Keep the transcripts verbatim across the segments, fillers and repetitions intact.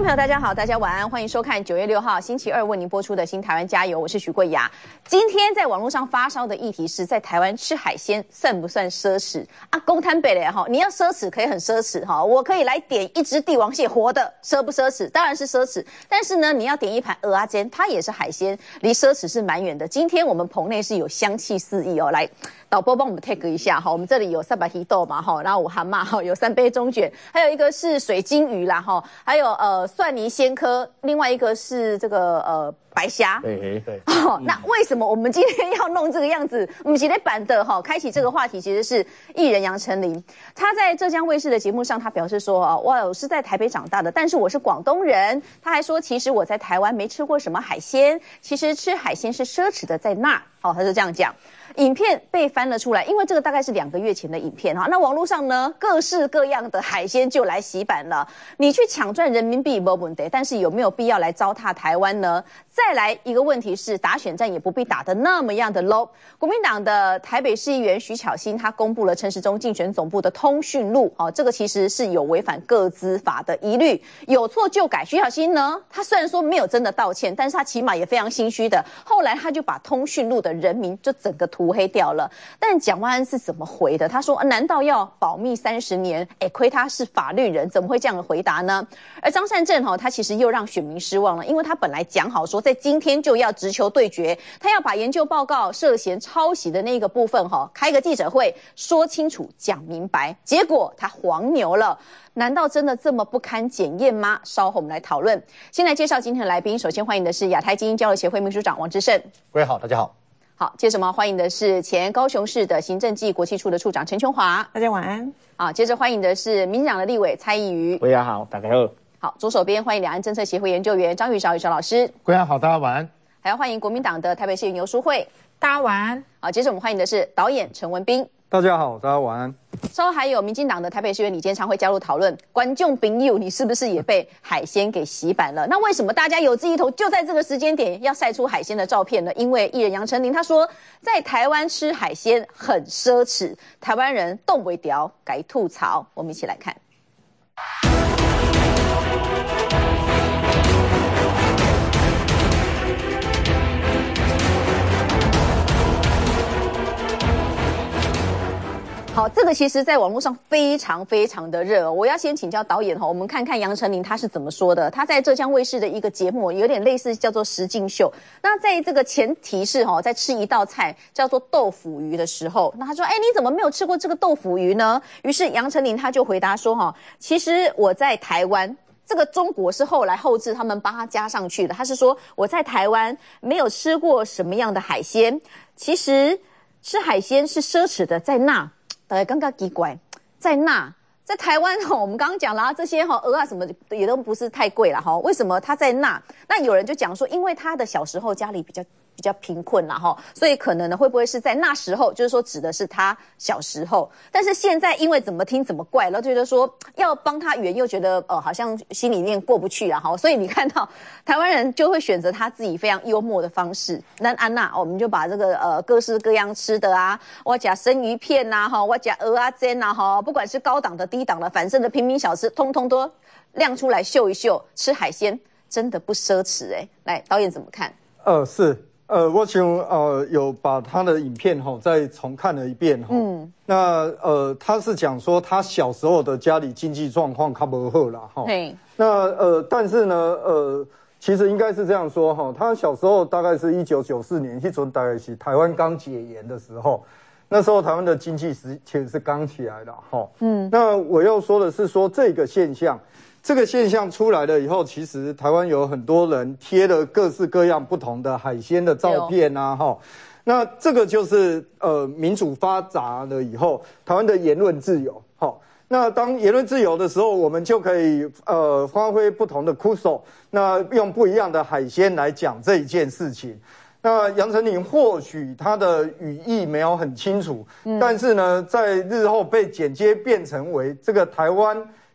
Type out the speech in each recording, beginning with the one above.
朋友大家好，大家晚安，欢迎收看九月六号星期二为您播出的新台湾加油，我是许桂雅。今天在网络上发烧的议题是在台湾吃海鲜算不算奢侈啊？公摊北嘞哈，你要奢侈可以很奢侈哈，我可以来点一只帝王蟹活的，奢不奢侈？当然是奢侈。但是呢，你要点一盘蚵仔煎，它也是海鲜，离奢侈是蛮远的。今天我们棚内是有香气四溢哦，来。导播帮我们 take 一下哈，我们这里有三百鱼豆嘛哈，然后有蛤蟆哈，有三杯中卷，还有一个是水晶鱼啦哈，还有呃蒜泥鲜科，另外一个是这个呃白虾。 对对。 哦，那为什么我们今天要弄这个样子？我们今天版的哈，开启这个话题其实是艺人杨丞琳，他在浙江卫视的节目上，他表示说啊，哇，我是在台北长大的，但是我是广东人。他还说，其实我在台湾没吃过什么海鲜，其实吃海鲜是奢侈的，在那。哦，他就这样讲。影片被翻了出来，因为这个大概是两个月前的影片哈。那网络上呢，各式各样的海鲜就来洗版了。你去抢赚人民币没问题，但是有没有必要来糟蹋台湾呢？再来一个问题是，打选战也不必打得那么样的 low。国民党的台北市议员徐巧芯，他公布了陈时中竞选总部的通讯录，哦，这个其实是有违反个资法的疑虑，有错就改。徐巧芯呢，他虽然说没有真的道歉，但是他起码也非常心虚的。后来他就把通讯录的人名就整个涂黑掉了。但蒋万安是怎么回的？他说：“难道要保密三十年？哎，亏他是法律人，怎么会这样的回答呢？”而张善政哈，他其实又让选民失望了，因为他本来讲好说在今天就要直球对决，他要把研究报告涉嫌抄袭的那个部分哈，开个记者会说清楚、讲明白。结果他黄牛了。难道真的这么不堪检验吗？稍后我们来讨论。先来介绍今天的来宾，首先欢迎的是亚太精英交流协会秘书长王之胜。 各位好，大家好。 好，接着我们欢迎的是前高雄市的行政暨国际处的处长陈琼华。 大家晚安。 好，接着欢迎的是民进党的立委蔡宜瑜。 各位好，大家好。 好，左手边欢迎两岸政策协会研究员张宇韶宇韶老师。 各位好，大家晚安。 还要欢迎国民党的台北市议员游淑慧。 大家晚安。 好，接着我们欢迎的是导演陈文彬。 大家好，大家晚安。 稍后还有民进党的台北市议员李建昌会加入讨论。观众朋友，你是不是也被海鲜给洗版了？那为什么大家有志一同就在这个时间点要晒出海鲜的照片呢？因为艺人杨丞琳他说，在台湾吃海鲜很奢侈，台湾人动不掉，改吐槽。我们一起来看。好，这个其实在网络上非常非常的热、哦。我要先请教导演哈，我们看看杨丞琳他是怎么说的。他在浙江卫视的一个节目，有点类似叫做实境秀。那在这个前提是哈，在吃一道菜叫做豆腐鱼的时候，那他说，哎，你怎么没有吃过这个豆腐鱼呢？于是杨丞琳他就回答说哈，其实我在台湾。这个中国是后来后置他们帮他加上去的。他是说我在台湾没有吃过什么样的海鲜，其实吃海鲜是奢侈的，在那。大家刚刚奇怪，在那在台湾哈，我们刚刚讲了这些哈鹅啊什么也都不是太贵了哈。为什么他在那？那有人就讲说，因为他的小时候家里比较比较贫困啦哈，所以可能呢会不会是在那时候，就是说指的是他小时候。但是现在因为怎么听怎么怪，然后觉得说要帮他圆，又觉得呃好像心里面过不去啊哈。所以你看到台湾人就会选择他自己非常幽默的方式。那安娜，我们就把这个呃各式各样吃的啊，我讲生鱼片呐哈，我讲蚵仔煎呐哈，不管是高档的低档的，反正的平民小吃，通通都亮出来秀一秀。吃海鲜真的不奢侈哎、欸。来，导演怎么看？ 呃，是。呃，我想呃有把他的影片哈再重看了一遍哈。嗯。那呃他是讲说他小时候的家里经济状况较不好啦哈。对。那呃但是呢呃其实应该是这样说哈，他小时候大概是一九九四年，那时候大概是台湾刚解严的时候，那时候台湾的经济实其实是刚起来的哈。嗯。那我要说的是说这个现象。这个现象出来了以后，其实台湾有很多人贴了各式各样不同的海鲜的照片啊，哈。那这个就是呃民主发达了以后，台湾的言论自由，好。那当言论自由的时候，我们就可以呃发挥不同的酷手，那用不一样的海鲜来讲这一件事情。那杨丞琳或许他的语义没有很清楚，嗯、但是呢，在日后被剪接变成为这个台湾。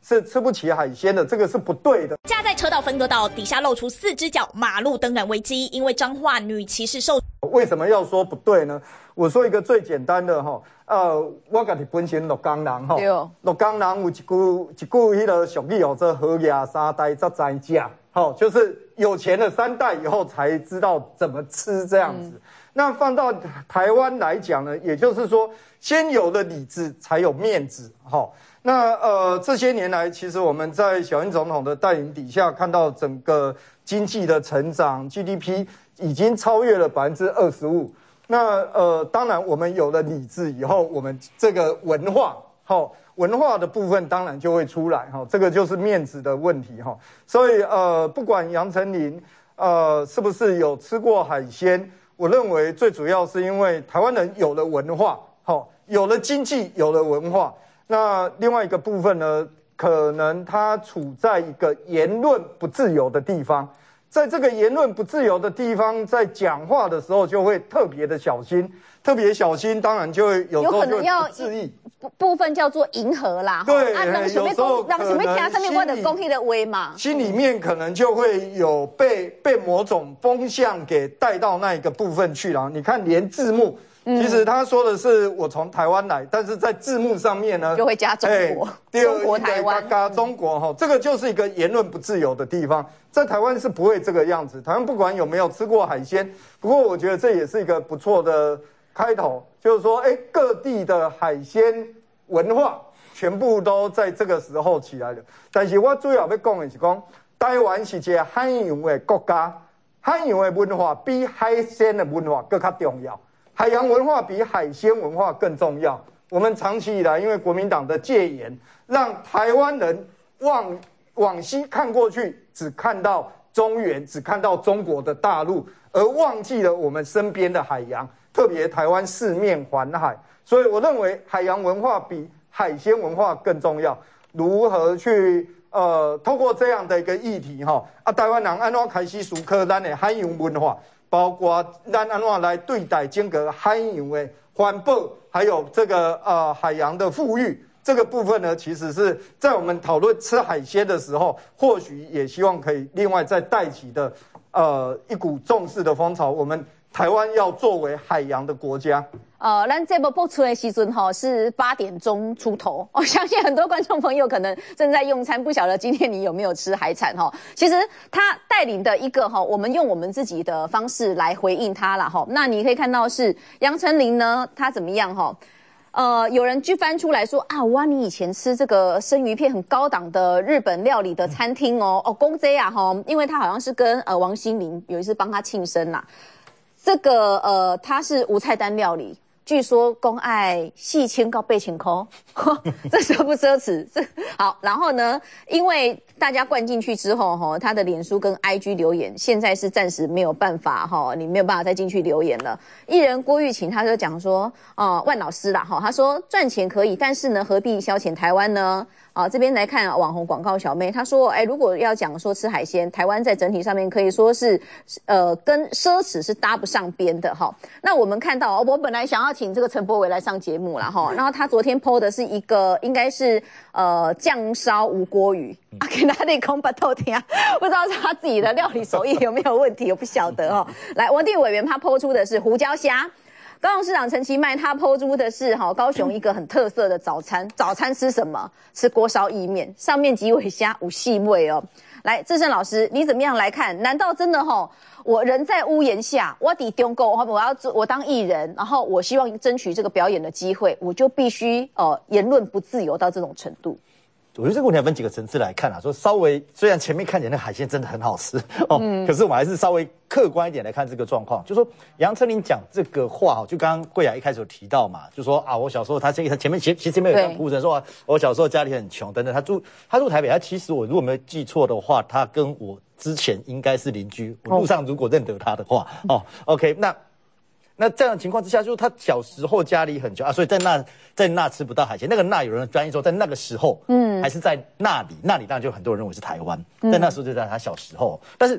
是吃不起海鲜的，这个是不对的。 架在车道分隔岛底下露出四只脚，马路灯杆危机，因为彰化女骑士受。 为什么要说不对呢？我说一个最简单的哈，呃，我家己本身鹿港人哈，鹿港人有一句一句迄个俗语哦，这好野三代才知食，好，就是有钱了三代以后才知道怎么吃这样子。嗯、那放到台湾来讲呢，也就是说，先有了里子，才有面子，哈。那呃，这些年来，其实我们在小英总统的带领底下，看到整个经济的成长 ，G D P 已经超越了百分之二十五。那呃，当然我们有了理智以后，我们这个文化，好、文化的部分当然就会出来，哈，这个就是面子的问题，哈。所以呃，不管杨丞琳呃是不是有吃过海鲜，我认为最主要是因为台湾人有了文化，好，有了经济，有了文化。那另外一个部分呢，可能他处在一个言论不自由的地方，在这个言论不自由的地方，在讲话的时候就会特别的小心，特别小心，当然就会有时候就会不自意。 部分叫做迎合啦， 对， 啊，有时候可能听上面我的公益的威嘛， 心里面可能就会有被被某种风向给带到那一个部分去了。你看，连字幕。其实他说的是我从台湾来，但是在字幕上面呢， 就会加中国， 欸、 中国台湾， 加中国哈，这个就是一个言论不自由的地方。在台湾是不会这个样子，台湾不管有没有吃过海鲜，不过我觉得这也是一个不错的开头，就是说，哎、欸，各地的海鲜文化全部都在这个时候起来了。但是我主要要讲的是讲，台湾是一个海洋的国家，海洋的文化比海鲜的文化更加重要。海洋文化比海鲜文化更重要。我们长期以来，因为国民党的戒严，让台湾人往往西看过去，只看到中原，只看到中国的大陆，而忘记了我们身边的海洋，特别台湾四面环海。所以我认为海洋文化比海鲜文化更重要。如何去呃，透过这样的一个议题哈，啊，台湾人安怎开始思考咱的海洋文化？包括咱安怎来对待整个海洋的环保，还有这个呃海洋的富裕这个部分呢，其实是在我们讨论吃海鲜的时候，或许也希望可以另外再带起的呃一股重视的风潮。我们台湾要作为海洋的国家。 呃，咱这部播出的时阵哈是八点钟出头，我相信很多观众朋友可能正在用餐，不晓得今天你有没有吃海产哈。其实他带领的一个哈，我们用我们自己的方式来回应他啦哈。那你可以看到是杨丞琳呢，他怎么样哈？呃，有人去翻出来说啊，哇，你以前吃这个生鱼片很高档的日本料理的餐厅哦，哦，公这啊哈，因为他好像是跟呃王心凌有一次帮他庆生啦，这个呃他是无菜单料理。据说公爱四千到八千块，这奢不奢侈？这好，然后呢？因为大家灌进去之后，哈，他的脸书跟 I G 留言，现在是暂时没有办法哈，你没有办法再进去留言了。艺人郭玉琴他就讲说，呃，万老师啦，哈，他说赚钱可以，但是呢，何必消遣台湾呢？啊，这边来看、啊、网红广告小妹，她说，哎，如果要讲说吃海鲜，台湾在整体上面可以说是，呃，跟奢侈是搭不上边的哈。那我们看到，我本来想要请这个陈柏惟来上节目啦哈，然后他昨天 po 的是一个应该是呃酱烧无锅鱼，啊，给他那空巴透听，不知道是他自己的料理手艺有没有问题，我不晓得哦。来，王定委员他 po 出的是胡椒虾。高雄市长陈其迈他抛出的是哈高雄一个很特色的早餐，早餐吃什么？吃锅烧意面，上面几尾虾无细味哦。来，智胜老师，你怎么样来看？难道真的哈，我人在屋檐下，我抵中共，我要我当艺人，然后我希望争取这个表演的机会，我就必须呃言论不自由到这种程度？ 我觉得这个问题要分几个层次来看啊，说稍微虽然前面看起来那海鲜真的很好吃哦、嗯，可是我们还是稍微客观一点来看这个状况。就说杨丞琳讲这个话，就刚刚贵雅一开始有提到嘛，就说啊，我小时候他这他前面其实其实前面有一段铺陈说、啊，我小时候家里很穷等等。他住他住台北，他其实我如果没有记错的话，他跟我之前应该是邻居。我路上如果认得他的话，哦, 哦 ，OK， 那。那这样的情况之下，就是他小时候家里很穷啊，所以在那在那吃不到海鲜。那个那有人专业说，在那个时候，嗯，还是在那里，那里当然就很多人认为是台湾，在那时候就在他小时候。但是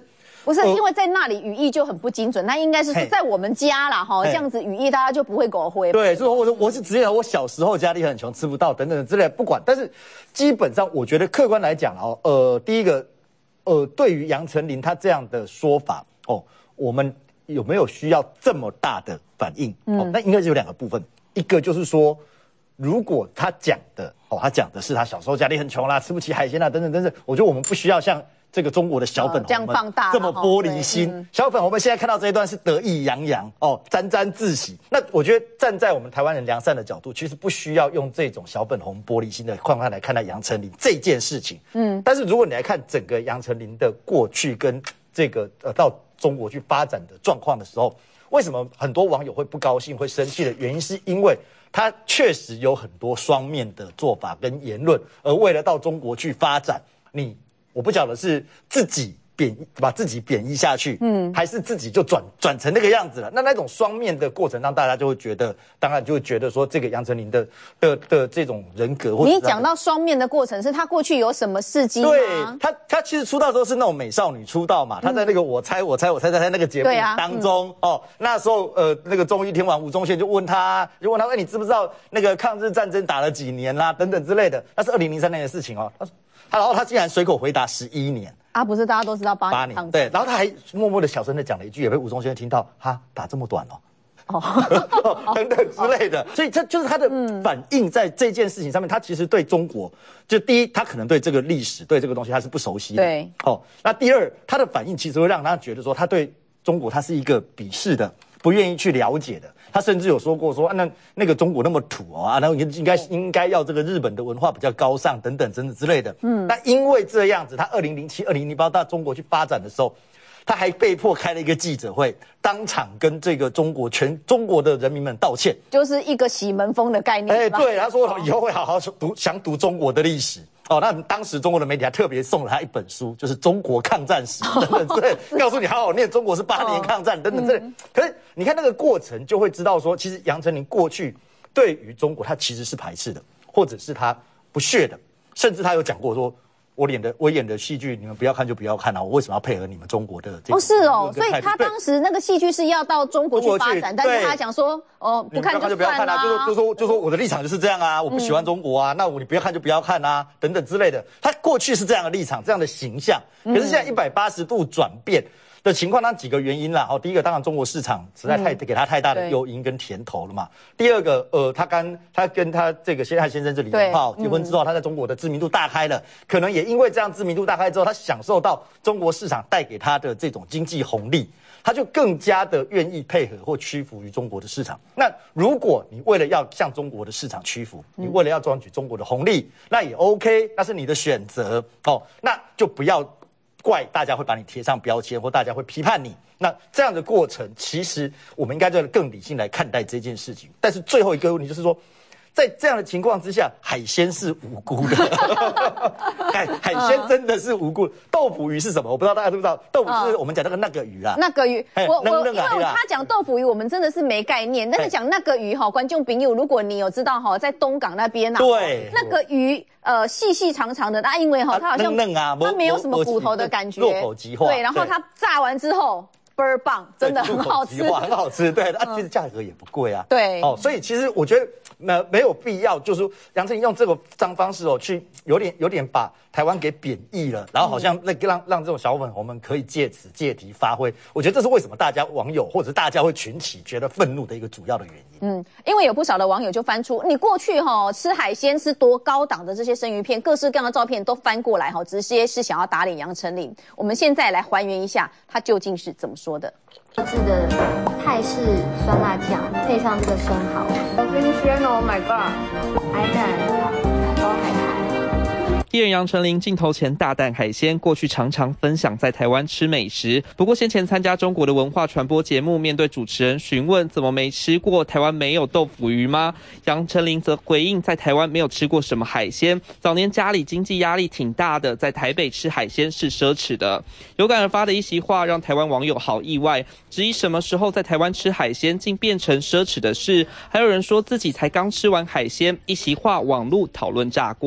不是、呃、因为在那里语义就很不精准，那应该是说在我们家啦哈，这样子语义大家就不会狗灰。 对，所以我说我是直接我小时候家里很穷，吃不到等等之类的，不管。但是基本上我觉得客观来讲哦，呃，第一个，呃，对于杨丞琳他这样的说法哦，我们有没有需要这么大的反应？嗯、哦，那应该是有两个部分，一个就是说，如果他讲的哦，他讲的是他小时候家里很穷啦，吃不起海鲜啦，等等等等，我觉得我们不需要像。这个中国的小粉红们、哦、这样放大这么玻璃心，嗯、小粉红们现在看到这一段是得意洋洋哦，沾沾自喜。那我觉得站在我们台湾人良善的角度，其实不需要用这种小粉红玻璃心的框架来看待杨丞琳这件事情。嗯，但是如果你来看整个杨丞琳的过去跟这个呃到中国去发展的状况的时候，为什么很多网友会不高兴、会生气的原因，是因为他确实有很多双面的做法跟言论，而为了到中国去发展，你。我不晓得是自己贬把自己贬义下去，嗯，还是自己就转转成那个样子了。那那种双面的过程，让大家就会觉得，当然就会觉得说，这个杨丞琳的的的这种人格或者， 你讲到双面的过程，是他过去有什么事迹吗？ 对他，他其实出道的时候是那种美少女出道嘛，他在那个我猜我猜我猜猜猜那个节目当中、嗯、哦，那时候呃那个综艺天王吴宗宪就问他，就问他说，哎，你知不知道那个抗日战争打了几年啦，等等之类的。那是二零零三年的事情哦。他说。然后他竟然随口回答十一年啊，不是大家都知道八年，八年对，然后他还默默的小声的讲了一句，也被吴宗宪听到，哈，打这么短哦，哦，等等之类的，所以这就是他的反应在这件事情上面，他其实对中国，就第一，他可能对这个历史，对这个东西他是不熟悉的， 对， 哦，那第二，他的反应其实会让他觉得说，他对中国他是一个鄙视的，不愿意去了解的。他甚至有说过说，啊、那那个中国那么土哦，啊，那应该应该要这个日本的文化比较高尚等等等等之类的。嗯，那因为这样子，他二零零七、二零零八到中国去发展的时候，他还被迫开了一个记者会，当场跟这个中国全中国的人民们道歉， 就是一个洗门风的概念。 哎，对，他说以后会好好读，想读中国的历史。哦，那当时中国的媒体还特别送了他一本书，就是《中国抗战史》等等之类，告诉你好好念中国是八年抗战等等之类。嗯、可是你看那个过程，就会知道说，其实杨丞琳过去对于中国，他其实是排斥的，或者是他不屑的，甚至他有讲过说。我演的我演的戏剧，你们不要看就不要看啊！我为什么要配合你们中国的这个？ 哦，是哦，所以他当时那个戏剧是要到中国去发展，但是他讲说，哦，不看就不要看啊，就说就说就说我的立场就是这样啊，我不喜欢中国啊，嗯、那我你不要看就不要看啊，等等之类的。他过去是这样的立场，这样的形象，可是现在一百八十度转变。的情况，那几个原因啦。哦，第一个当然中国市场实在太、嗯、给他太大的诱因跟甜头了嘛。第二个，呃，他跟他跟他这个谢汉先生这李荣浩结婚之后，他在中国的知名度大开了，可能也因为这样知名度大开之后，他享受到中国市场带给他的这种经济红利，他就更加的愿意配合或屈服于中国的市场。那如果你为了要向中国的市场屈服，你为了要赚取中国的红利，那也 OK， 那是你的选择哦，那就不要。怪大家会把你贴上标签，或大家会批判你。那这样的过程，其实我们应该就更理性来看待这件事情。但是最后一个问题就是说，在这样的情况之下，海鲜是无辜的。海海鲜真的是无辜。豆腐鱼是什么？我不知道大家知不知道？豆腐是我们讲那个那个鱼啊。 那个鱼，我我因为他讲豆腐鱼，我们真的是没概念。但是讲那个鱼哈，观众朋友，如果你有知道哈，在东港那边啊， 对， 那个鱼。呃，细细长长的，那因为哈，它好像嫩啊， 它没有什么骨头的感觉， 入口即化。 对，然后它炸完之后倍儿棒，真的很好吃， 很好吃。对，啊，其实价格也不贵啊。 对， 哦，所以其实我觉得没没有必要，就是说杨丞琳用这个张方式哦，去有点有点把台湾给贬义了，然后好像那让让这种小粉红们可以借此借题发挥。我觉得这是为什么大家网友或者大家会群起觉得愤怒的一个主要的原因。 嗯，因为有不少的网友就翻出你过去哈、哦、吃海鲜吃多高档的这些生鱼片，各式各样的照片都翻过来哈，直接是想要打脸杨丞琳。我们现在来还原一下他究竟是怎么说的。 自制的泰式酸辣酱配上这个生蚝，好新鲜哦 ！Oh my god！ 海胆包海苔。 艺人杨丞琳镜头前大啖海鲜，过去常常分享在台湾吃美食。不过先前参加中国的文化传播节目，面对主持人询问怎么没吃过台湾没有豆腐鱼吗？杨丞琳则回应在台湾没有吃过什么海鲜，早年家里经济压力挺大的，在台北吃海鲜是奢侈的。有感而发的一席话让台湾网友好意外，质疑什么时候在台湾吃海鲜竟变成奢侈的事，还有人说自己才刚吃完海鲜，一席话网路讨论炸锅。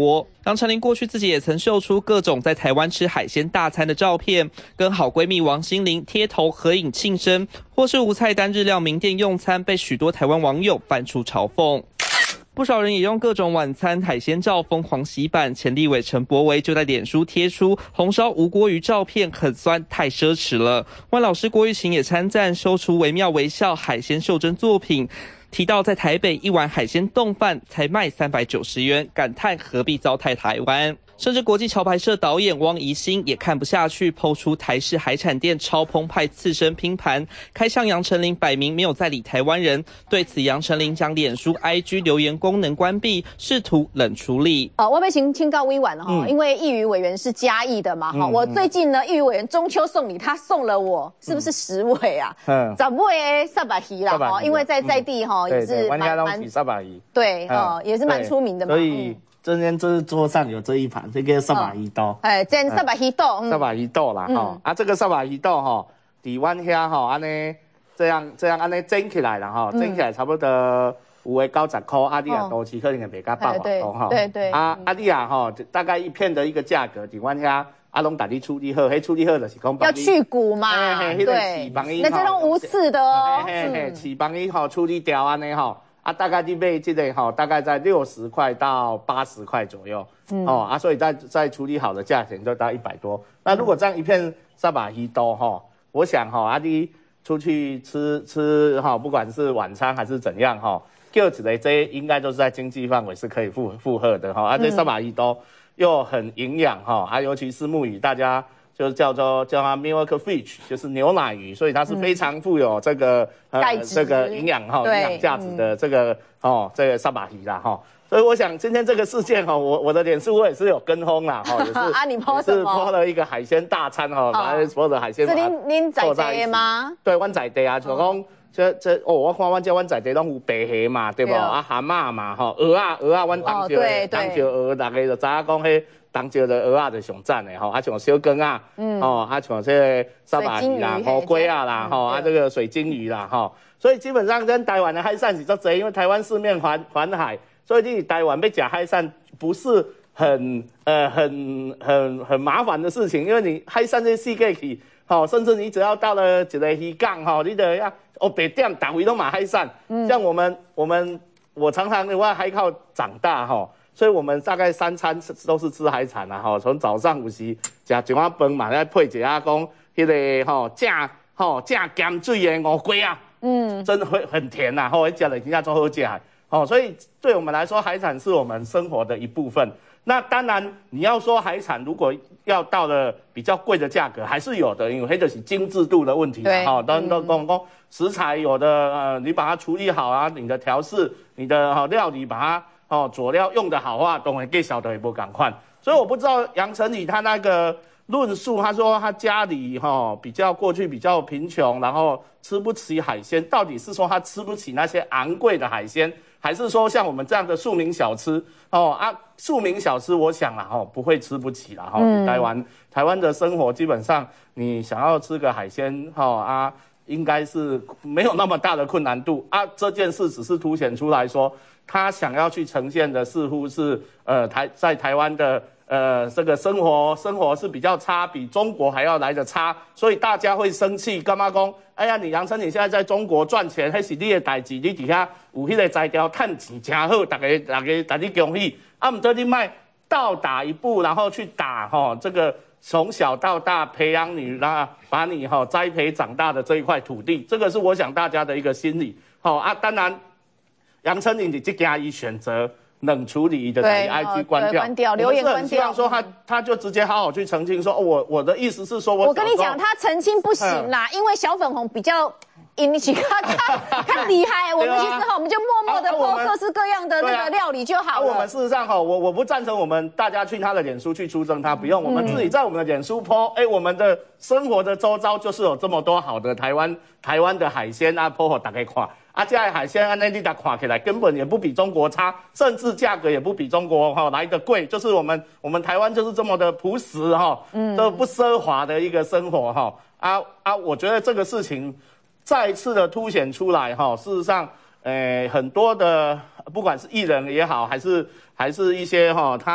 杨丞琳过去自己也曾秀出各种在台湾吃海鲜大餐的照片，跟好闺蜜王心凌贴头合影庆生，或是无菜单日料名店用餐，被许多台湾网友翻出嘲讽。不少人也用各种晚餐海鲜照疯狂洗版，前立委陈柏惟就在脸书贴出红烧无锅鱼照片，很酸，太奢侈了。万老师郭玉琴也参赞，秀出惟妙惟肖海鲜袖珍作品，提到在台北一碗海鲜冻饭才卖三百九十元，感叹何必糟蹋台湾。甚至国际桥牌社导演汪怡欣也看不下去，抛出台式海产店超澎湃刺身拼盘，开向杨丞琳，摆明没有在理台湾人。对此，杨丞琳将脸书 I G 留言功能关闭，试图冷处理。 呃，我被请请告委婉哈，嗯、因为议员委员是嘉义的嘛哈、嗯，我最近呢，议员委员中秋送礼，他送了我是不是十尾啊？嗯，十尾三百鱼啦哈，因为在在地哈、嗯、也是蛮蛮三百鱼，对哦、嗯，也是蛮出名的嘛， 所以。嗯今天这桌上有这一盘，这个三把鱼刀， 哎、哦，这三把鱼刀， 三把鱼刀啦，哈、嗯，啊，这个三把鱼刀哈，底湾遐哈，安尼这样这样安尼蒸起来了哈，蒸起来差不多有诶九十块，阿丽亚多期可能也袂到八百块哈， 对对， 啊，阿丽亚哈，大概一片的一个价格，底湾遐阿拢打你处理好，嘿，处理好就是讲要去骨嘛， 嘿嘿对，那这种无刺的哦， 嘿嘿，起帮伊吼处理掉安尼吼。啊，大概你买这个哈，大概在六十块到八十块左右，嗯、哦啊，所以在在处理好的价钱就到一百多。那如果这样一片三把鱼刀哈，我想哈，啊你出去吃吃哈，不管是晚餐还是怎样哈，叫一个这应该都是在经济范围是可以负负荷的哈。啊，这三把鱼刀又很营养哈，啊，尤其是木鱼，大家。就是叫做叫它 milk fish， 就是牛奶鱼，所以它是非常富有这个、 嗯、 呃这个营养哈营养价值的这个、嗯、哦这个沙巴鱼啦哈，所以我想今天这个事件哈，我我的脸书我也是有跟风啦哈，也是啊你 po 什么？是 po 了一个海鲜大餐哈，把所有的海鲜。 是您您在地吗？ 对，阮在地啊，就讲、嗯、这这哦，我看阮这阮在地拢有白虾嘛，对不？啊蛤蟆嘛哈，鹅啊鹅啊，阮当招当招鹅，大家就知影讲迄。当招的蚵仔就上赞的吼，啊像小羹啊，嗯，哦，啊像这个沙巴鱼啦、乌龟啊啦，吼、嗯，啊这个水晶鱼啦，吼，所以基本上跟台湾的海产是足侪，因为台湾四面环环海，所以你台湾要吃海产不是很呃很很很麻烦的事情，因为你海产这世界去，吼，甚至你只要到了一个渔港，吼，你得要哦北店打围都买海产，嗯，像我们我们我常常我海口长大，吼。所以我们大概三餐都是吃海产啊，吼，从早上有时吃一碗饭嘛，再配一下讲迄个吼正吼正咸水的乌龟啊，嗯，真的会很甜呐，吼，吃了真正做好吃，吼，所以对我们来说，海产是我们生活的一部分。那当然，你要说海产如果要到了比较贵的价格，还是有的，因为这就是精致度的问题，哈，都都讲讲食材有的呃，你把它处理好啊，你的调试，你的哈料理把它。哦，佐料用的好话，当然更晓得也不赶快。所以我不知道杨丞琳他那个论述，他说他家里哈、哦、比较过去比较贫穷，然后吃不起海鲜，到底是说他吃不起那些昂贵的海鲜，还是说像我们这样的庶民小吃哦啊？庶民小吃，我想啊哦不会吃不起啦哈、哦。台湾、嗯、台湾的生活基本上，你想要吃个海鲜哈、哦、啊，应该是没有那么大的困难度啊。这件事只是凸显出来说。他想要去呈现的似乎是，呃，台在台湾的呃这个生活生活是比较差，比中国还要来得差，所以大家会生气，干嘛讲？哎呀，你杨丞琳现在在中国赚钱，那是你的代志，你底下有迄个材料趁钱真好，大家大家大家恭喜。啊，唔得你卖倒打一步，然后去打哈、哦、这个从小到大培养你，然把你哈、哦、栽培长大的这一块土地，这个是我想大家的一个心理。好、哦、啊，当然。杨丞琳你这家伊选择冷处理的 I G 关掉， 关掉留言关掉。 希望说他他就直接好好去澄清说，哦、我我的意思是说我， 我跟你讲，他澄清不行啦，因为小粉红比较。你去看看看厉害，我们其实哈，我们就默默的播各式各样的那个料理就好了。 我们事实上哈，我我不赞成我们大家去他的脸书去出征他，不用，我们自己在我们的脸书 po， 哎，我们的生活的周遭就是有这么多好的台湾台湾的海鲜啊 ，po 给大家看。啊，这些海鲜啊，那你打看起来根本也不比中国差，甚至价格也不比中国哈来的贵。就是我们我们台湾就是这么的朴实哈，嗯，都不奢华的一个生活哈。啊啊，我觉得这个事情。再次的凸显出来哈，事实上，呃，很多的不管是艺人也好，还是还是一些哈，他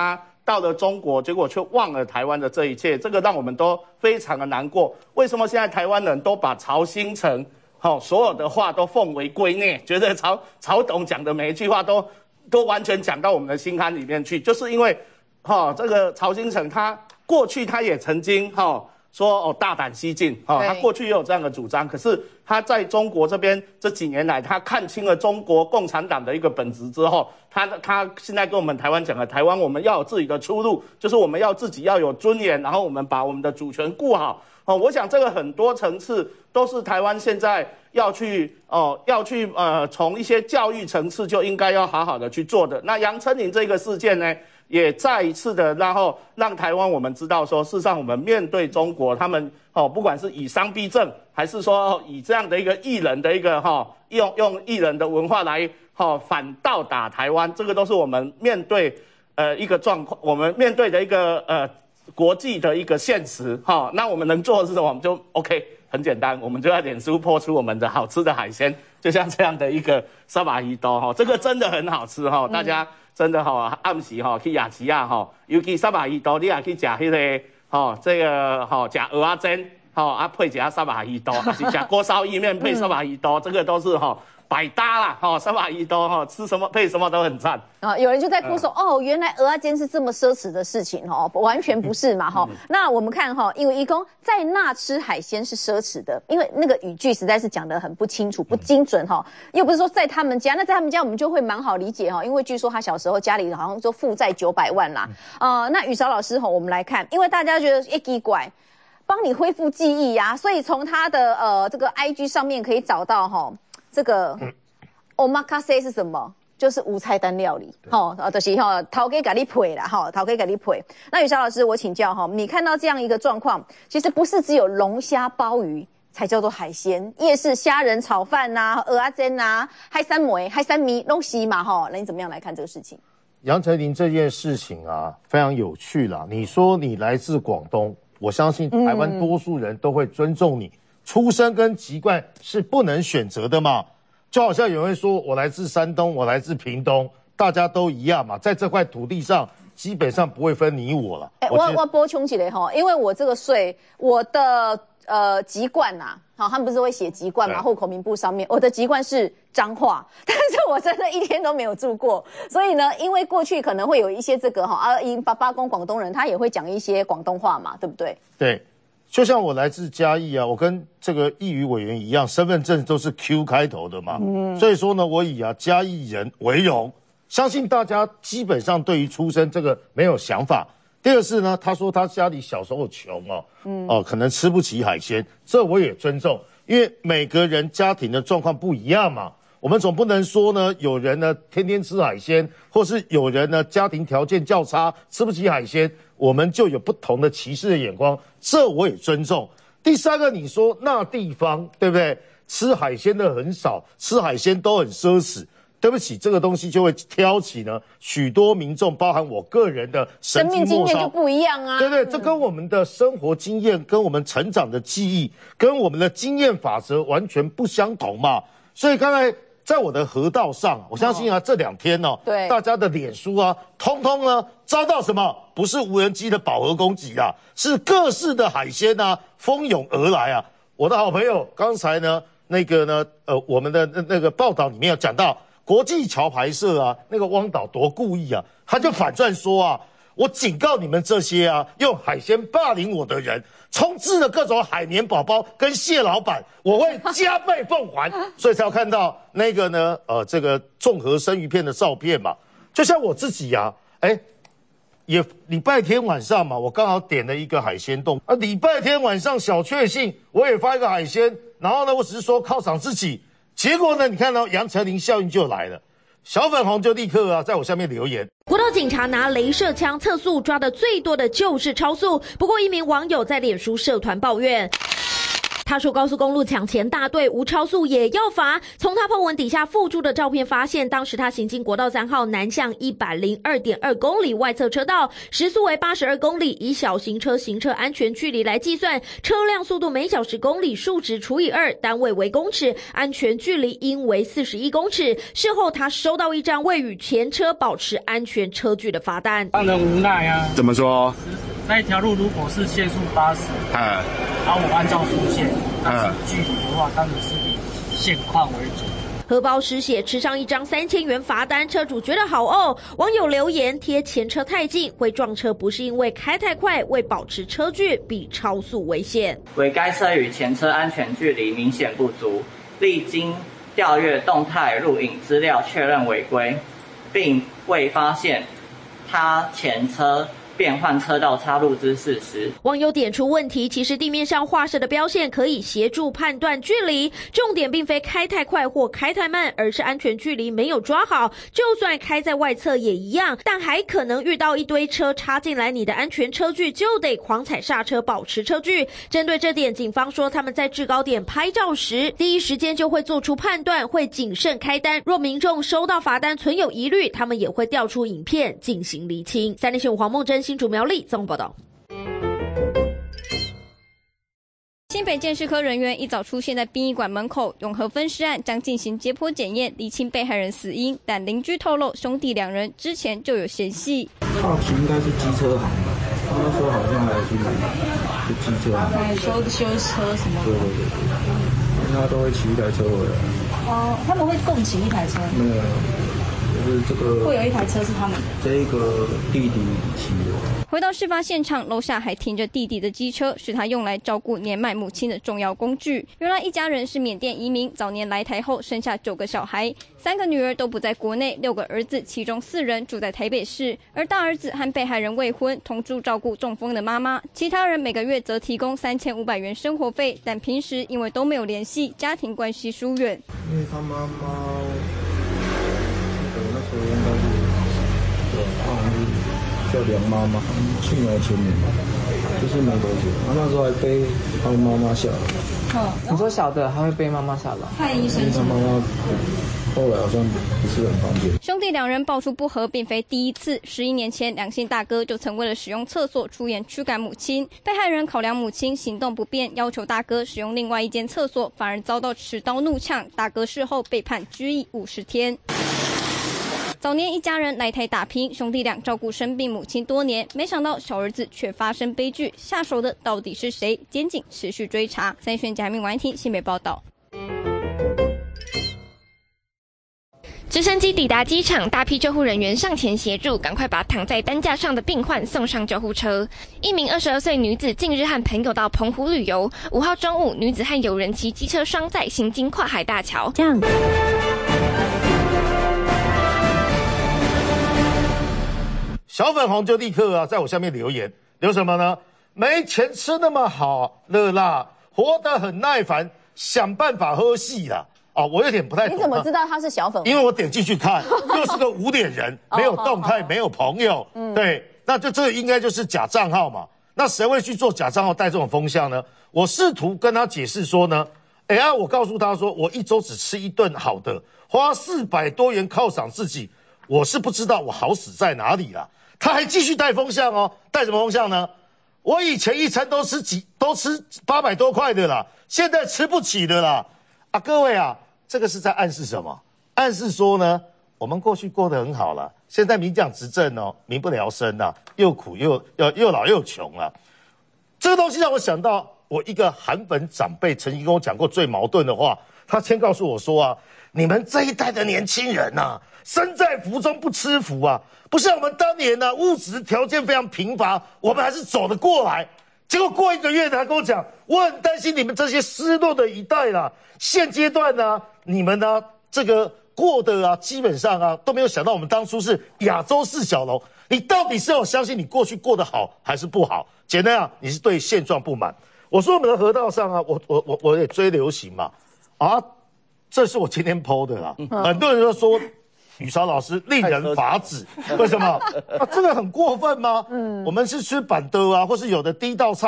到了中国，结果却忘了台湾的这一切，这个让我们都非常的难过。为什么现在台湾人都把曹兴诚好、哦、所有的话都奉为圭臬，觉得曹曹董讲的每一句话都都完全讲到我们的心坎里面去？就是因为哈、哦、这个曹兴诚他过去他也曾经哈。哦说哦大胆西进哦，他过去也有这样的主张，可是他在中国这边这几年来，他看清了中国共产党的一个本质之后，他他现在跟我们台湾讲了，台湾我们要有自己的出路，就是我们要自己要有尊严，然后我们把我们的主权顾好哦。我想这个很多层次都是台湾现在要去哦要去呃从一些教育层次就应该要好好的去做的。那杨丞琳这个事件呢？也再一次的，然后让台湾我们知道说，事实上我们面对中国，他们哦，不管是以商逼政，还是说以这样的一个艺人的一个哈、哦，用用艺人的文化来哈、哦、反倒打台湾，这个都是我们面对呃一个状况，我们面对的一个呃国际的一个现实哈、哦。那我们能做的是什么？我们就 OK， 很简单，我们就在脸书播出我们的好吃的海鲜，就像这样的一个沙巴鱼刀哈，这个真的很好吃哈、哦，大家。真的哈、哦，暗时哈、哦、去夜市啊哈，尤其沙巴鱼刀，你也去吃迄、那个哈、哦，这个哈吃蚵仔煎，哈啊配一下沙巴鱼刀，还是吃锅烧意面配沙巴鱼刀，这个都是哈、哦、百搭啦哈，沙巴鱼刀哈吃什么配什么都很赞啊。有人就在哭说、嗯、哦，原来蚵仔煎是这么奢侈的事情哦，完全不是嘛哈、嗯。那我们看哈，因为义工在那吃海鲜是奢侈的，因为那个语句实在是讲得很不清楚、不精准哈。又不是说在他们家，那在他们家我们就会蛮好理解哈，因为据说他小时候家里好像就负债九百万啦。呃，那宇韶老师哈，我们来看，因为大家觉得哎奇怪，帮你恢复记忆呀、啊，所以从他的呃这个 I G 上面可以找到哈这个 omakase 是什么？就是无菜单料理，哈，呃，就是哈，头家给你配啦，哈，头家给你配。那宇韶老师，我请教哈，你看到这样一个状况，其实不是只有龙虾、鲍鱼才叫做海鲜，夜市虾仁炒饭呐、蚵仔煎呐、海参糜、海参米都是嘛，哈。那你怎么样来看这个事情？ 杨丞琳这件事情啊，非常有趣啦。你说你来自广东，我相信台湾多数人都会尊重你，嗯、出身跟籍贯是不能选择的嘛。就好像有人说我来自山东，我来自屏东，大家都一样嘛，在这块土地上基本上不会分你我了。哎、 欸，我我补充起来哈，因为我这个税，我的呃籍贯呐，好，他们不是会写籍贯嘛，户口名簿上面，我的籍贯是彰化，但是我真的一天都没有住过，所以呢，因为过去可能会有一些这个哈，啊，因爸爸公广东人，他也会讲一些广东话嘛，对不对？ 对。就像我来自嘉义啊，我跟这个义瑜委员一样，身份证都是 Q 开头的嘛，嗯，所以说呢，我以啊嘉义人为荣。相信大家基本上对于出生这个没有想法。第二是呢，他说他家里小时候穷哦，嗯，哦、呃、可能吃不起海鲜，这我也尊重，因为每个人家庭的状况不一样嘛。我们总不能说呢，有人呢天天吃海鲜，或是有人呢家庭条件较差，吃不起海鲜，我们就有不同的歧视的眼光，这我也尊重。第三个，你说那地方对不对？吃海鲜的很少，吃海鲜都很奢侈。对不起，这个东西就会挑起呢许多民众，包含我个人的神经末梢，生命经验就不一样啊。 对对，这跟我们的生活经验、跟我们成长的记忆、跟我们的经验法则完全不相同嘛。所以刚才在我的河道上，我相信啊，哦、这两天哦， 对大家的脸书啊，通通呢遭到什么？不是无人机的饱和攻击啊，是各式的海鲜啊蜂拥而来啊。我的好朋友刚才呢，那个呢，呃，我们的那那个报道里面有讲到。国际桥牌社啊，那个汪导多故意啊，他就反转说啊，我警告你们这些啊用海鲜霸凌我的人，充斥了各种海绵宝宝跟蟹老板，我会加倍奉还。所以才要看到那个呢，呃，这个综合生鱼片的照片嘛。就像我自己啊，哎，也礼拜天晚上嘛，我刚好点了一个海鲜冻啊，礼拜天晚上小确幸，我也发一个海鲜，然后呢，我只是说犒赏自己。结果呢？你看到杨丞琳效应就来了，小粉红就立刻啊在我下面留言。 国道警察拿雷射枪测速，抓的最多的就是超速。不过一名网友在脸书社团抱怨。 他说高速公路抢钱大队无超速也要罚。从他 po 文底下附注的照片发现，当时他行经国道三号南向一百零二点二公里外侧车道，时速为八十二公里，以小型车行车安全距离来计算，车辆速度每小时公里数值除以二，单位为公尺，安全距离应为四十一公尺。事后他收到一张未与前车保持安全车距的罚单。 让人无奈啊！ 怎么说？ 那一条路如果是限速八十，嗯，然后我按照速限，但是距离的话，当然是以现况为主。 荷包失血，吃上一张三千元罚单，车主觉得好哦。网友留言贴前车太近，会撞车不是因为开太快，为保持车距比超速危险。 为该车与前车安全距离明显不足，历经调阅动态录影资料确认违规，并未发现他前车变换车道插入之事实。 网友点出问题，其实地面上画设的标线可以协助判断距离，重点并非开太快或开太慢，而是安全距离没有抓好。就算开在外侧也一样，但还可能遇到一堆车插进来，你的安全车距就得狂踩刹车保持车距。针对这点，警方说他们在制高点拍照时，第一时间就会做出判断，会谨慎开单。若民众收到罚单存有疑虑，他们也会调出影片进行厘清。三立新闻黄梦珍新竹苗栗综合报道。 新北鉴识科人员一早出现在殡仪馆门口，永和分尸案将进行解剖检验，厘清被害人死因。但邻居透露，兄弟两人之前就有嫌隙。 好奇应该是机车行吧，他们说好像还去去机车行， 还修修车什么？ 对对对对，他都会骑一台车回来。 哦，他们会共骑一台车？ 没有。就是这个会有一台车是他们的， 这个弟弟骑的。 回到事发现场，楼下还停着弟弟的机车，是他用来照顾年迈母亲的重要工具。原来一家人是缅甸移民，早年来台后生下九个小孩，三个女儿都不在国内，六个儿子，其中四人住在台北市，而大儿子和被害人未婚，同住照顾中风的妈妈，其他人每个月则提供三千五百元生活费，但平时因为都没有联系，家庭关系疏远。 因为他妈妈。应该是，对，好像是叫梁妈妈，去年前年吧，就是没多久，他那时候还背他妈妈下来。 哦， 你说小的还会背妈妈下来？ 看医生。 他妈妈后来好像不是很方便。 兄弟两人爆出不和，并非第一次。十一年前，两姓大哥就曾为了使用厕所出言驱赶母亲，被害人考量母亲行动不便，要求大哥使用另外一间厕所，反而遭到持刀怒呛。大哥事后被判拘役五十天。早年一家人来台打拼，兄弟俩照顾生病母亲多年，没想到小儿子却发生悲剧，下手的到底是谁？检警持续追查。三选贾明婉婷新北报道。 直升机抵达机场，大批救护人员上前协助，赶快把躺在担架上的病患送上救护车。一名二十二岁女子近日和朋友到澎湖旅游，五号中午，女子和友人骑机车双载行经跨海大桥。这样。 小粉红就立刻啊，在我下面留言，留什么呢？没钱吃那么好了啦，活得很耐烦，想办法喝戏啦。哦，我有点不太懂。 你怎么知道他是小粉红？ 因为我点进去看，又是个无脸人，没有动态，没有朋友，嗯，对，那就这应该就是假账号嘛。那谁会去做假账号带这种风向呢？我试图跟他解释说呢，哎呀，我告诉他说，我一周只吃一顿好的，花四百多元犒赏自己，我是不知道我好死在哪里啦。他还继续带风向哦，带什么风向呢？我以前一餐都吃几都吃八百多块的啦，现在吃不起的啦。啊，各位啊，这个是在暗示什么？暗示说呢，我们过去过得很好了，现在民党执政哦，民不聊生啊，又苦又又又老又穷啊。这个东西让我想到我一个韩粉长辈曾经跟我讲过最矛盾的话，他先告诉我说啊，你们这一代的年轻人呐、啊。身在福中不吃福啊，不像我们当年呢、啊，物质条件非常贫乏，我们还是走得过来。结果过一个月，他跟我讲，我很担心你们这些失落的一代啦。现阶段呢、啊，你们呢、啊，这个过得啊，基本上啊，都没有想到我们当初是亚洲四小龙。你到底是要相信你过去过得好还是不好？简单啊，你是对现状不满。我说我们的河道上啊，我我我我也追流行嘛，啊，这是我今天 po 的啦，嗯、很多人都说。宇韶老师令人发指，为什么？啊，这个很过分吗？嗯，我们是吃板的啊，或是有的第一道菜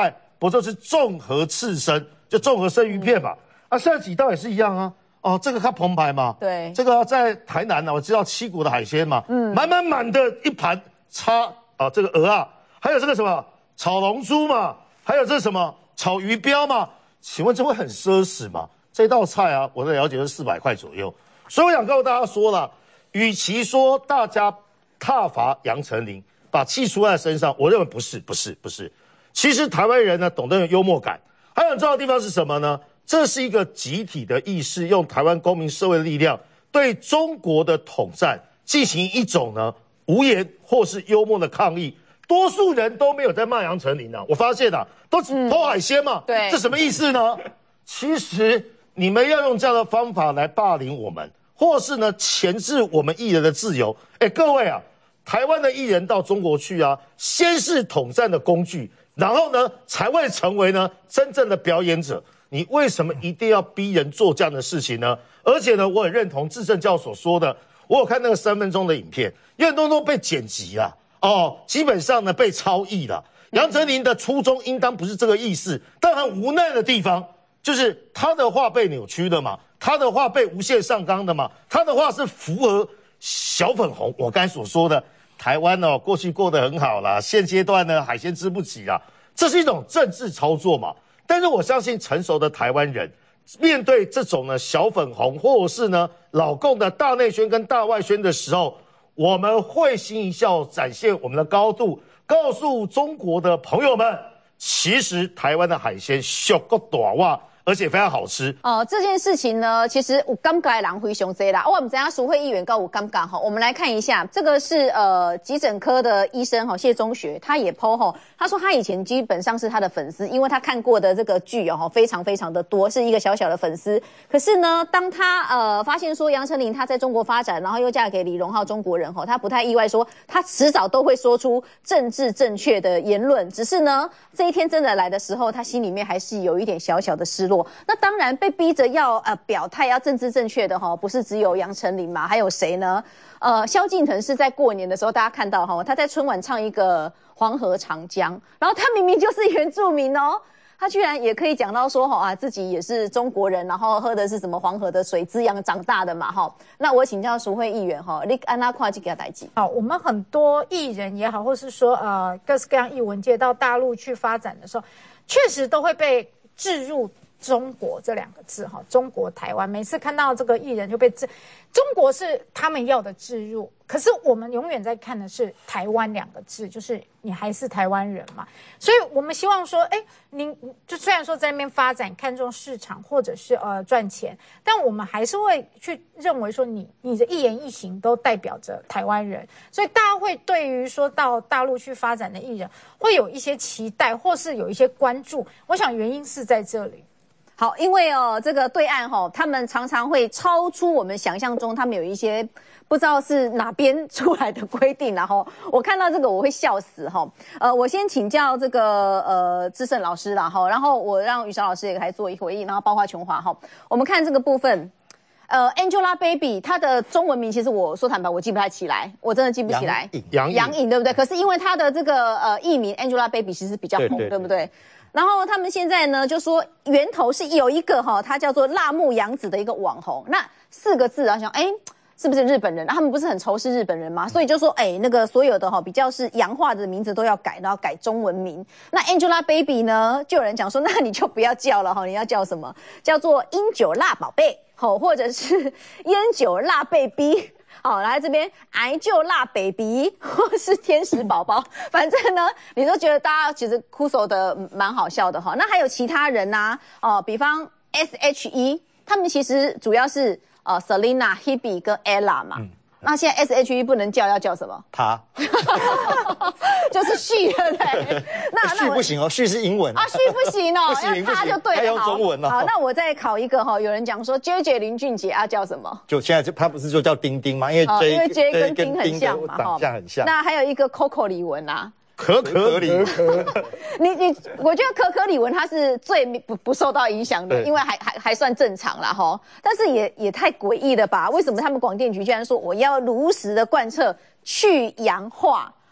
不就是综合刺身，就综合生鱼片嘛？啊，现在几道也是一样啊。哦，这个它澎湃嘛， 对， 这个在台南呢、啊，我知道七股的海鲜嘛，嗯，满满满的一盘叉啊，这个鹅啊，还有这个什么炒龙珠嘛，还有这什么炒鱼标嘛，请问这会很奢侈吗？这道菜啊，我的了解是四百块左右，所以我想告诉大家说了，与其说大家挞伐杨丞琳，把气出在身上，我认为不是，不是，不是，其实台湾人呢懂得有幽默感，还有很重要的地方是什么呢？这是一个集体的意识，用台湾公民社会的力量对中国的统战进行一种呢无言或是幽默的抗议。多数人都没有在骂杨丞琳啊，我发现啊，都偷海鲜嘛，嗯、对，这什么意思呢？其实你们要用这样的方法来霸凌我们，或是呢钳制我们艺人的自由。哎，各位啊，台湾的艺人到中国去啊，先是统战的工具，然后呢才会成为呢真正的表演者。你为什么一定要逼人做这样的事情呢？而且呢，我很认同志正教所说的，我有看那个三分钟的影片，有很多都被剪辑了，哦，基本上呢被超译了。杨丞琳的初衷应当不是这个意思，但很无奈的地方就是他的话被扭曲了嘛，他的话被无限上纲的嘛，他的话是符合小粉红我刚才所说的，台湾哦过去过得很好啦，现阶段呢海鲜吃不起啦，这是一种政治操作嘛。但是我相信成熟的台湾人，面对这种呢小粉红或者是呢老共的大内宣跟大外宣的时候，我们会心一笑，展现我们的高度，告诉中国的朋友们，其实台湾的海鲜小个大哇，而且非常好吃哦。这件事情呢，其实有感觉的人非常多啦。我们等下淑慧议员告我感觉哈，我们来看一下，这个是呃急诊科的医生哈谢中学，他也 po 哈，他说他以前基本上是他的粉丝，因为他看过的这个剧哦非常非常的多，是一个小小的粉丝。可是呢，当他呃发现说杨丞琳她在中国发展，然后又嫁给李荣浩中国人哈，他不太意外说他迟早都会说出政治正确的言论，只是呢这一天真的来的时候，他心里面还是有一点小小的失落。那当然被逼着要呃表态要政治正确的哈，不是只有杨丞琳嘛，还有谁呢？呃，萧敬腾是在过年的时候，大家看到哈，他在春晚唱一个黄河长江，然后他明明就是原住民哦，他居然也可以讲到说哈啊自己也是中国人，然后喝的是什么黄河的水滋养长大的嘛哈。那我请教淑慧议员哈，你安那看这个代志？ 好，我们很多艺人也好，或是说呃各式各样艺文界到大陆去发展的时候，确实都会被置入中国这两个字哈，中国台湾，每次看到这个艺人就被置，中国是他们要的置入，可是我们永远在看的是台湾两个字，就是你还是台湾人嘛，所以我们希望说，哎，您就虽然说在那边发展看重市场或者是呃赚钱，但我们还是会去认为说你你的一言一行都代表着台湾人，所以大家会对于说到大陆去发展的艺人会有一些期待，或是有一些关注，我想原因是在这里。 好，因为哦，这个对岸哈、哦，他们常常会超出我们想象中，他们有一些不知道是哪边出来的规定，然后我看到这个我会笑死哈。呃，我先请教这个呃资深老师啦哈，然后我让宇韶老师也来做一回应，然后包括琼华哈，我们看这个部分。呃 ，Angelababy 她的中文名其实我说坦白我记不太起来，我真的记不起来。 杨颖， 杨颖对不对？可是因为她的这个呃艺名 Angelababy 其实比较红， 对, 对, 对, 对不对？然后他们现在呢就说源头是有一个哈、哦，他叫做辣目洋子的一个网红，那四个字啊，想哎是不是日本人？他们不是很仇视日本人吗？所以就说哎那个所有的哈、哦、比较是洋化的名字都要改，然后改中文名。那 Angelababy 呢，就有人讲说，那你就不要叫了哈，你要叫什么？叫做英九辣宝贝，好，或者是烟酒辣 baby。好，来这边癌就辣 baby 或是天使宝宝，反正呢，你都觉得大家其实酷手的蛮好笑的哈。那还有其他人呐、啊，哦，比方 S H E， 他们其实主要是呃 Selena、Hebe 跟 Ella 嘛。嗯那现在 S H E 不能叫，要叫什么？ 他， 就是旭，对不对？那旭不行哦，旭是英文啊，旭不行哦， 不行要他就对了。 要用中文哦。 好，那我再考一个哈，有人讲说 J J 林俊杰要叫什么？ 就现在就他不是就叫丁丁吗？因为 J、 哦、因为 J 跟丁很像嘛， 长相很像。 那还有一个 Coco 李玟啊。 可可李玟， 你你，我觉得可可李玟她是最不不受到影响的，因为还还还算正常啦齁。但是也也太诡异了吧？为什么他们广电局居然说我要如实的贯彻去洋化？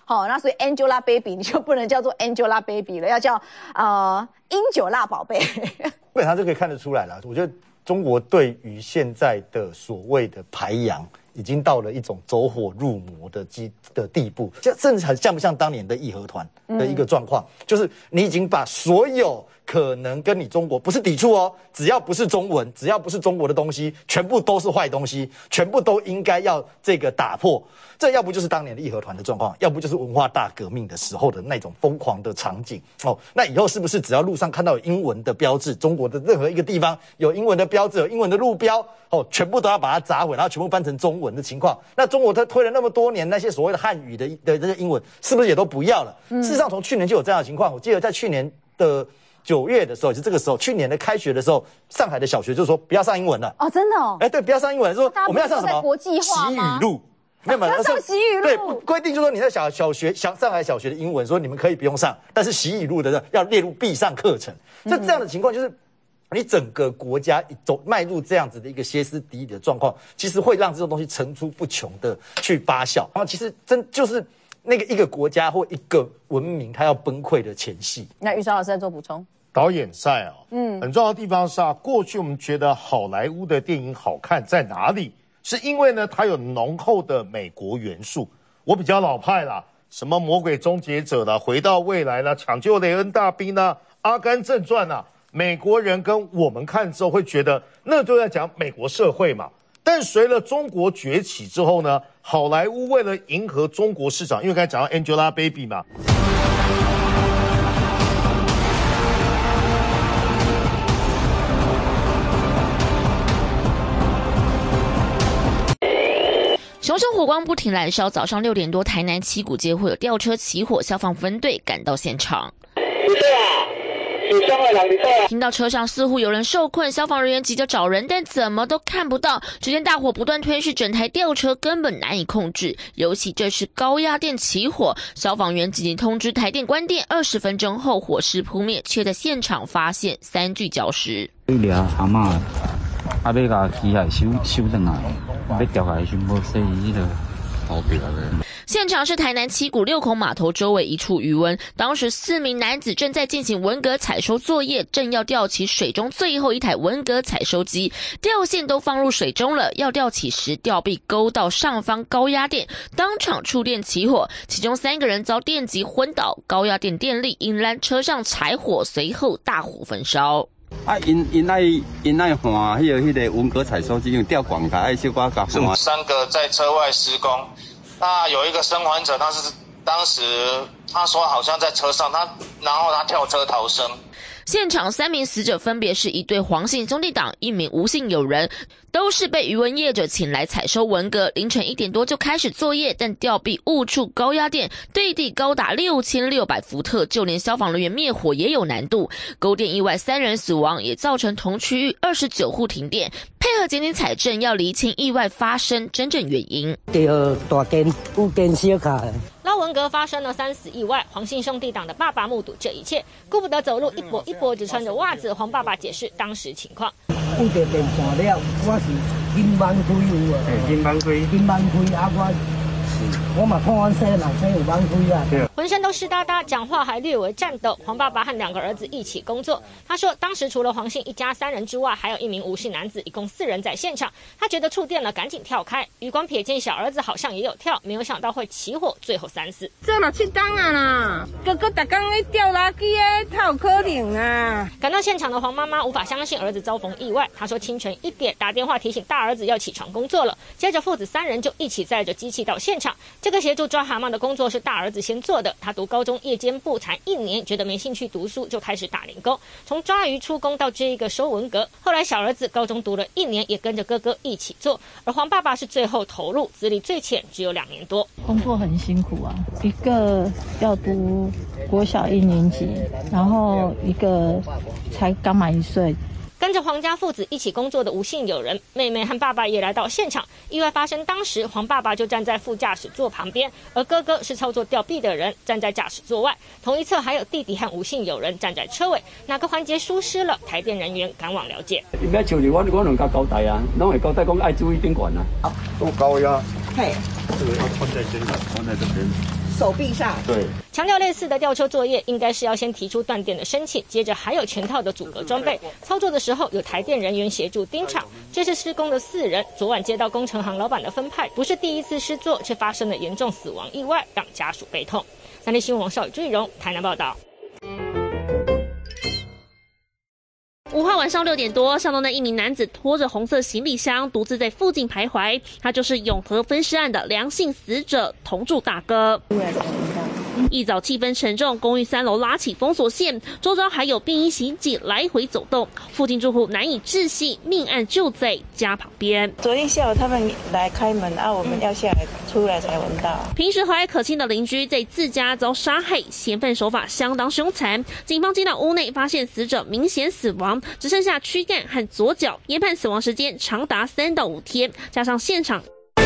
好，那所以 Angelababy 你就不能叫做 Angelababy 了，要叫呃英九辣宝贝。基本上就可以看得出来了。我觉得中国对于现在的所谓的排洋，已经到了一种走火入魔的基的地步，就甚至很像不像当年的义和团的一个状况，嗯、就是你已经把所有可能跟你中国不是抵触哦，只要不是中文，只要不是中国的东西，全部都是坏东西，全部都应该要这个打破。这要不就是当年的义和团的状况，要不就是文化大革命的时候的那种疯狂的场景哦。那以后是不是只要路上看到有英文的标志，中国的任何一个地方有英文的标志、有英文的路标哦，全部都要把它砸毁，然后全部翻成中文的情况？那中国它推了那么多年，那些所谓的汉语的的这些英文，是不是也都不要了？嗯、事实上，从去年就有这样的情况。我记得在去年的九月的时候，也是这个时候，去年的开学的时候，上海的小学就说不要上英文了。 哦，真的哦。 哎，对，不要上英文，说我们要上什么？ 国际化吗？ 习语录。没有没有， 要上习语录。 对，规定就说你在小小学、小上海小学的英文，说你们可以不用上，但是习语录的要列入必上课程。就这样的情况，就是你整个国家走迈入这样子的一个歇斯底里的状况，其实会让这种东西层出不穷的去发酵。然后其实真就是那个一个国家或一个文明，它要崩溃的前夕。 那宇韶老师在做补充。 导演赛啊，嗯，很重要的地方是啊，过去我们觉得好莱坞的电影好看在哪里？是因为呢，它有浓厚的美国元素。我比较老派啦，什么魔鬼终结者啦、回到未来啦、抢救雷恩大兵啦、阿甘正传啦，美国人跟我们看之后会觉得那就在讲美国社会嘛。但随着中国崛起之后呢，好莱坞为了迎合中国市场，因为刚才讲到 Angelababy 嘛。 熊熊火光不停燃烧，早上六点多，台南七股街会有吊车起火，消防分队赶到现场。听到车上似乎有人受困，消防人员急着找人，但怎么都看不到。只见大火不断吞噬整台吊车，根本难以控制。尤其这是高压电起火，消防员紧急通知台电关电。二十分钟后，火势扑灭，却在现场发现三具礁石。 阿嬷，啊要甲机械收收转来，要调下去无洗伊个头皮个。 现场是台南七股六孔码头周围一处渔温，当时四名男子正在进行文蛤采收作业，正要吊起水中最后一台文蛤采收机，吊线都放入水中了，要吊起时吊臂勾到上方高压电，当场触电起火，其中三个人遭电击昏倒，高压电电力引燃车上柴火，随后大火焚烧。 啊，因因爱因爱换迄个迄个文蛤采收机用吊管架，爱小可甲换。 三个在车外施工，那有一个生还者，他是当时他说好像在车上，他然后他跳车逃生。 现场三名死者分别是一对黄姓兄弟党，一名吴姓友人，都是被渔文业者请来采收文蛤。凌晨一点多就开始作业，但吊臂误触高压电，对地高达六千六百伏特，就连消防人员灭火也有难度。勾电意外三人死亡，也造成同区域二十九户停电。配合检警采证，要厘清意外发生真正原因。 第二大电有电小卡。 捞文蛤发生了三死意外，黄姓兄弟党的爸爸目睹这一切，顾不得走路一跛一跛，只穿着袜子。黄爸爸解释当时情况。 有着电线了，我是金芒开有啊， 金芒开， 金芒开啊我。我嘛看阮生人生有帮推啊， 浑身都湿哒哒，讲话还略微颤抖。黄爸爸和两个儿子一起工作，他说当时除了黄姓一家三人之外，还有一名吴姓男子，一共四人在现场。他觉得触电了，赶紧跳开。余光瞥见小儿子好像也有跳，没有想到会起火，最后三死。 这嘛七档啊啦，哥哥逐工在吊垃圾诶，他有可能啊。 赶到现场的黄妈妈无法相信儿子遭逢意外，她说清晨一点打电话提醒大儿子要起床工作了，接着父子三人就一起载着机器到现场。这个协助抓蛤蟆的工作是大儿子先做的，他读高中夜间部才一年，觉得没兴趣读书，就开始打零工，从抓鱼出工到这一个收文蛤。后来小儿子高中读了一年，也跟着哥哥一起做，而黄爸爸是最后投入，资历最浅，只有两年多。 工作很辛苦啊，一个要读国小一年级，然后一个才刚满一岁。 跟着黄家父子一起工作的吴姓友人，妹妹和爸爸也来到现场。意外发生当时，黄爸爸就站在副驾驶座旁边，而哥哥是操作吊臂的人，站在驾驶座外。同一侧还有弟弟和吴姓友人站在车尾。哪个环节疏失了？台电人员赶往了解。 应该像是我我两家交代啊，拢会交代讲爱注意电管啊。 多高压？ 嘿，这个要放在肩上，放在这边。 手臂上。 对， 强调类似的吊车作业应该是要先提出断电的申请，接着还有全套的阻隔装备。操作的时候有台电人员协助盯场。这是施工的四人，昨晚接到工程行老板的分派，不是第一次施作，却发生了严重死亡意外，让家属悲痛。三立新闻王邵宇、朱以荣台南报道。 五号晚上六点多，巷弄内一名男子拖着红色行李箱，独自在附近徘徊。他就是永和分尸案的梁姓死者同住大哥。一早气氛沉重，公寓三楼拉起封锁线，周遭还有便衣刑警来回走动，附近住户难以置信，命案就在家旁边。 昨天下午他们来开门啊，我们要下来出来才闻到。 平时和蔼可亲的邻居在自家遭杀害，嫌犯手法相当凶残。警方进到屋内，发现死者明显死亡，只剩下躯干和左脚，研判死亡时间长达三到五天，加上现场。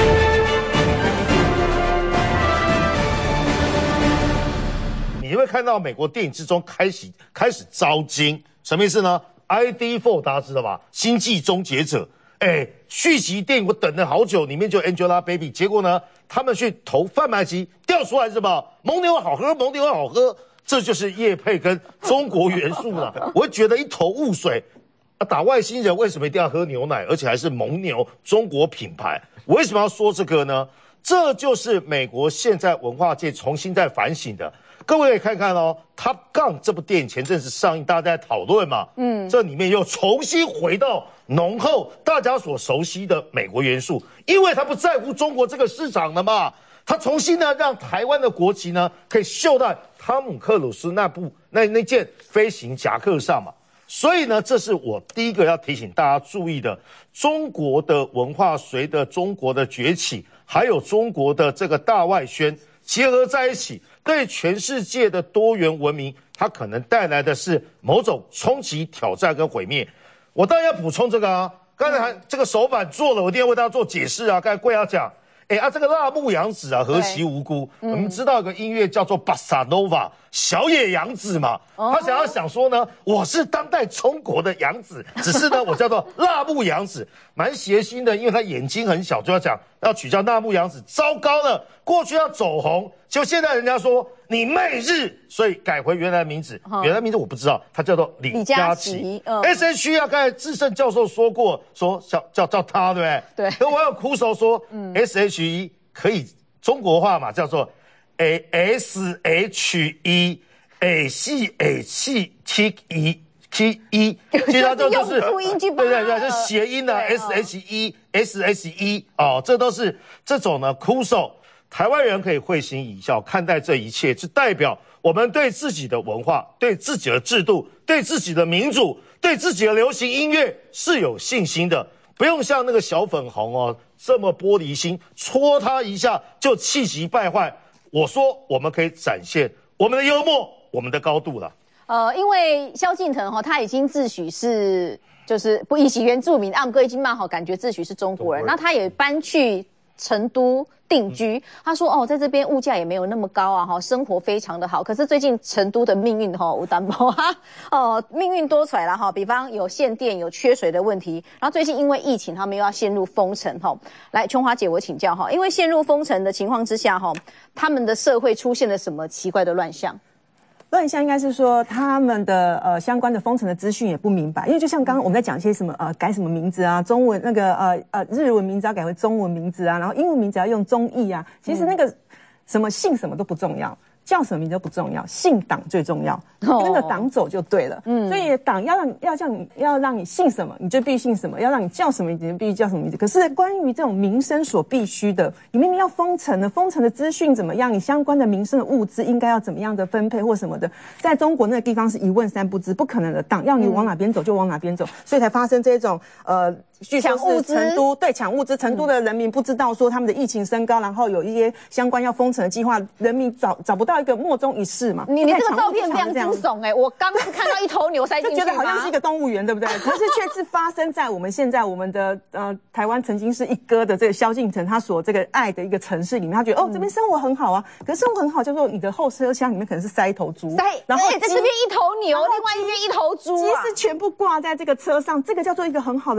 你会看到美国电影之中开始开始招金，什么意思呢 ？I D 四 大家知道吧？星际终结者，哎，续集电影我等了好久，里面就 Angelababy， 结果呢，他们去投贩卖机，调出来是什么？蒙牛好喝，蒙牛好喝，这就是业配跟中国元素了。我会觉得一头雾水。啊，打外星人为什么一定要喝牛奶，而且还是蒙牛中国品牌？我为什么要说这个呢？这就是美国现在文化界重新在反省的。各位可以看看哦，《Top Gun》这部电影前阵子上映，大家在讨论嘛，嗯，这里面又重新回到浓厚大家所熟悉的美国元素，因为他不在乎中国这个市场了嘛，他重新呢让台湾的国旗呢可以绣在汤姆克鲁斯那部那那件飞行夹克上嘛，所以呢，这是我第一个要提醒大家注意的，中国的文化随着中国的崛起，还有中国的这个大外宣结合在一起。对全世界的多元文明，它可能带来的是某种冲击、挑战跟毁灭。我当然要补充这个啊，刚才这个手板做了，我一定要为大家做解释啊。刚才贵要讲，哎啊，这个辣目洋子啊，何其无辜！嗯、我们知道有个音乐叫做巴萨诺瓦，小野洋子嘛，哦、他想要想说呢，我是当代中国的洋子，只是呢，我叫做辣目洋子，蛮邪心的，因为他眼睛很小，就要讲要取叫辣目洋子，糟糕了，过去要走红。就现在人家说你媚日，所以改回原来名字。哦、原来名字我不知道，他叫做李佳琦。嗯、S H E 啊，刚才智胜教授说过，说叫叫叫他，对不对？对。可我有苦手说，嗯、S H E 可以中国话嘛，叫做 A S H E A C H T E T E， 其实它就是对对对，是谐音的 S H E S H E 哦，这都是这种呢苦手。台湾人可以会心一笑看待这一切，是代表我们对自己的文化、对自己的制度、对自己的民主、对自己的流行音乐是有信心的，不用像那个小粉红哦这么玻璃心，戳他一下就气急败坏。我说我们可以展现我们的幽默、我们的高度了。 呃，因为萧敬腾哈、哦、他已经自诩是就是不以其原住民，阿姆哥已经蛮好，感觉自诩是中国人，那他也搬去成都定居，他说哦，在这边物价也没有那么高啊，哈，生活非常的好。可是最近成都的命运哈，无担保哈，哦，命运多舛了哈。比方有限电、有缺水的问题，然后最近因为疫情，他们又要陷入封城哈。来，琼华姐，我请教哈，因为陷入封城的情况之下哈，他们的社会出现了什么奇怪的乱象？ 乱象应该是说他们的呃相关的封城的资讯也不明白，因为就像刚刚我们在讲一些什么呃改什么名字啊，中文那个呃呃日文名字要改为中文名字啊，然后英文名字要用中译啊，其实那个什么姓什么都不重要。叫什么名字都不重要，姓党最重要，跟着党走就对了。嗯，所以党要让要叫你要让你姓什么，你就必须姓什么；要让你叫什么名字，你就必须叫什么名字。可是关于这种民生所必须的，你明明要封城了，封城的资讯怎么样？你相关的民生的物资应该要怎么样的分配或什么的，在中国那个地方是一问三不知，不可能的。党要你往哪边走就往哪边走，所以才发生这种呃。据说是成都对抢物资，成都的人民不知道说他们的疫情升高，然后有一些相关要封城的计划，人民找找不到一个莫衷一是嘛。 你你这个照片非常惊悚哎、欸，我刚是看到一头牛塞进去， 就觉得好像是一个动物园，对不对？可是却是发生在我们现在我们的呃台湾曾经是一哥的这个萧敬腾他所这个爱的一个城市里面，他觉得哦这边生活很好啊，可是生活很好，叫做你的后车厢里面可能是塞一头猪， 塞，然后在这边一头牛，另外一边一头猪、啊， 鸡是全部挂在这个车上，这个叫做一个很好的城市吗？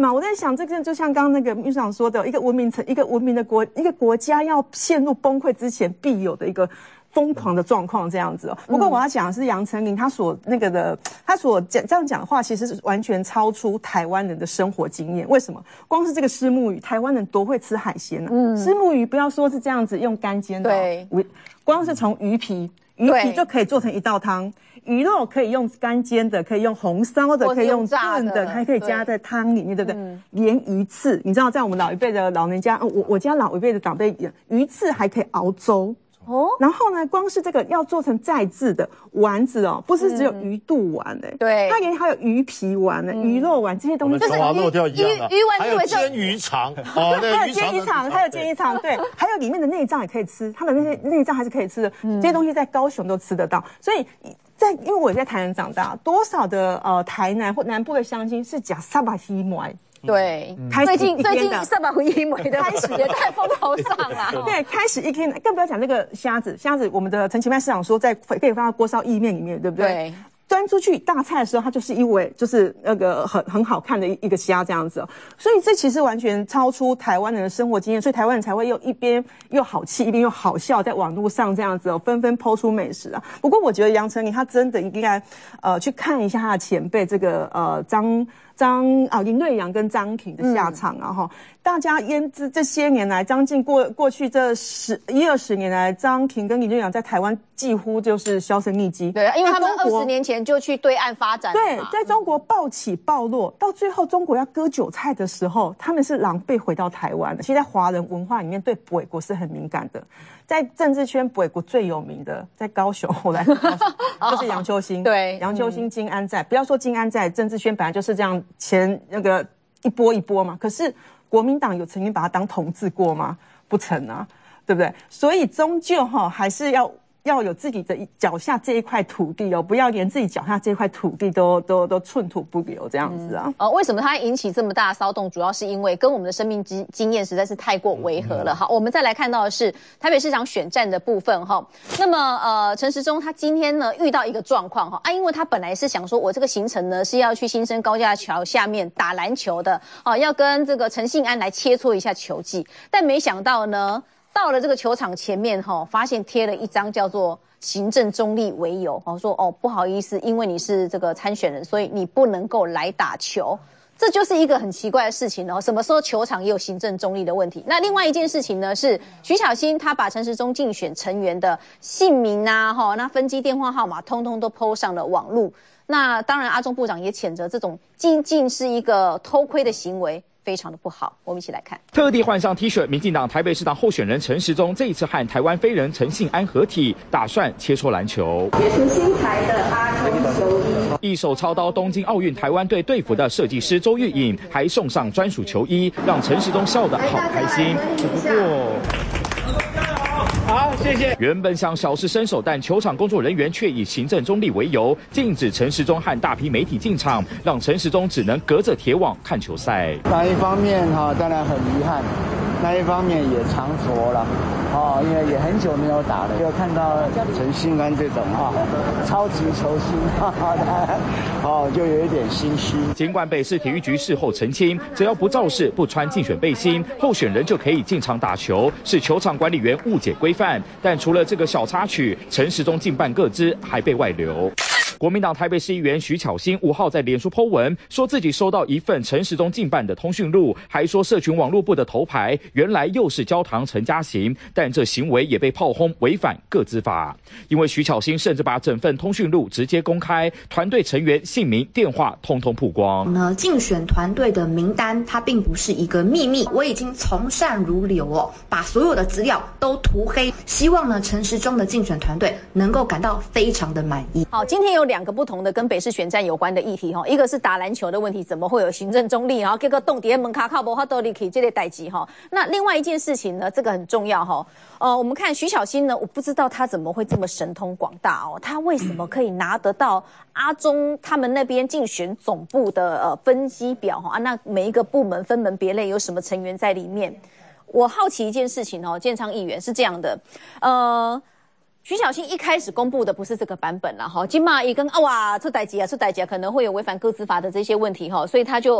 嘛，我在想，这个就像刚刚那个秘书长说的，一个文明城、一个文明的国、一个国家要陷入崩溃之前必有的一个疯狂的状况这样子哦。不过我要讲的是杨丞琳他所那个的，他所讲这样讲的话，其实是完全超出台湾人的生活经验。为什么？光是这个虱目鱼，台湾人多会吃海鲜呢、啊？嗯，虱目鱼不要说是这样子用干煎的、哦，对，光是从鱼皮，鱼皮就可以做成一道汤。鱼肉可以用干煎的，可以用红烧的，可以用炖的，还可以加在汤里面，对不对？嗯、连鱼翅，你知道，在我们老一辈的老人家，我我家老一辈的长辈，鱼翅还可以熬粥。哦，然后呢，光是这个要做成再制的丸子哦，不是只有鱼肚丸哎、欸，对，它也还有鱼皮丸呢、欸、嗯、鱼肉丸这些东西， 就是鱼鱼鱼丸， 还有煎鱼肠哦， 还有煎鱼肠，还有煎鱼肠，对，还有里面的内脏也可以吃，它的那些内脏还是可以吃的，嗯、这些东西在高雄都吃得到，所以。在，因为我在台南长大，多少的呃台南或南部的乡亲是讲萨巴希摩。 对，嗯、最近最近萨巴希摩的开始也在风头上啊。 对，开始一天，更不要讲那个虾子，虾子我们的陈其迈市长说在可以放到锅烧意面里面，对不对？对。端出去大菜的时候，它就是一尾就是那个很很好看的一个虾这样子、哦，所以这其实完全超出台湾人的生活经验，所以台湾人才会又一边又好气，一边又好笑，在网络上这样子哦，纷纷抛出美食啊。不过我觉得杨丞琳她真的应该呃去看一下她的前辈这个呃张。张啊林瑞阳跟张庭的下场啊哈、嗯，大家腌这这些年来，将近过过去这十一二十年来，张庭跟林瑞阳在台湾几乎就是销声匿迹。 对，因为他们二十年前就去对岸发展了嘛。 对，在中国暴起暴落，到最后中国要割韭菜的时候，他们是狼狈回到台湾的。其实，在华人文化里面，对北国是很敏感的。在政治圈，北国最有名的，在高雄，我来就是杨秋兴。对，杨秋兴、金安在，不要说金安在，政治圈本来就是这样，前那个一波一波嘛。可是国民党有曾经把他当同志过吗？不曾啊，对不对？所以终究哈还是要。要有自己的脚下这一块土地哦，不要连自己脚下这块土地都都都寸土不留这样子啊。 嗯、呃，为什么它引起这么大的骚动？主要是因为跟我们的生命经经验实在是太过违和了。好，我们再来看到的是台北市长选战的部分哈。那么呃，陈时中他今天呢遇到一个状况哈啊，因为他本来是想说我这个行程呢是要去新生高架桥下面打篮球的啊，要跟这个陈信安来切磋一下球技，但没想到呢。到了这个球场前面哈，发现贴了一张叫做行政中立为由，哦说哦不好意思，因为你是这个参选人，所以你不能够来打球。这就是一个很奇怪的事情哦。什么时候球场也有行政中立的问题？那另外一件事情呢，是徐巧芯他把陈时中竞选成员的姓名啊，哈，那分机电话号码，通通都 po 上了网路。那当然，阿中部长也谴责这种仅仅是一个偷窥的行为。非常的不好，我们一起来看。 特地换上 T 恤，民进党台北市长候选人陈时中这一次和台湾飞人陈信安合体，打算切磋篮球。也是新台的阿中球衣，一手操刀东京奥运台湾队队服的设计师周玉颖，还送上专属球衣，让陈时中笑得好开心。只不过。好，谢谢。原本想小试身手，但球场工作人员却以行政中立为由，禁止陈时中和大批媒体进场，让陈时中只能隔着铁网看球赛。 那一方面哈，当然很遗憾；那一方面也长着了，哦，因为也很久没有打了，就看到陈信安这种哈超级球星，哈哈，哦，就有一点心虚。 尽管北市体育局事后澄清，只要不肇事、不穿竞选背心，候选人就可以进场打球，是球场管理员误解规范。但除了这个小插曲，陈时中近半个资还被外流。国民党台北市议员徐巧芯五号在脸书 po 文，说自己收到一份陈时中近办的通讯录，还说社群网络部的头牌原来又是焦糖陈嘉行，但这行为也被炮轰违反个资法。因为徐巧芯甚至把整份通讯录直接公开，团队成员姓名、电话通通曝光。 呢，竞选团队的名单它并不是一个秘密，我已经从善如流哦，把所有的资料都涂黑，希望呢陈时中的竞选团队能够感到非常的满意。 好，今天有两个不同的跟北市选战有关的议题哈，一个是打篮球的问题，怎么会有行政中立哈？这个冻底门卡靠不哈都里可以这类代际哈。那另外一件事情呢，这个很重要哈。呃，我们看徐巧芯呢，我不知道他怎么会这么神通广大哦，他为什么可以拿得到阿中他们那边竞选总部的呃分析表哈？啊，那每一个部门分门别类有什么成员在里面？我好奇一件事情哦，建昌议员是这样的，呃。徐巧芯一开始公布的不是这个版本啦，哈，金马一跟啊哇出代级啊出代级啊，可能会有违反个资法的这些问题哈，所以他就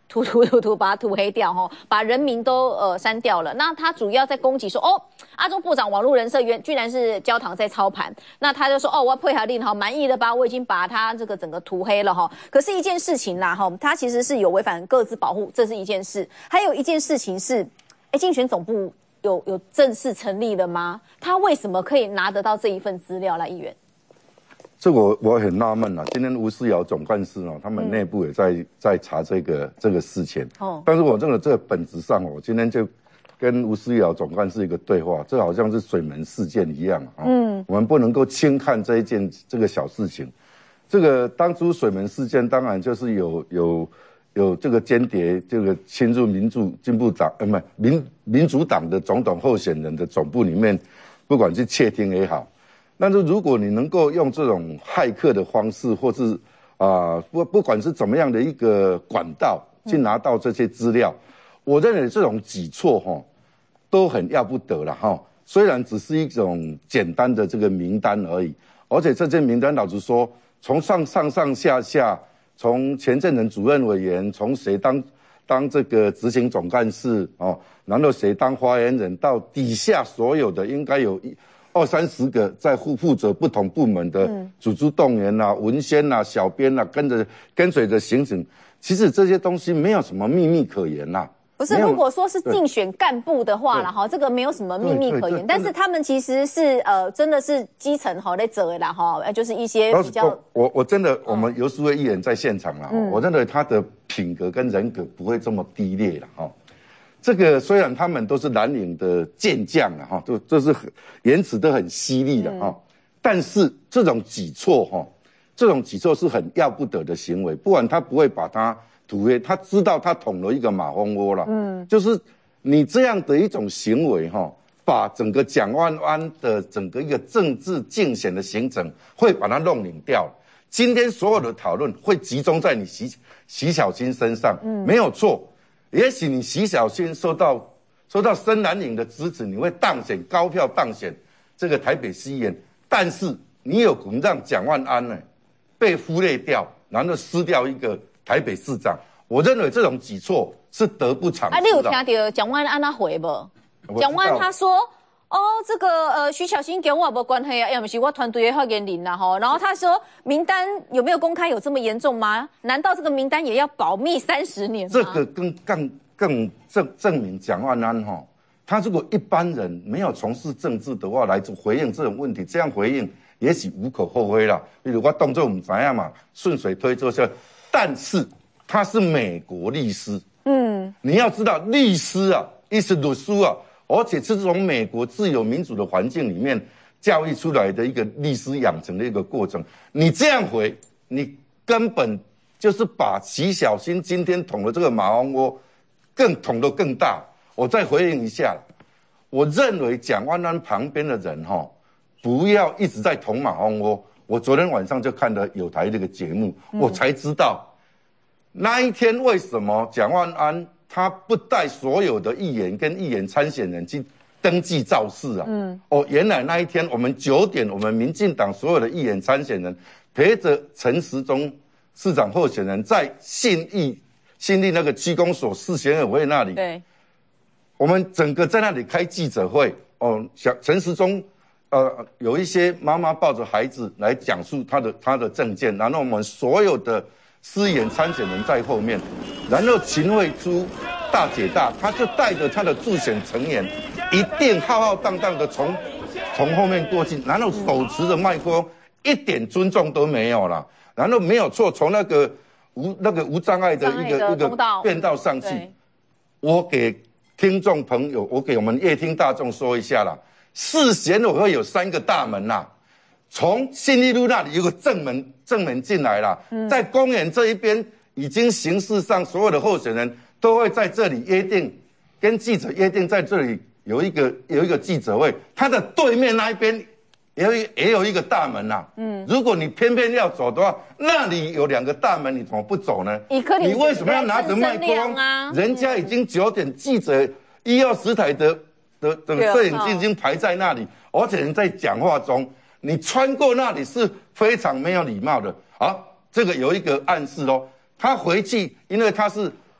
涂涂涂涂把它涂黑掉哈，把人名都呃删掉了。那他主要在攻击说，哦，阿中部长网络人设原居然是焦糖在操盘。那他就说，哦，我要配合令哈，满意了吧？我已经把他这个整个涂黑了哈。可是一件事情啦哈，他其实是有违反个资保护，这是一件事。还有一件事情是，哎，竞选总部有有正式成立了吗？他为什么可以拿得到这一份资料来？议员？ 这我我很纳闷啊，今天吴思瑶总干事哦，他们内部也在、嗯、在查这个这个事情。哦，但是我认为这个本质上哦，我今天就跟吴思瑶总干事一个对话，这好像是水门事件一样啊。嗯，我们不能够轻看这一件这个小事情。这个当初水门事件，当然就是有有有这个间谍，这个侵入民主进步党呃，不民民主党的总统候选人的总部里面，不管是窃听也好。但是如果你能够用这种骇客的方式，或是啊、呃、不不管是怎么样的一个管道去拿到这些资料，嗯、我认为这种举措哈都很要不得了哈。虽然只是一种简单的这个名单而已，而且这些名单老实说，从上上上下下，从前政人主任委员，从谁当当这个执行总干事哦，然后谁当发言人，到底下所有的应该有一。二三十个在负负责不同部门的组织动员啊、文宣啊、小编啊，跟着跟随着行程，其实这些东西没有什么秘密可言呐、啊。 不是，如果说是竞选干部的话啦，哈，这个没有什么秘密可言。但是他们其实是呃，真的是基层哈在走的啦，哈，就是一些比较。 我我真的，我们游淑慧议员在现场啦，嗯、我认为他的品格跟人格不会这么低劣啦，哈。这个虽然他们都是蓝领的健将了哈，就就是言辞都很犀利的哈，嗯、但是这种举措哈，这种举措是很要不得的行为，不然他不会把它涂黑，他知道他捅了一个马蜂窝了，嗯，就是你这样的一种行为哈，把整个蒋万安的整个一个政治竞选的行程会把它弄拧掉。今天所有的讨论会集中在你徐徐小青身上，嗯，没有错。也许你徐小青受到受到深蓝营的支持，你会当选高票当选这个台北市议员，但是你有可能让蒋万安呢被忽略掉，然后失掉一个台北市长。我认为这种举措是得不偿失的。啊， 你有听到蒋万安那回不？蒋万安他说。哦，这个呃，徐小青跟我没关系啊，要不是我团队的发言人啦吼。然后他说，名单有没有公开有这么严重吗？难道这个名单也要保密三十年吗？ 这个更更更证证明蒋万安哈，他如果一般人没有从事政治的话来回应这种问题，这样回应也许无可厚非啦。比如我动作我们怎样嘛，顺水推舟下，但是他是美国律师，嗯，你要知道律师啊，亦是律师啊。而且是从美国自由民主的环境里面教育出来的一个律师养成的一个过程。你这样回，你根本就是把徐小青今天捅的这个马蜂窝，更捅得更大。我再回应一下，我认为蒋万安旁边的人哈，不要一直在捅马蜂窝。我昨天晚上就看了有台这个节目，嗯、我才知道那一天为什么蒋万安。他不带所有的议员跟议员参选人去登记造势啊！嗯，哦，原来那一天我们九点，我们民进党所有的议员参选人陪着陈时中市长候选人在信义信义那个区公所市选委会那里，对，我们整个在那里开记者会。哦，小陈时中，呃，有一些妈妈抱着孩子来讲述他的他的政见，然后我们所有的。司员参选人在后面，然后秦慧珠大姐大，她就带着她的助选成员，一定浩浩荡荡的从从后面过去，然后手持着麦克风，一点尊重都没有了，然后没有错，从那个无那个无障碍的一个一个变道上去。我给听众朋友，我给我们乐听大众说一下啦，四选我会有三个大门啦。从信义路那里有个正门，正门进来了，嗯、在公园这一边，已经形式上所有的候选人都会在这里约定，跟记者约定在这里有一个有一个记者会，他的对面那一边也有也有一个大门呐、啊。嗯，如果你偏偏要走的话，那里有两个大门，你怎么不走呢？你为什么要拿着麦克风？啊、人家已经九点，记者一二十台的的的摄影机已经排在那里，而且人在讲话中。你穿过那里是非常没有礼貌的啊！这个有一个暗示哦，他回去，因为他是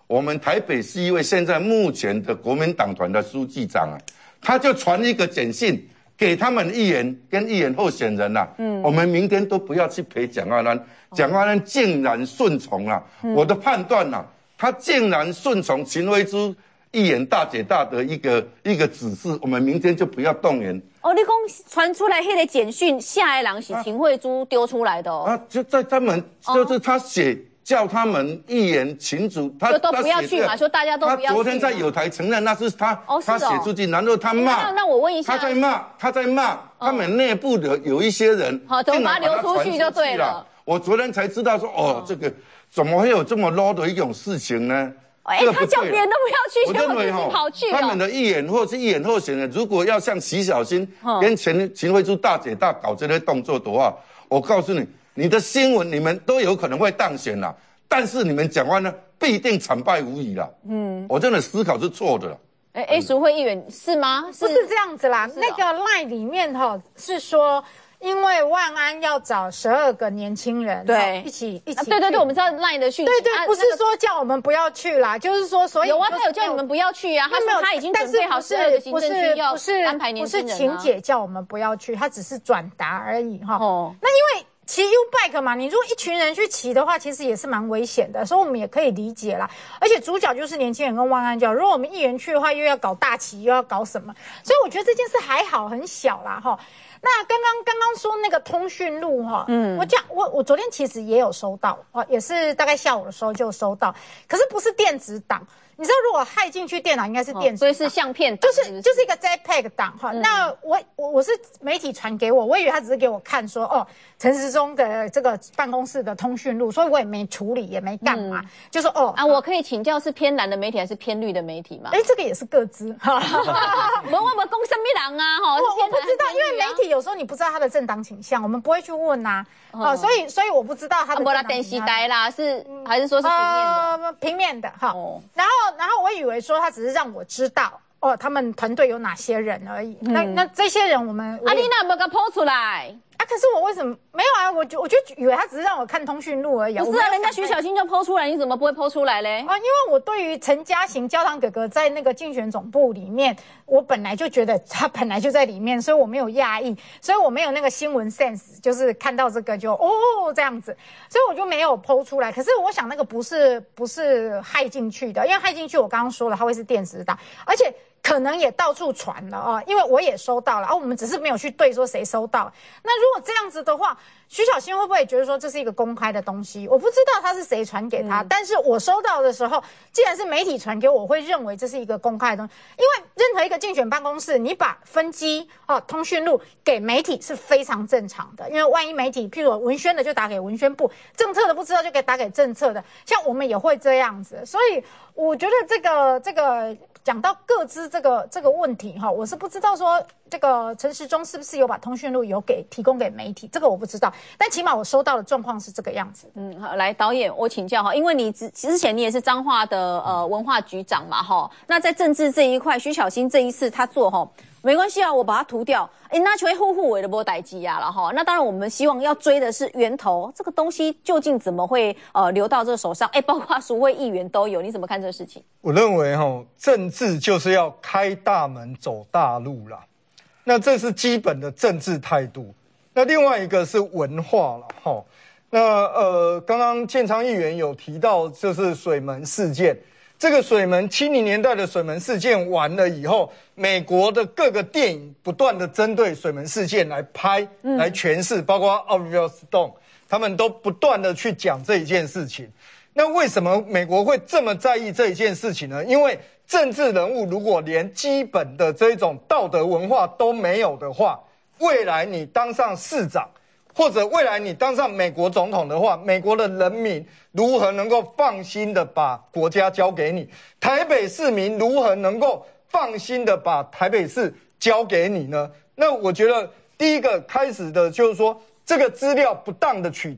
我们台北市议会现在目前的国民党团的书记长啊，他就传一个简讯给他们议员跟议员候选人呐、啊，嗯，我们明天都不要去陪蒋万安，蒋万安竟然顺从了、啊嗯，我的判断呐、啊，他竟然顺从秦慧珠议员大姐大的一个一个指示，我们明天就不要动员。 哦，你讲传出来那个简讯，下一郎是秦慧珠丢出来的哦。 啊，就在他们，就是他写。叫他们议员群组，他就都不要去嘛，说大家都不要去。 他昨天在有台承认那是他， 哦、 他写出去，然后他骂。 那那我问一下， 他在骂，他在骂他们内部的有一些人， 好，怎么把它流出去就对了。 我昨天才知道说，哦，这个怎么会有这么 low 的一种事情呢？ 哎，他叫别人都不要去， 我认为哈， 跑去他们的议员或是议员候选人，如果要像徐小新跟秦秦慧珠大姐大搞这些动作的话，我告诉你，你的新闻你们都有可能会当选啦。但是你们讲话呢，必定惨败无疑啦。嗯，我真的思考是错的。 哎哎，淑慧议员是吗？ 不是这样子啦。那个 line 里面哈是说，因为万安要找十二个年轻人， 对， 一起一起、 啊。对对对，我们知道 line 的讯息。 对对，啊、不是说叫我们不要去啦，就是说，所以有啊，他有叫你们不要去啊。他说他已经准备好十二个行政区要安排年轻人、啊、 不是秦姐叫我们不要去，他只是转达而已哈。哦，那因为。骑 U-Bike 嘛，你如果一群人去骑的话，其实也是蛮危险的，所以我们也可以理解啦。而且主角就是年轻人跟万安教，如果我们议员去的话，又要搞大旗，又要搞什么，所以我觉得这件事还好，很小啦哈。那刚刚刚刚说那个通讯录哈，嗯，我讲我我昨天其实也有收到哦，也是大概下午的时候就收到，可是不是电子档。你知道，如果害进去电脑，应该是电子、哦， 所以是相片档，就是就是一个 JPEG 档哈、嗯。那我我我是媒体传给我，我以为他只是给我看说，哦，陈时中的这个办公室的通讯录，所以我也没处理，也没干嘛，嗯、就说哦啊，我可以请教是偏蓝的媒体还是偏绿的媒体吗？ 哎，这个也是各自。我我我公什么人啊？哈， 我我不知道，因为媒体有时候你不知道他的政党倾向，我们不会去问呐、啊，哦，所以所以我不知道他的。 不啦，电视台啦，是还是说是平面的？ 呃，平面的哈。哦、然后然后我以为。说他只是让我知道哦，他们团队有哪些人而已。嗯、那那这些人我们阿丽娜有没有给他抛出来啊？可是我为什么没有啊？我就我就以为他只是让我看通讯录而已。 不是啊，人家徐小新就抛出来，你怎么不会抛出来嘞？ 啊，因为我对于陈嘉行焦糖哥哥在那个竞选总部里面，我本来就觉得他本来就在里面，所以我没有讶异，所以我没有那个新闻 sense， 就是看到这个就哦这样子，所以我就没有抛出来。可是我想那个不是不是害进去的，因为害进去我刚刚说了，它会是电子档，而且。可能也到处传了啊，因为我也收到了啊，我们只是没有去对说谁收到。那如果这样子的话，徐小新会不会觉得说这是一个公开的东西？我不知道他是谁传给他，嗯、但是我收到的时候，既然是媒体传给我，我会认为这是一个公开的东西，因为任何一个竞选办公室，你把分机哦通讯录给媒体是非常正常的，因为万一媒体譬如文宣的就打给文宣部，政策的不知道就给打给政策的，像我们也会这样子，所以我觉得这个这个。讲到各自这个这个问题哈，我是不知道说这个陈时中是不是有把通讯录有给提供给媒体，这个我不知道，但起码我收到的状况是这个样子。 嗯，好，来导演我请教哈，因为你之之前你也是彰化的呃文化局长嘛哈，那在政治这一块，徐小新这一次他做哈。没关系啊，我把它涂掉。哎，那就会护护尾的波代基啊了哈。那当然，我们希望要追的是源头，这个东西究竟怎么会呃流到这手上？哎，包括淑慧议员都有，你怎么看这个事情？ 我认为哈，政治就是要开大门走大路啦。那这是基本的政治态度。那另外一个是文化了哈。那呃，刚刚建昌议员有提到，就是水门事件。这个水门七零年代的水门事件完了以后，美国的各个电影不断的针对水门事件来拍、嗯、来诠释，包括 Oliver Stone， 他们都不断的去讲这一件事情。那为什么美国会这么在意这一件事情呢？因为政治人物如果连基本的这种道德文化都没有的话，未来你当上市长，或者未来你当上美国总统的话，美国的人民如何能够放心的把国家交给你？台北市民如何能够放心的把台北市交给你呢？那我觉得第一个开始的就是说，这个资料不当的取得，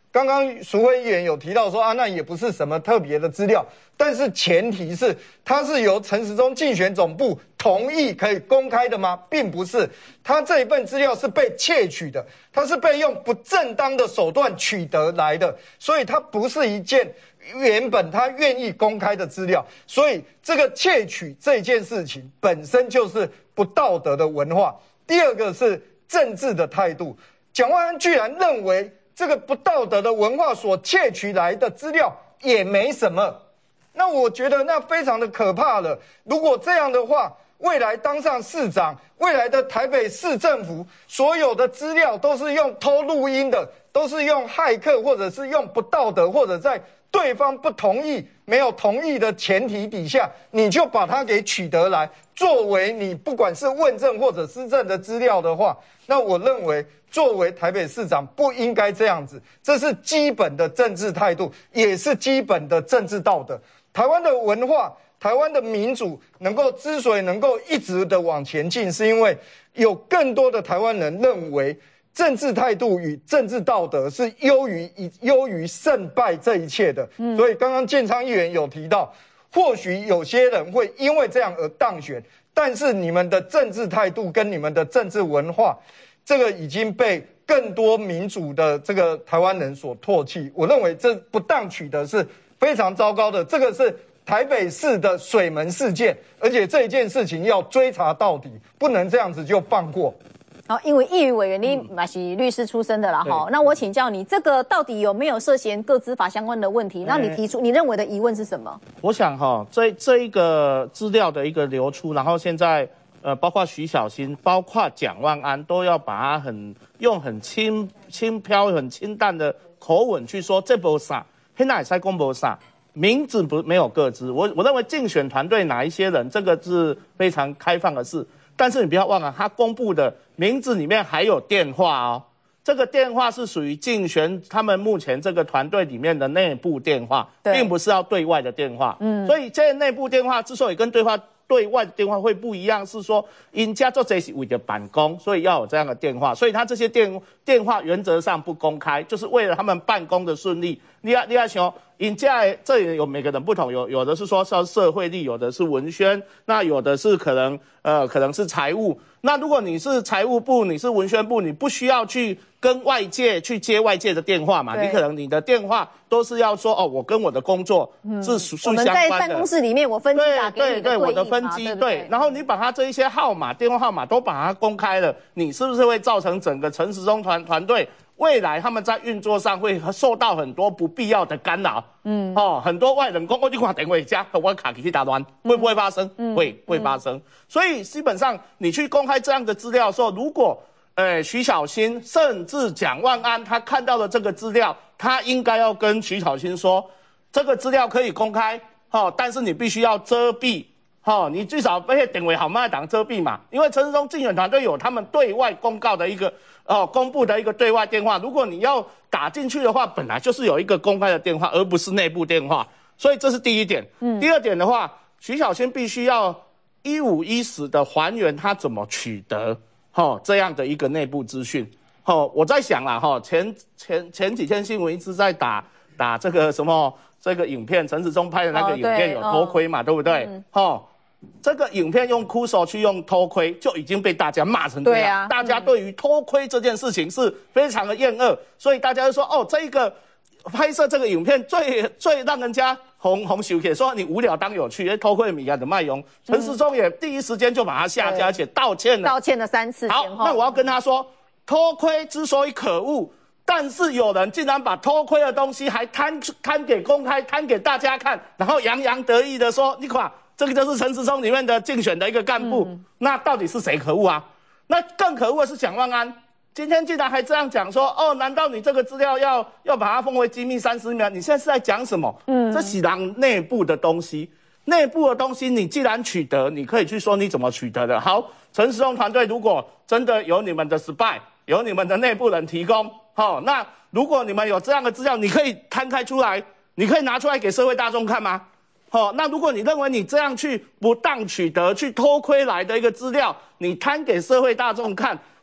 刚刚淑慧议员有提到说啊，那也不是什么特别的资料，但是前提是它是由陈时中竞选总部同意可以公开的吗？并不是，他这一份资料是被窃取的，它是被用不正当的手段取得来的，所以它不是一件原本他愿意公开的资料，所以这个窃取这件事情本身就是不道德的文化。第二个是政治的态度，蒋万安居然认为这个不道德的文化所窃取来的资料也没什么，那我觉得那非常的可怕了。如果这样的话，未来当上市长，未来的台北市政府所有的资料都是用偷录音的，都是用骇客，或者是用不道德，或者在对方不同意、没有同意的前提底下，你就把它给取得来，作为你不管是问政或者施政的资料的话，那我认为作为台北市长不应该这样子，这是基本的政治态度，也是基本的政治道德。台湾的文化，台湾的民主能够之所以能够一直的往前进，是因为有更多的台湾人认为政治态度与政治道德是优于优于胜败这一切的。嗯、所以刚刚建昌议员有提到，或许有些人会因为这样而当选，但是你们的政治态度跟你们的政治文化，这个已经被更多民主的这个台湾人所唾弃。我认为这不当取得是非常糟糕的，这个是台北市的水门事件，而且这一件事情要追查到底，不能这样子就放过。 好，因为议员委员你嘛是律师出身的啦，哈、嗯，那我请教你，这个到底有没有涉嫌个资法相关的问题？那你提出你认为的疑问是什么？ 我想哈，这这一个资料的一个流出，然后现在呃，包括徐小新，包括蒋万安，都要把它很用很轻轻飘、很清淡的口吻去说这不啥，现在也在公布啥。名字不没有个资，我我认为竞选团队哪一些人，这个是非常开放的事。但是你不要忘了，他公布的名字里面还有电话哦，这个电话是属于竞选他们目前这个团队里面的内部电话，并不是要对外的电话。嗯，所以这内部电话之所以跟对话对外的电话会不一样，是说人家做这是为了办公，所以要有这样的电话，所以他这些电电话原则上不公开，就是为了他们办公的顺利。你要你要想，人家这里有每个人不同，有有的是说是社会力，有的是文宣，那有的是可能呃可能是财务。那如果你是财务部，你是文宣部，你不需要去跟外界去接外界的电话嘛？你可能你的电话都是要说哦，我跟我的工作是属相关的。我们在办公室里面，我分机打给你的对应嘛， 对对，我的分机对。然后你把他这一些号码、电话号码都把它公开了，你是不是会造成整个陈时中团团队未来他们在运作上会受到很多不必要的干扰？嗯，哦，很多外人讲我就看电话加我卡去打乱，会不会发生？嗯、会会发生。嗯、所以基本上你去公开这样的资料的时候，如果呃徐小新甚至蒋万安他看到了这个资料，他应该要跟徐小新说，这个资料可以公开，哦，但是你必须要遮蔽。哦，你最少被电话号码党遮蔽嘛，因为陈时中竞选团队有他们对外公告的一个哦公布的一个对外电话，如果你要打进去的话，本来就是有一个公开的电话，而不是内部电话，所以这是第一点。嗯，第二点的话，徐小新必须要一五一十的还原他怎么取得哦这样的一个内部资讯。哦，我在想啦，哈、哦，前前前几天新闻一直在打打这个什么这个影片，陈时中拍的那个影片有偷窥嘛，哦、对不对？嗯、哦。这个影片用哭手去用偷窥，就已经被大家骂成这样。对啊，大家对于偷窥这件事情是非常的厌恶，所以大家就说哦，这一个拍摄这个影片最最让人家红红手帖，说你无聊当有趣，因为偷窥米啊的卖用。陈时中也第一时间就把他下架，而且道歉了， 道歉了三次。 好，那我要跟他说，偷窥之所以可恶，但是有人竟然把偷窥的东西还摊摊给公开，摊给大家看，然后洋洋得意的说，你看。这个就是陈时中里面的竞选的一个干部，嗯、那到底是谁可恶啊？那更可恶的是蒋万安，今天竟然还这样讲说，哦，难道你这个资料要要把它封为机密三十秒？你现在是在讲什么？嗯，这是党内部的东西，内部的东西你既然取得，你可以去说你怎么取得的。好，陈时中团队如果真的有你们的 spy， 有你们的内部人提供，好、哦，那如果你们有这样的资料，你可以摊开出来，你可以拿出来给社会大众看吗？好、哦，那如果你认为你这样去不当取得、去偷窥来的一个资料，你摊给社会大众看，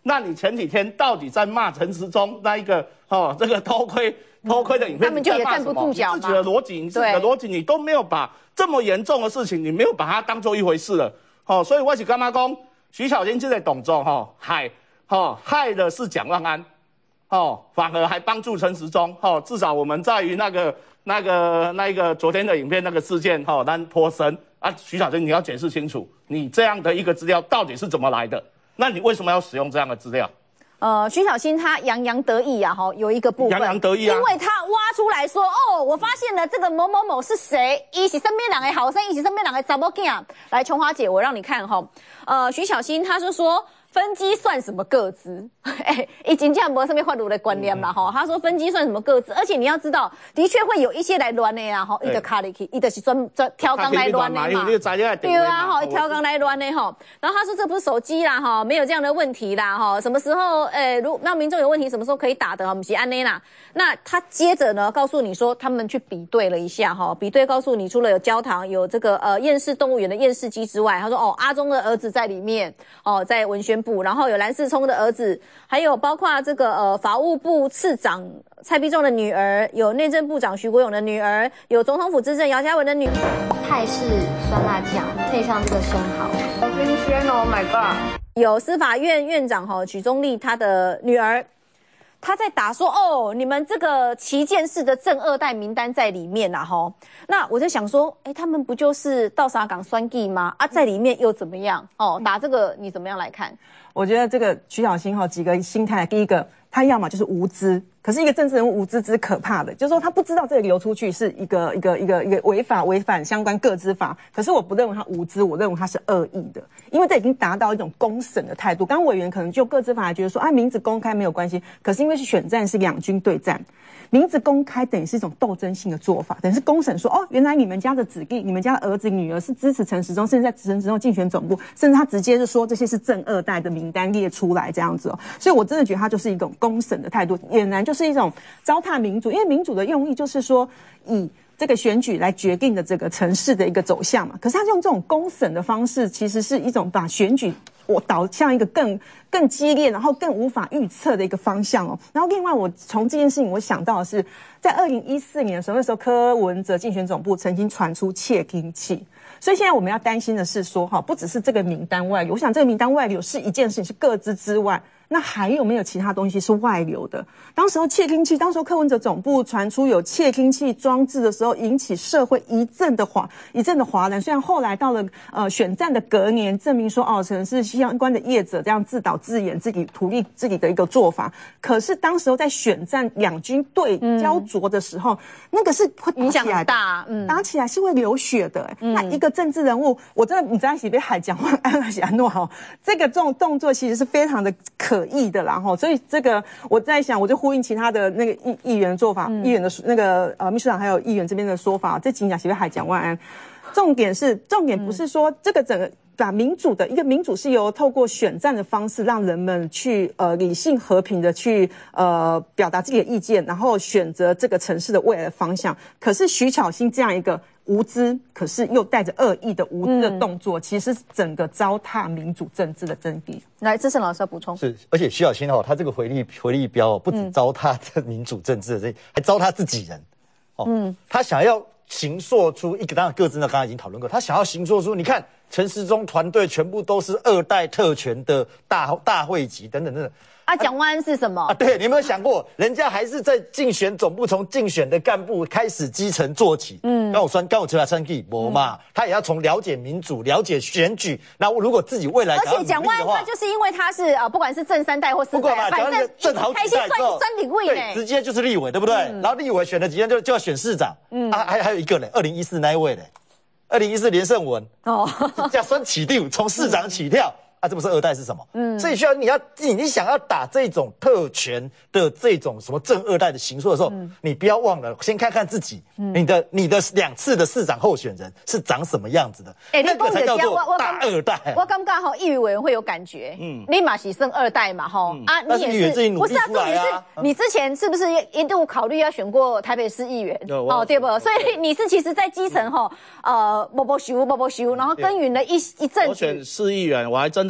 那你前几天到底在骂陈时中那一个哦这个偷窥偷窥的影片， 他们就也站不住脚嘛。 你自己的逻辑，你自己的逻辑，你都没有把这么严重的事情，你没有把它当做一回事了。哦，所以我是干嘛讲徐小新这个动作哈，害哦害的是蒋万安，哦反而还帮助陈时中，哦至少我们在于那个那个那一个昨天的影片那个事件，哈咱脱身啊，徐小新你要解释清楚，你这样的一个资料到底是怎么来的？那你为什么要使用这样的资料？ 呃，徐小新他洋洋得意啊，哈，有一个部分洋洋得意啊， 因为他挖出来说，哦，我发现了这个某某某是谁，一起身边两个好生，一起身边两个怎么讲？来，琼华姐，我让你看哈，呃，徐小新他就说。分机算什么个资？哎，已经这样没上面换入的观念了哈。他说分机算什么个资？而且你要知道，的确会有一些来乱的呀哈，伊就卡里去，伊就是专专挑钢来乱的嘛。对啊哈，挑钢来乱的哈。然后他说这不是手机啦哈，没有这样的问题啦哈。什么时候诶，如那民众有问题，什么时候可以打的哈？不是安内啦。那他接着呢，告诉你说他们去比对了一下哈，比对告诉你，除了有焦糖，有这个呃厌世动物园的厌世机之外，他说哦阿中的儿子在里面哦，在文宣部，然后有蓝世聪的儿子，还有包括这个呃法务部次长蔡必仲的女儿，有内政部长徐国勇的女儿，有总统府资政姚嘉文的女儿。 泰式酸辣酱配上这个生蚝，好新鲜哦 ！My God！ 有司法院院长哈许宗力他的女儿。他在打说哦，你们这个旗舰式的正二代名单在里面啦吼，那我就想说，哎，他们不就是稻沙港酸计吗？啊，在里面又怎么样？哦，打这个你怎么样来看？ 我觉得这个徐小新哈几个心态，第一个他要么就是无知，可是一个政治人物无知之可怕的，就是说他不知道这个流出去是一个一个一个一个违法违反相关个资法，可是我不认为他无知，我认为他是恶意的，因为这已经达到一种公审的态度。刚刚委员可能就个资法觉得说啊名字公开没有关系，可是因为是选战是两军对战。名字公开等于是一种斗争性的做法，等于是公审说哦，原来你们家的子弟、你们家的儿子、女儿是支持陈时中，甚至在陈时中竞选总部，甚至他直接是说这些是正二代的名单列出来这样子哦。所以我真的觉得他就是一种公审的态度，俨然就是一种糟蹋民主，因为民主的用意就是说以这个选举来决定的这个城市的一个走向嘛。可是他用这种公审的方式，其实是一种把选举我导向一个更更激烈，然后更无法预测的一个方向哦。然后另外，我从这件事情我想到的是，在二零一四年的时候，那时候柯文哲竞选总部曾经传出窃听器，所以现在我们要担心的是说，哈，不只是这个名单外流，我想这个名单外流是一件事情，是个资之外。那还有没有其他东西是外流的？当时候窃听器，当时候柯文哲总部传出有窃听器装置的时候，引起社会一阵的哗一阵的哗然。虽然后来到了呃选战的隔年，证明说哦，可能是相关的业者这样自导自演自己图利自己的一个做法，可是当时候在选战两军对焦灼的时候，嗯、那个是会影响很大，嗯， 打起来是会流血的、欸。嗯、那一个政治人物，我真的你在喜被海讲话安喜安诺哈，这个这种动作其实是非常的可。可议的啦哈，所以这个我在想，我就呼应其他的那个议议员的做法，嗯、议员的那个呃秘书长还有议员这边的说法，这几讲协会还讲万安，重点是重点不是说这个整个把民主的一个民主是由透过选战的方式让人们去呃理性和平的去呃表达自己的意见，然后选择这个城市的未来的方向。可是徐巧芯这样一个无知，可是又带着恶意的无知的动作，嗯、其实是整个糟蹋民主政治的真谛。 来，资深老师要补充。 是，而且徐小新哦，他这个回力回力标哦，不止糟蹋这民主政治的这，嗯、还糟蹋自己人。哦，嗯，他想要形塑出一个，当然各自呢，刚才已经讨论过，他想要形塑出，你看陈时中团队全部都是二代特权的大大会籍等等等等。 啊，蒋万安是什么啊？对，你有没有想过，人家还是在竞选总部，从竞选的干部开始基层做起。嗯，刚我酸，刚我出来酸地博嘛，嗯、他也要从了解民主、了解选举。那如果自己未来， 而且蒋万安他就是因为他是呃，不管是正三代或四代，反正正好几代之后， 三顶位呢， 直接就是立委，对不对？嗯、然后立委选了几天就就要选市长。嗯，啊，还还有一个呢，二零一四那一位呢，二零一四连胜文哦，叫酸起定，从市长起跳。嗯啊，这不是二代是什么？嗯，所以需要你要你你想要打这种特权的这种什么正二代的形塑的时候，嗯、你不要忘了先看看自己，嗯、你的你的两次的市长候选人是长什么样子的，哎、欸，那个才叫做大二代。 我刚刚哈议委员会有感觉，嗯，你马喜生二代嘛，哈、嗯、啊，你也是不是啊？重点是你之前是不是一度考虑要选过台北市议员？哦，对不？所以你是其实在基层哈，呃，摸摸修摸摸修，然后耕耘了一一阵子。 我选市议员，我还真的。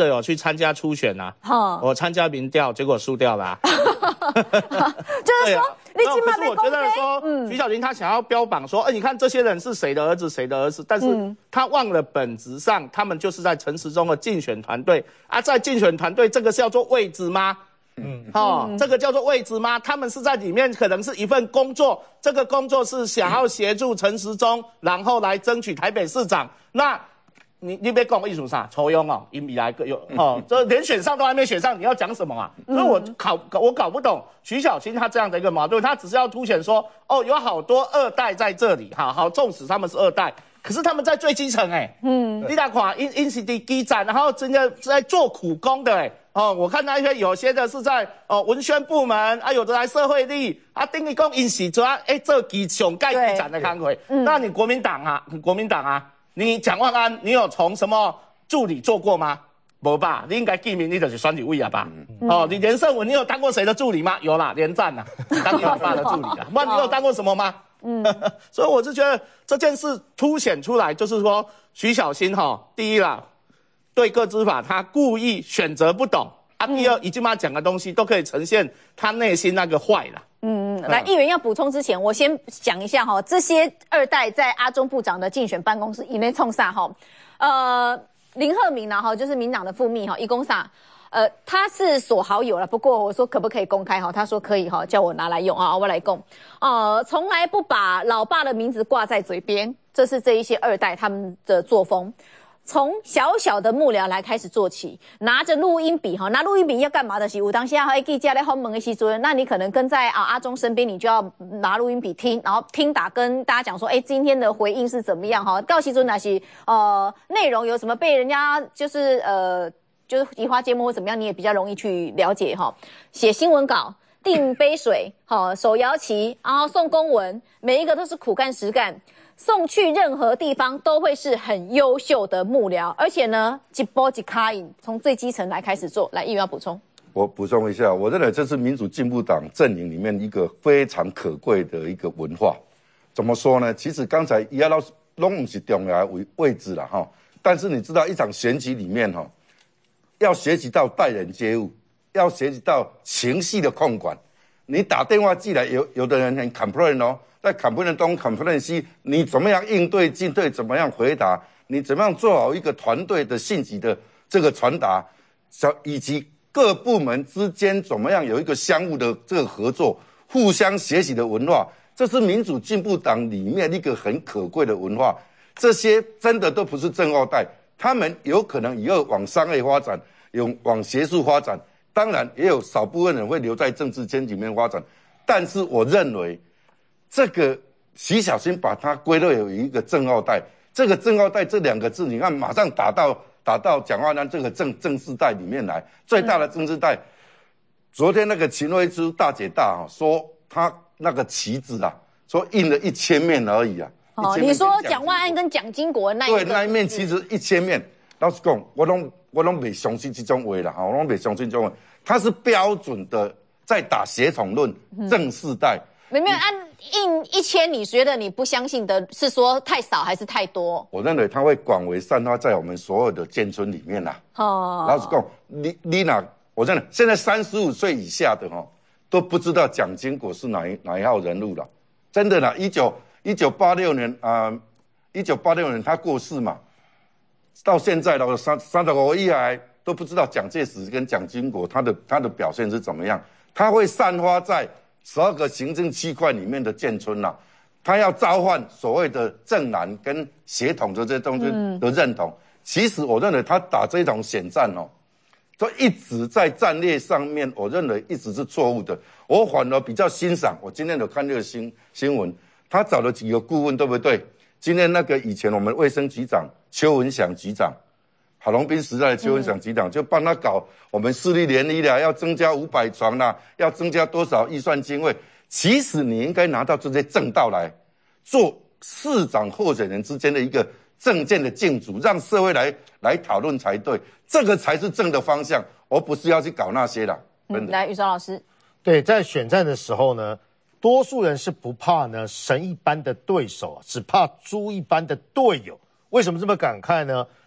者有去参加初选啊， 哈， 我参加民调，结果输掉了、啊。 就是说，啊、你起码可是我觉得说，嗯，徐小琴她想要标榜说，哎、欸，你看这些人是谁的儿子，谁的儿子，但是她忘了本质上，他们就是在陈时中的竞选团队啊，在竞选团队这个是叫做位置吗？嗯，哦，嗯、这个叫做位置吗？他们是在里面可能是一份工作，这个工作是想要协助陈时中，然后来争取台北市长。那你你别跟我艺术啥抽佣哦，以来有哦，这连选上都还没选上，你要讲什么啊？所以我搞我搞不懂徐小青他这样的一个矛盾，他只是要凸显说，哦，有好多二代在这里，好好，纵使他们是二代。可是他们在最基层哎、欸，嗯，你来看，因因是在基站，然后真的在做苦工的哎、欸，哦，我看那些有些的是在哦文宣部门啊，有的来社会力啊，等于讲因是做哎这基上盖基站的工作，嗯，那你国民党啊，国民党啊，你蒋万安，你有从什么助理做过吗？没吧，你应该记名，你就是选举委啊吧？嗯、哦，你连胜文，你有当过谁的助理吗？有啦，连战呐、啊，当你老爸的助理啊，不然你有当过什么吗？嗯，所以我就觉得这件事凸显出来，就是说徐小新哈，第一啦，对个资法他故意选择不懂啊；第二，已经把讲的东西都可以呈现他内心那个坏啦。 嗯，来，议员要补充之前，我先讲一下哈，这些二代在阿中部长的竞选办公室以内冲煞哈，呃，林鹤鸣呢哈，就是民党的副秘哈，一公煞。呃，他是锁好友了，不过我说可不可以公开哈？他说可以哈，叫我拿来用啊，我来供。呃，从来不把老爸的名字挂在嘴边，这是这一些二代他们的作风。从小小的幕僚来开始做起，拿着录音笔哈，拿录音笔要干嘛的？是有当下还记者在访问的时阵，那你可能跟在啊阿中身边，你就要拿录音笔听，然后听打跟大家讲说，哎，今天的回应是怎么样哈？到时阵那是呃内容有什么被人家就是呃。就是移花接木或怎么样，你也比较容易去了解哈。写新闻稿、订杯水、好手摇旗，然后送公文，每一个都是苦干实干，送去任何地方都会是很优秀的幕僚，而且呢，一波一卡引，从最基层来开始做。来，议员要补充。 我补充一下，我认为这是民主进步党阵营里面一个非常可贵的一个文化。怎么说呢？其实刚才叶老师拢不是重要的位位置了哈，但是你知道一场选举里面哈。要学习到待人接物，要学习到情绪的控管。你打电话进来，有有的人很 complain 哦，在 complain 东 complain 西，你怎么样应对进退，怎么样回答，你怎么样做好一个团队的信息的这个传达，以及各部门之间怎么样有一个相互的这个合作，互相学习的文化，这是民主进步党里面一个很可贵的文化。这些真的都不是正二代。他们有可能以后往商业发展，有往学术发展，当然也有少部分人会留在政治圈里面发展。但是我认为，这个徐小新把它归类为一个正二代，这个正二代这两个字，你看马上打到打到蒋万安这个正正世代里面来，最大的政治代。昨天那个秦薇珠大姐大啊，说他那个旗子啊，说印了一千面而已啊。 哦，你说蒋万安跟蒋经国那一对那一面其实一千面，老实讲，我拢我拢未相信这种话啦，我拢未相信这种话，它是标准的在打协同论，正世代。 没有按印一千，你觉得你不相信的是说太少还是太多？ 我认为它会广为散发在我们所有的建村里面啦。哦，老实讲，你你哪，我真的现在三十五岁以下的哈都不知道蒋经国是哪一哪一号人物了，真的啦，一九。一九八六年啊，一九八六年他过世嘛，到现在了三三十五以来都不知道蒋介石跟蒋经国他的他的表现是怎么样。他会散发在十二个行政区块里面的建村啦、啊，他要召唤所谓的正蓝跟协同的这些东西的认同。嗯、其实我认为他打这种险战哦，就一直在战略上面，我认为一直是错误的。我反而比较欣赏，我今天有看这个新新闻。他找了几个顾问，对不对？今天那个以前我们卫生局长邱文祥局长，郝龙斌时代的邱文祥局长，嗯、就帮他搞我们市立联医啦，要增加五百床啦，要增加多少预算经费？其实你应该拿到这些正道来做市长候选人之间的一个政见的竞逐，让社会来来讨论才对，这个才是正的方向，而不是要去搞那些啦。 嗯，来，宇昭老师， 对，在选战的时候呢。多数人是不怕呢神一般的对手，只怕猪一般的队友。为什么这么感慨呢？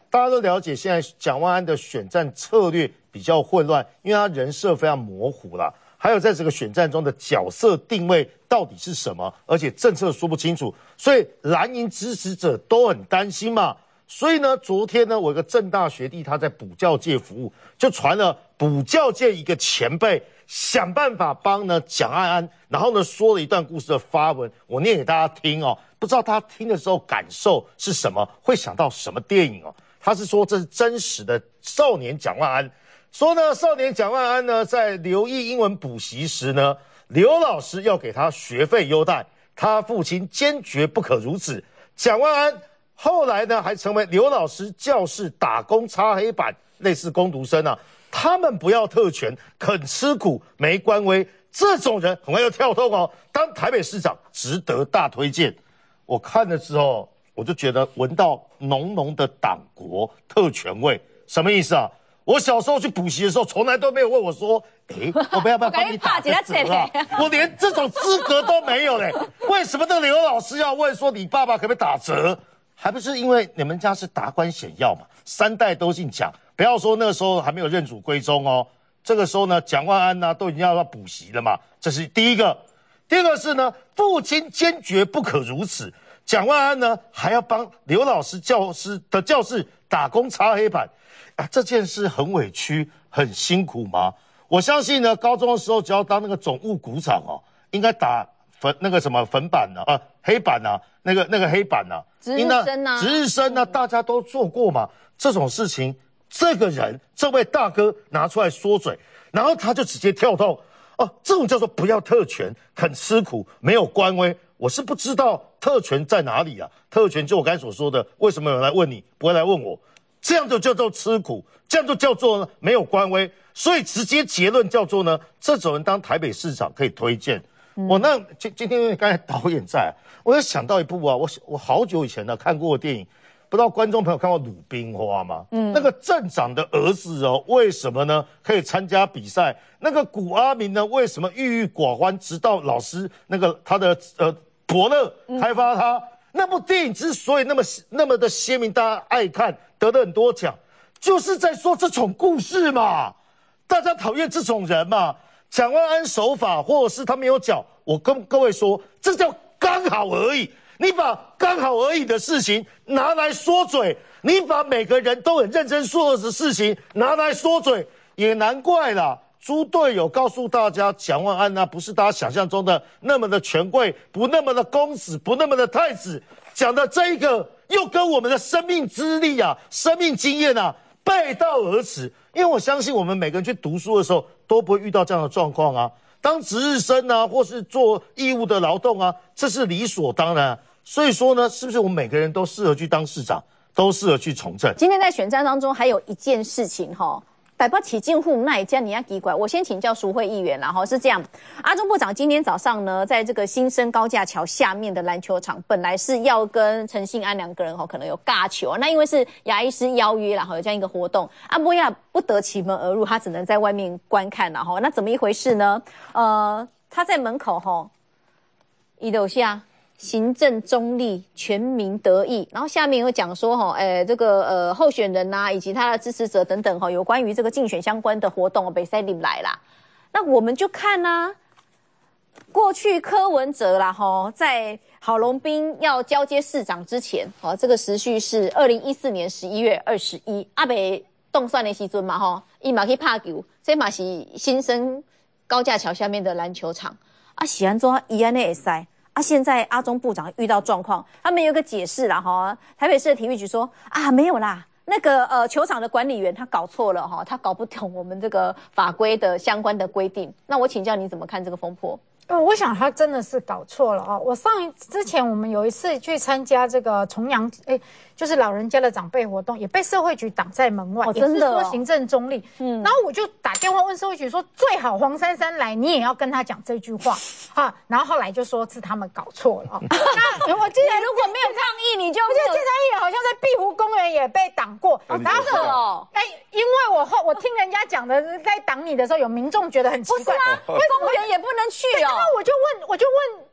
大家都了解，现在蒋万安的选战策略比较混乱，因为他人设非常模糊啦，还有在这个选战中的角色定位到底是什么，而且政策说不清楚，所以蓝营支持者都很担心嘛。所以呢，昨天呢，我有个政大学弟他在补教界服务，就传了补教界一个前辈想办法帮呢蒋万安，然后呢说了一段故事的发文，我念给大家听哦，不知道他听的时候感受是什么，会想到什么电影哦？他是说这是真实的少年蒋万安，说呢少年蒋万安呢在留意英文补习时呢，刘老师要给他学费优待，他父亲坚决不可如此。蒋万安后来呢还成为刘老师教室打工擦黑板，类似工读生啊，他们不要特权，肯吃苦，没官威，这种人很快就跳动哦，当台北市长值得大推荐。我看了之后，我就觉得闻到浓浓的党国特权味，什么意思啊？我小时候去补习的时候，从来都没有问我说，诶，我们要不要帮你打个折啊？我连这种资格都没有嘞，为什么这个刘老师要问说你爸爸可不可以打折？还不是因为你们家是达官显要嘛，三代都姓蒋，不要说那时候还没有认祖归宗哦，这个时候呢，蒋万安呢都已经要要补习了嘛，这是第一个。第二个是呢，父亲坚决不可如此，蒋万安呢还要帮刘老师教师的教室打工擦黑板，啊，这件事很委屈，很辛苦吗？我相信呢，高中的时候只要当那个总务股长哦，应该打粉那个什么粉板呢、啊，啊黑板啊，那个那个黑板啊， 值日生啊， 值日生啊，大家都做过嘛。这种事情，这个人这位大哥拿出来说嘴，然后他就直接跳动，哦，这种叫做不要特权，肯吃苦，没有官威。我是不知道特权在哪里啊？特权就我刚才所说的，为什么有人来问你，不会来问我？这样就叫做吃苦，这样就叫做呢没有官威。所以直接结论叫做呢，这种人当台北市长可以推荐。我那今今天因为刚才导演在，我就想到一部啊，我我好久以前呢看过的电影，不知道观众朋友看过《鲁冰花》吗？嗯，那个镇长的儿子哦，为什么呢可以参加比赛？那个古阿明呢，为什么郁郁寡欢？直到老师那个他的呃伯乐开发他、嗯、那部电影之所以那么那么的鲜明，大家爱看，得了很多奖，就是在说这种故事嘛。大家讨厌这种人嘛。蒋万安守法，或者是他没有缴，我跟各位说，这叫刚好而已。你把刚好而已的事情拿来说嘴，你把每个人都很认真做的事情拿来说嘴，也难怪啦。猪队友告诉大家，蒋万安啊，不是大家想象中的那么的权贵，不那么的公子，不那么的太子，讲的这一个又跟我们的生命资历啊、生命经验啊背道而驰。因为我相信我们每个人去读书的时候都不会遇到这样的状况啊，当值日生啊，或是做义务的劳动啊，这是理所当然、啊。所以说呢，是不是我们每个人都适合去当市长，都适合去从政？ 今天在选战当中还有一件事情哈。台北市政府那一家你要奇怪，我先请教淑慧议员啦哈，是这样，阿中部长今天早上呢，在这个新生高架桥下面的篮球场，本来是要跟陈信安两个人哈，可能有尬球，那因为是牙医师邀约啦哈，有这样一个活动，阿波亚不得其门而入，他只能在外面观看啦哈，那怎么一回事呢？呃，他在门口哈，一楼下。行政中立，全民得益。然后下面有讲说哈，诶，这个呃候选人呐、啊，以及他的支持者等等哈，有关于这个竞选相关的活动，北塞林来啦。那我们就看呐、啊，过去柯文哲啦哈，在郝龙斌要交接市长之前，哦，这个时序是二零一四年十一月二十一，阿北动算的时阵嘛哈，伊嘛去拍球，这嘛是新生高架桥下面的篮球场，啊，是安怎伊安尼会使？啊，现在阿中部长遇到状况，他们有个解释啦哈。台北市的体育局说啊，没有啦，那个呃球场的管理员他搞错了哈，他搞不懂我们这个法规的相关的规定。那我请教你怎么看这个风波？ 呃，我想他真的是搞错了哦。我上一之前我们有一次去参加这个重阳，哎，就是老人家的长辈活动，也被社会局挡在门外， 哦、真的、哦、 也是说行政中立。嗯，然后我就打电话问社会局说，最好黄珊珊来，你也要跟他讲这句话啊。然后后来就说是他们搞错了、哦。那我记得如果没有倡议，你就我记得建昌议员好像在碧湖公园也被挡过。 哦，然后哦， 哎，因为我后我听人家讲的，在挡你的时候，有民众觉得很奇怪， 不是啊，为什么公园也不能去哦？ 那我就问，我就问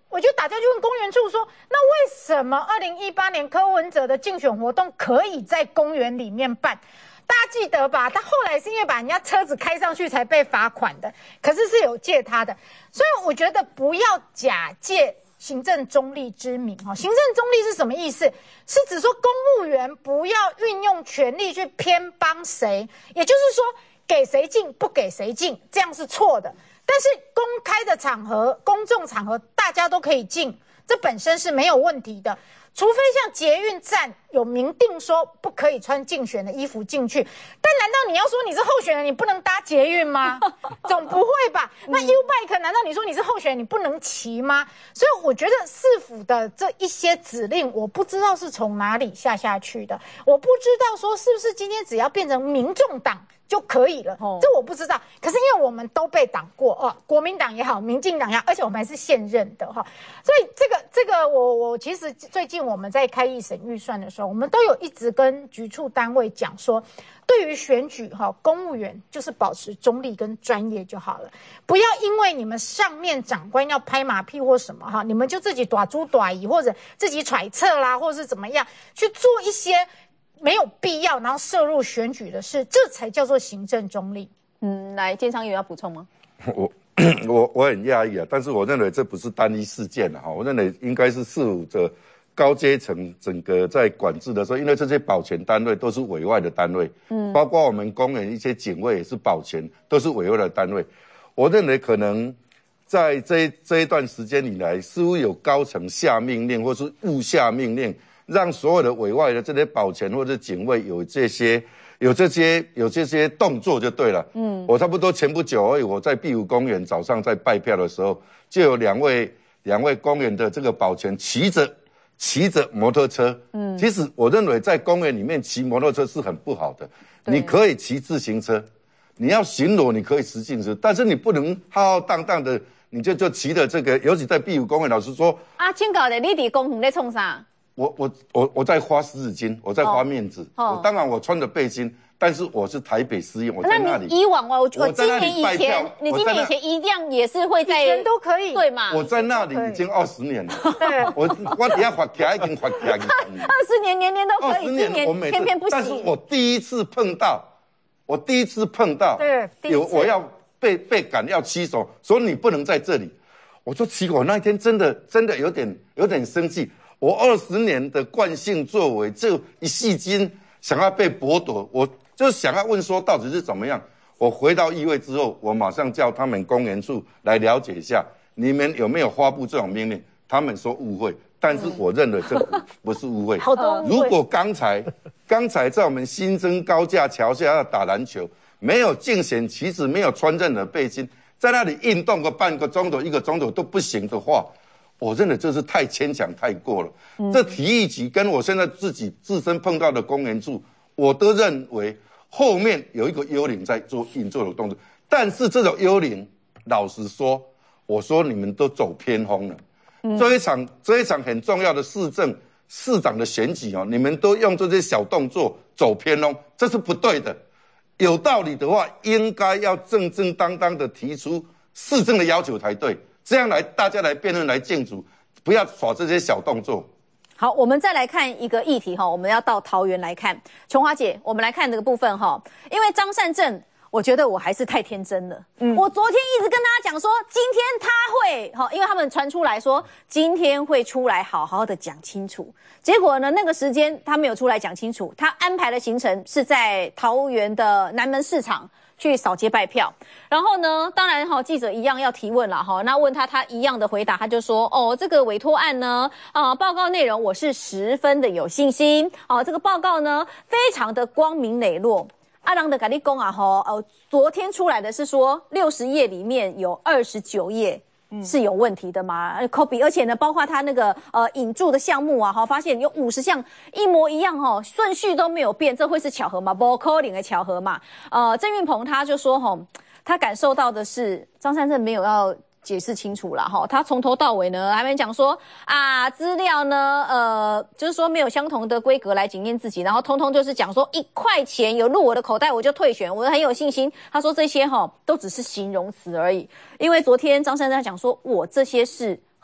我就打电话去问公园处说，那为什么二零一八年柯文哲的竞选活动可以在公园里面办？大家记得吧？他后来是因为把人家车子开上去才被罚款的，可是是有借他的，所以我觉得不要假借行政中立之名。行政中立是什么意思？是指说公务员不要运用权力去偏帮谁，也就是说给谁进不给谁进，这样是错的。但是公开的场合、公众场合，大家都可以进，这本身是没有问题的。除非像捷运站有明定说不可以穿竞选的衣服进去，但难道你要说你是候选人，你不能搭捷运吗？总不会吧？那 U-Bike 难道你说你是候选人，你不能骑吗？所以我觉得市府的这一些指令，我不知道是从哪里下下去的，我不知道说是不是今天只要变成民众党就可以了，哦、这我不知道。可是因为我们都被挡过哦，国民党也好，民进党也好，而且我们还是现任的哈、哦，所以这个这个我我其实最近我们在开议审预算的时候，我们都有一直跟局处单位讲说，对于选举哈、哦，公务员就是保持中立跟专业就好了，不要因为你们上面长官要拍马屁或什么哈，你们就自己短猪短疑或者自己揣测啦，或者是怎么样去做一些没有必要，然后涉入选举的事，这才叫做行政中立。 嗯，来，建昌有要补充吗？ 我我我很讶异啊，但是我认为这不是单一事件啊，我认为应该是市府的高阶层整个在管制的时候，因为这些保全单位都是委外的单位，嗯，包括我们公园一些警卫也是保全，都是委外的单位。我认为可能在这这一段时间以来，似乎有高层下命令或是误下命令，让所有的委外的这些保全或者警卫有这些有这些有这些动作就对了。嗯，我差不多前不久而已，我在碧湖公园早上在拜票的时候，就有两位两位公园的这个保全骑着骑着摩托车。嗯，其实我认为在公园里面骑摩托车是很不好的，你可以骑自行车，你要巡逻你可以骑自行车，但是你不能浩浩荡荡的，你就就骑的这个，尤其在碧湖公园，老实说。 啊，请教的，你伫公园在冲啥？ 我我我我在花湿纸巾，我在花面子。哦，我当然我穿着背心，但是我是台北市议员，我在那里。 那你以往哦，我我今年以前，你今年以前一样也是会在，以前都可以， 对嘛？ 我在那里已经二十年了。对，我我底下发起来已经发起来。 二十年年年都可以，今年偏偏不行。 但是我第一次碰到，我第一次碰到， 对， 有我要被被赶要骑手，说你不能在这里。我说奇怪，我那一天真的真的有点有点生气。我二十年的惯性作为，就一夕间想要被剥夺，我就想要问说到底是怎么样。我回到议会之后，我马上叫他们公园处来了解一下，你们有没有发布这种命令？他们说误会，但是我认为这不是误会。 好多误会。 如果刚才刚才在我们新增高架桥下要打篮球，没有竞选旗子，没有穿任何背心，在那里运动个半个钟头、一个钟头都不行的话，我认为这是太牵强太过了。嗯、这体育局跟我现在自己自身碰到的公园处，我都认为后面有一个幽灵在做运作的动作。但是这种幽灵，老实说，我说你们都走偏锋了。嗯、这一场这一场很重要的市政市长的选举哦，你们都用这些小动作走偏锋，这是不对的。有道理的话，应该要正正当当的提出市政的要求才对。这样来，大家来辩论来竞逐，不要耍这些小动作。 好，我们再来看一个议题哈，我们要到桃园来看。琼华姐，我们来看这个部分哈，因为张善政，我觉得我还是太天真了。嗯，我昨天一直跟大家讲说，今天他会哈，因为他们传出来说今天会出来好好的讲清楚。结果呢，那个时间他没有出来讲清楚，他安排的行程是在桃园的南门市场去扫街拜票。然后呢，当然哈，记者一样要提问了哈，那问他他一样的回答，他就说哦，这个委托案呢，啊、呃，报告内容我是十分的有信心，哦、呃，这个报告呢非常的光明磊落。阿郎的咖喱公啊哈，呃，昨天出来的是说六十页里面有二十九页是有问题的嘛 ，copy， 而且呢，包括他那个呃引注的项目啊，哈，发现有五十项一模一样哈，顺序都没有变，这会是巧合吗？不可能的巧合嘛。呃，郑运鹏他就说哈，他感受到的是张善政没有要解释清楚了哈，他从头到尾呢还没讲说啊资料呢呃就是说没有相同的规格来检验自己，然后通通就是讲说一块钱有入我的口袋我就退选，我很有信心。他说这些哈都只是形容词而已，因为昨天张善政讲说我这些是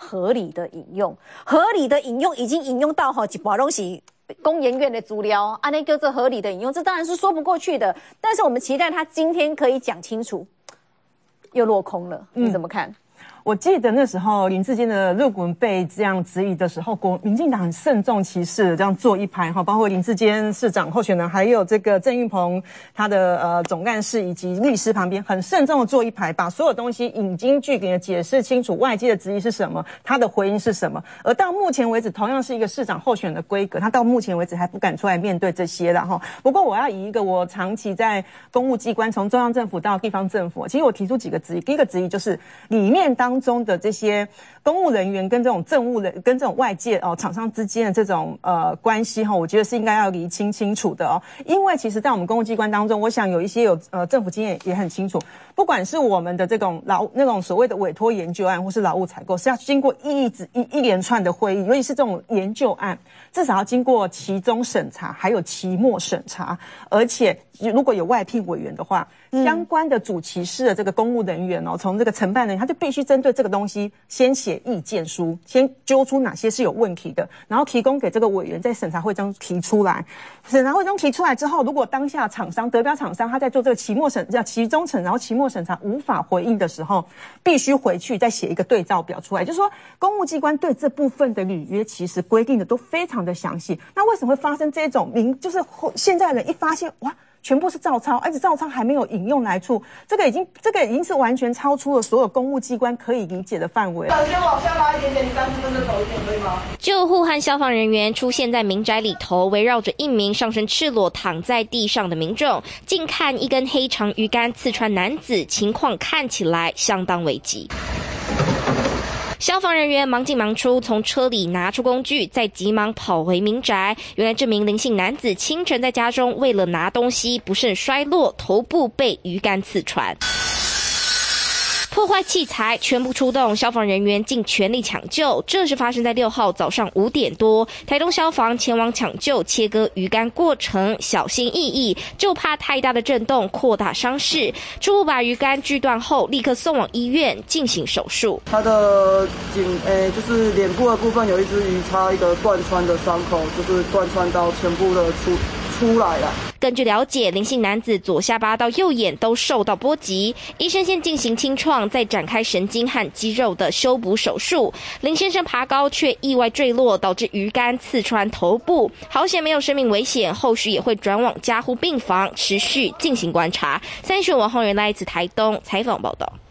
合理的引用，合理的引用已经引用到哈一把东西。工研院的资料，按那个这合理的引用，这当然是说不过去的。但是我们期待他今天可以讲清楚，又落空了，你怎么看？嗯我记得那时候林智坚的论文被这样质疑的时候，国民进党很慎重其事的这样做一拍哈，包括林智坚市长候选人，还有这个郑运鹏他的呃总干事以及律师旁边很慎重的做一排，把所有东西引经据典的解释清楚，外界的质疑是什么，他的回应是什么。而到目前为止，同样是一个市长候选人的规格，他到目前为止还不敢出来面对这些了哈。不过我要以一个我长期在公务机关，从中央政府到地方政府，其实我提出几个质疑。第一个质疑就是里面当中的这些公务人员跟这种政务人跟这种外界哦厂商之间的这种呃关系哈，我觉得是应该要厘清清楚的哦。因为其实，在我们公务机关当中，我想有一些有呃政府经验也很清楚，不管是我们的这种劳那种所谓的委托研究案，或是劳务采购，是要经过一一一一连串的会议，尤其是这种研究案，至少要经过期中审查，还有期末审查，而且如果有外聘委员的话，嗯、相关的主期室的这个公务人员哦，从这个承办人员，他就必须针对这个东西先写意见书，先揪出哪些是有问题的，然后提供给这个委员在审查会中提出来。审查会中提出来之后，如果当下厂商得标厂商他在做这个期末审叫期中审，然后期末审查无法回应的时候，必须回去再写一个对照表出来。就是说，公务机关对这部分的履约其实规定的都非常的详细。那为什么会发生这种明就是现在人一发现哇？全部是照抄，而且照抄还没有引用来处，这个已经这个已经是完全超出了所有公务机关可以理解的范围。 先往下拉一点点，你单独跟着走一点，可以吗？ 救护和消防人员出现在民宅里头，围绕着一名上身赤裸躺在地上的民众，近看一根黑长鱼竿刺穿男子，情况看起来相当危急。消防人员忙进忙出，从车里拿出工具，再急忙跑回民宅。原来这名林姓男子清晨在家中为了拿东西不慎摔落，头部被鱼竿刺穿。破坏器材全部出动，消防人员尽全力抢救。这是发生在六号早上五点多，台东消防前往抢救切割鱼竿过程小心翼翼，就怕太大的震动扩大伤势。初步把鱼竿锯断后，立刻送往医院进行手术。 他的颈诶、欸，就是脸部的部分有一只鱼叉一个贯穿的伤口，就是贯穿到全部的出出来了。 根据了解，林姓男子左下巴到右眼都受到波及，医生先进行清创，再展开神经和肌肉的修补手术。林先生爬高却意外坠落，导致鱼竿刺穿头部，好险没有生命危险，后续也会转往加护病房持续进行观察。三选王浩源来自台东采访报道。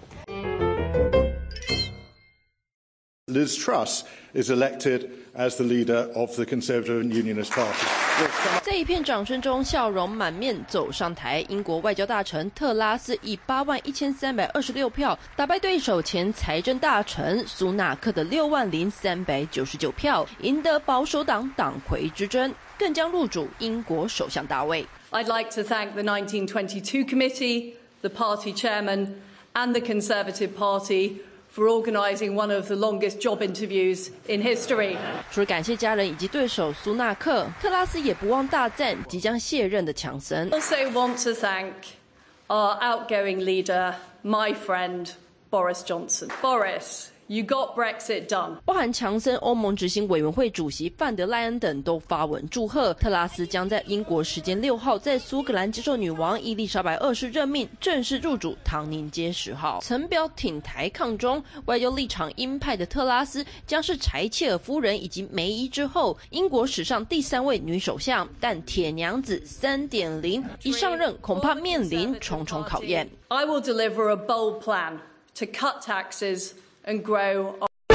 Liz Truss is elected as the leader of the Conservative and Unionist Party. 在一片掌声中，笑容满面走上台。英国外交大臣特拉斯以八万一千三百二十六票打败对手前财政大臣苏纳克的六万零三百九十九票，赢得保守党党魁之争，更将入主英国首相大位。 I'd like to thank the nineteen twenty-two committee, the party chairman, and the Conservative Party.For organising one of the longest job interviews in history. 除了感谢家人以及对手苏纳克，特拉斯也不忘大赞即将卸任的强森。 Also want to thank our outgoing leader, my friend Boris Johnson. Boris.You got Brexit done. 包含强森、欧盟执行委员会主席范德赖恩等都发文祝贺。特拉斯将在英国时间六号在苏格兰接受女王伊丽莎白二世任命，正式入主唐宁街十号。曾表挺台抗中，外交立场鹰派的特拉斯将是柴切尔夫人以及梅伊之后英国史上第三位女首相，但铁娘子 三点零 一上任恐怕面临重重考验。 I will deliver a bold plan to cut taxes.And grow.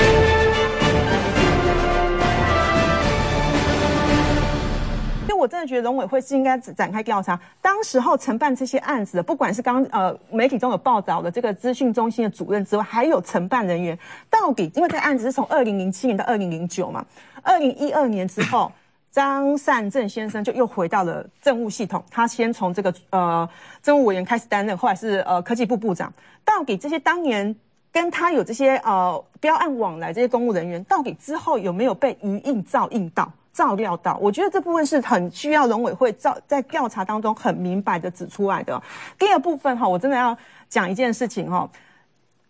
因为我真的觉得农委会是应该展开调查，当时候承办这些案子的，不管是刚呃媒体中有报道的这个资讯中心的主任之外，还有承办人员，到底因为这个案子是从二零零七年到二零零九嘛，二零一二年之后。张善政先生就又回到了政务系统，他先从这个呃政务委员开始担任，后来是呃科技部部长。到底这些当年跟他有这些呃标案往来这些公务人员，到底之后有没有被余印照应到、照料到？我觉得这部分是很需要农委会照在调查当中很明白的指出来的。第二部分哈，我真的要讲一件事情哈。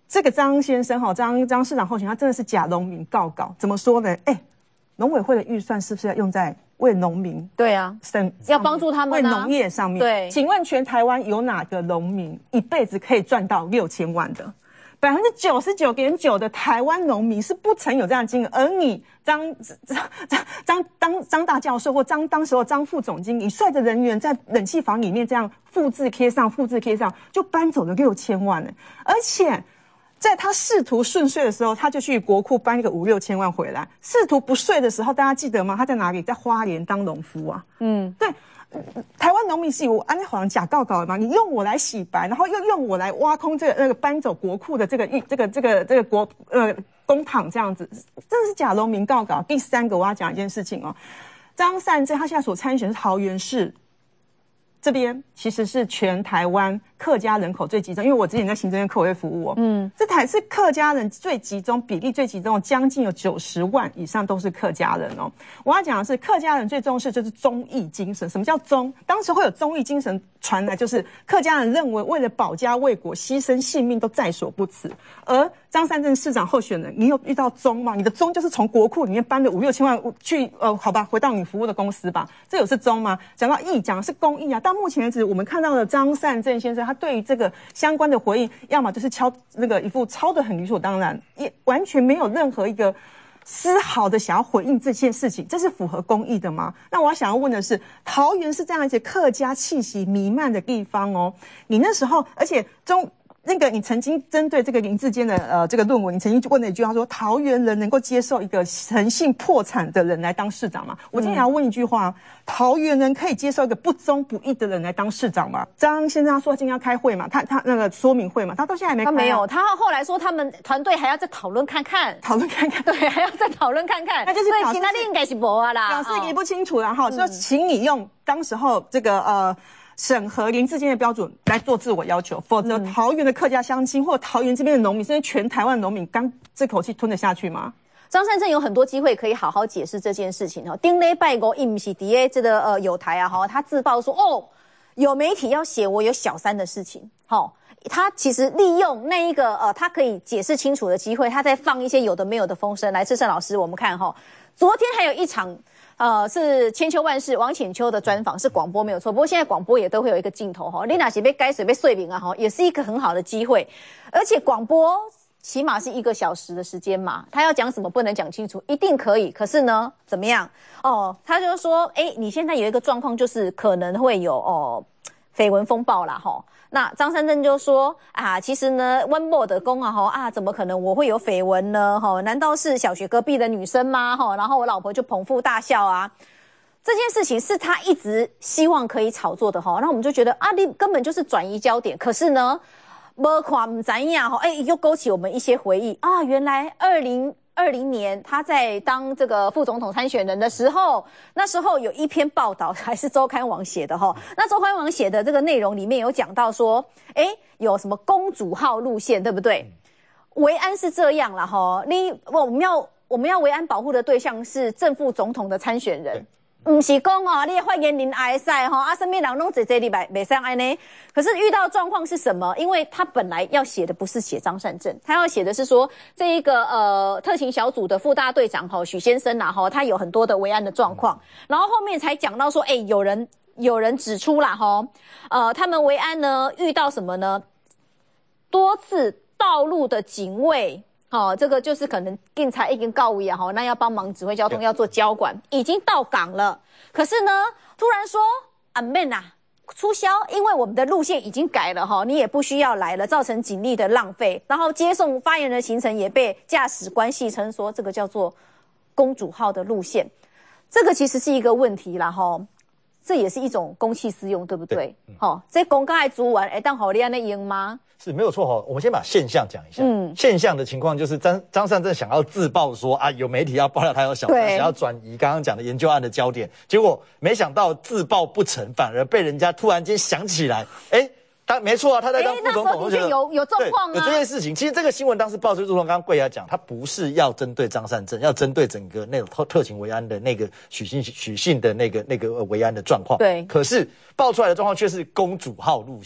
这个张先生哈，张张市长候选人，他真的是假农民告稿，怎么说呢？哎，农委会的预算是不是要用在为农民？ 对啊，要帮助他们、啊、 为农业上面。 对， 请问全台湾有哪个农民一辈子可以赚到六千万的？百分之九十九点九的台湾农民是不曾有这样的金额，而你张张张张张张大教授或张当时候张副总经理率着人员在冷气房里面这样复制贴上复制贴上，就搬走了六千万呢，而且。在他仕途顺遂的时候，他就去国库搬一个五六千万回来；仕途不遂的时候，大家记得吗？他在哪里？在花莲当农夫啊。嗯，对。台湾农民是有安好像假告告的嘛？你用我来洗白，然后又用我来挖空这个那个搬走国库的这个这个这个这个国呃公帑这样子，真的是假农民告告。第三个我要讲一件事情哦，张善政他现在所参选是桃园市。这边其实是全台湾客家人口最集中，因为我之前在行政院客委会服务哦，嗯，这台是客家人最集中，比例最集中，将近有九十万以上都是客家人哦。我要讲的是，客家人最重视就是忠义精神。什么叫忠？当时会有忠义精神传来，就是客家人认为为了保家卫国，牺牲性命都在所不辞。而张善政市长候选人，你有遇到忠吗？你的忠就是从国库里面搬了五六千万去，呃，好吧，回到你服务的公司吧，这有是忠吗？讲到义，讲的是公义啊。到目前为止，我们看到的张善政先生，他对于这个相关的回应，要么就是敲那个一副抄得很理所当然，也完全没有任何一个丝毫的想要回应这件事情，这是符合公义的吗？那我想要问的是，桃园是这样一些客家气息弥漫的地方哦，你那时候，而且中。那个，你曾经针对这个林志坚的呃这个论文，你曾经问了一句话说，桃园人能够接受一个诚信破产的人来当市长吗？我今天要问一句话，桃园人可以接受一个不忠不义的人来当市长吗？张先生他说今天要开会嘛，他他那个说明会嘛，他到现在还没开、啊。 他没有，他后来说他们团队还要再讨论看看， 讨论看看， 对，还要再讨论看看。 那就是所以其他的应该是没啦， 表示也不清楚了哈，说、嗯、请你用当时候这个呃。审核林志坚的标准来做自我要求，否则桃园的客家乡亲或桃园这边的农民，甚至全台湾农民，刚这口气吞得下去吗？ 张善政有很多机会可以好好解释这件事情哈。丁雷拜国伊不是底下这个呃有台啊哈，他自曝说哦，有媒体要写我有小三的事情，好。他其实利用那一个呃，他可以解释清楚的机会，他在放一些有的没有的风声来。志胜老师，我们看哈，昨天还有一场呃是千秋万世王浅秋的专访，是广播没有错。不过现在广播也都会有一个镜头哈，你那是被该水被碎饼啊哈，也是一个很好的机会。而且广播起码是一个小时的时间嘛，他要讲什么不能讲清楚，一定可以。可是呢，怎么样？哦，他就说，哎，你现在有一个状况，就是可能会有哦绯闻风暴啦哈。那张善政就说啊，其实呢，温某的公啊，哈啊，怎么可能我会有绯闻呢？哈，难道是小学隔壁的女生吗？哈，然后我老婆就捧腹大笑啊。这件事情是他一直希望可以炒作的哈，那我们就觉得啊，你根本就是转移焦点。可是呢，没看不怎样哈，哎，又勾起我们一些回忆啊，原来二零。二零年他在当这个副总统参选人的时候，那时候有一篇报道，还是周刊网写的哈。那周刊网写的这个内容里面有讲到说，哎，有什么公主号路线，对不对？维安是这样啦哈，你我们要我们要维安保护的对象是正副总统的参选人。不是讲哦，你的发言人爱塞哈，啊，身边人拢坐坐你袂袂上安呢。可是遇到状况是什么？因为他本来要写的不是写张善政，他要写的是说这一个呃特勤小组的副大队长哈许先生呐哈，他有很多的维安的状况，然后后面才讲到说，哎，有人有人指出啦哈，呃，他们维安呢遇到什么呢？多次道路的警卫。哦，这个就是可能警察已经告慰啊，哈，那要帮忙指挥交通，要做交管，已经到岗了。可是呢，突然说啊，man啊，促销，因为我们的路线已经改了哈，你也不需要来了，造成警力的浪费。然后接送发言人行程也被驾驶官戏称说，这个叫做公主号的路线，这个其实是一个问题啦哈。这也是一种公器私用，对不对？好、嗯，这公家的资源会当好你安尼用吗？ 是没有错哈。我们先把现象讲一下。嗯，现象的情况就是张张善政想要自曝说啊，有媒体要爆料他有小三，想要转移刚刚讲的研究案的焦点，结果没想到自曝不成，反而被人家突然间想起来，哎。他没错啊，他在当副总统， 我觉得有有状况啊， 有这件事情。其实这个新闻当时爆出，如同刚刚贵雅讲，他不是要针对张善政，要针对整个那种特特勤维安的那个许姓许姓的那个那个维安的状况。 对， 可是爆出来的状况却是公主号路线。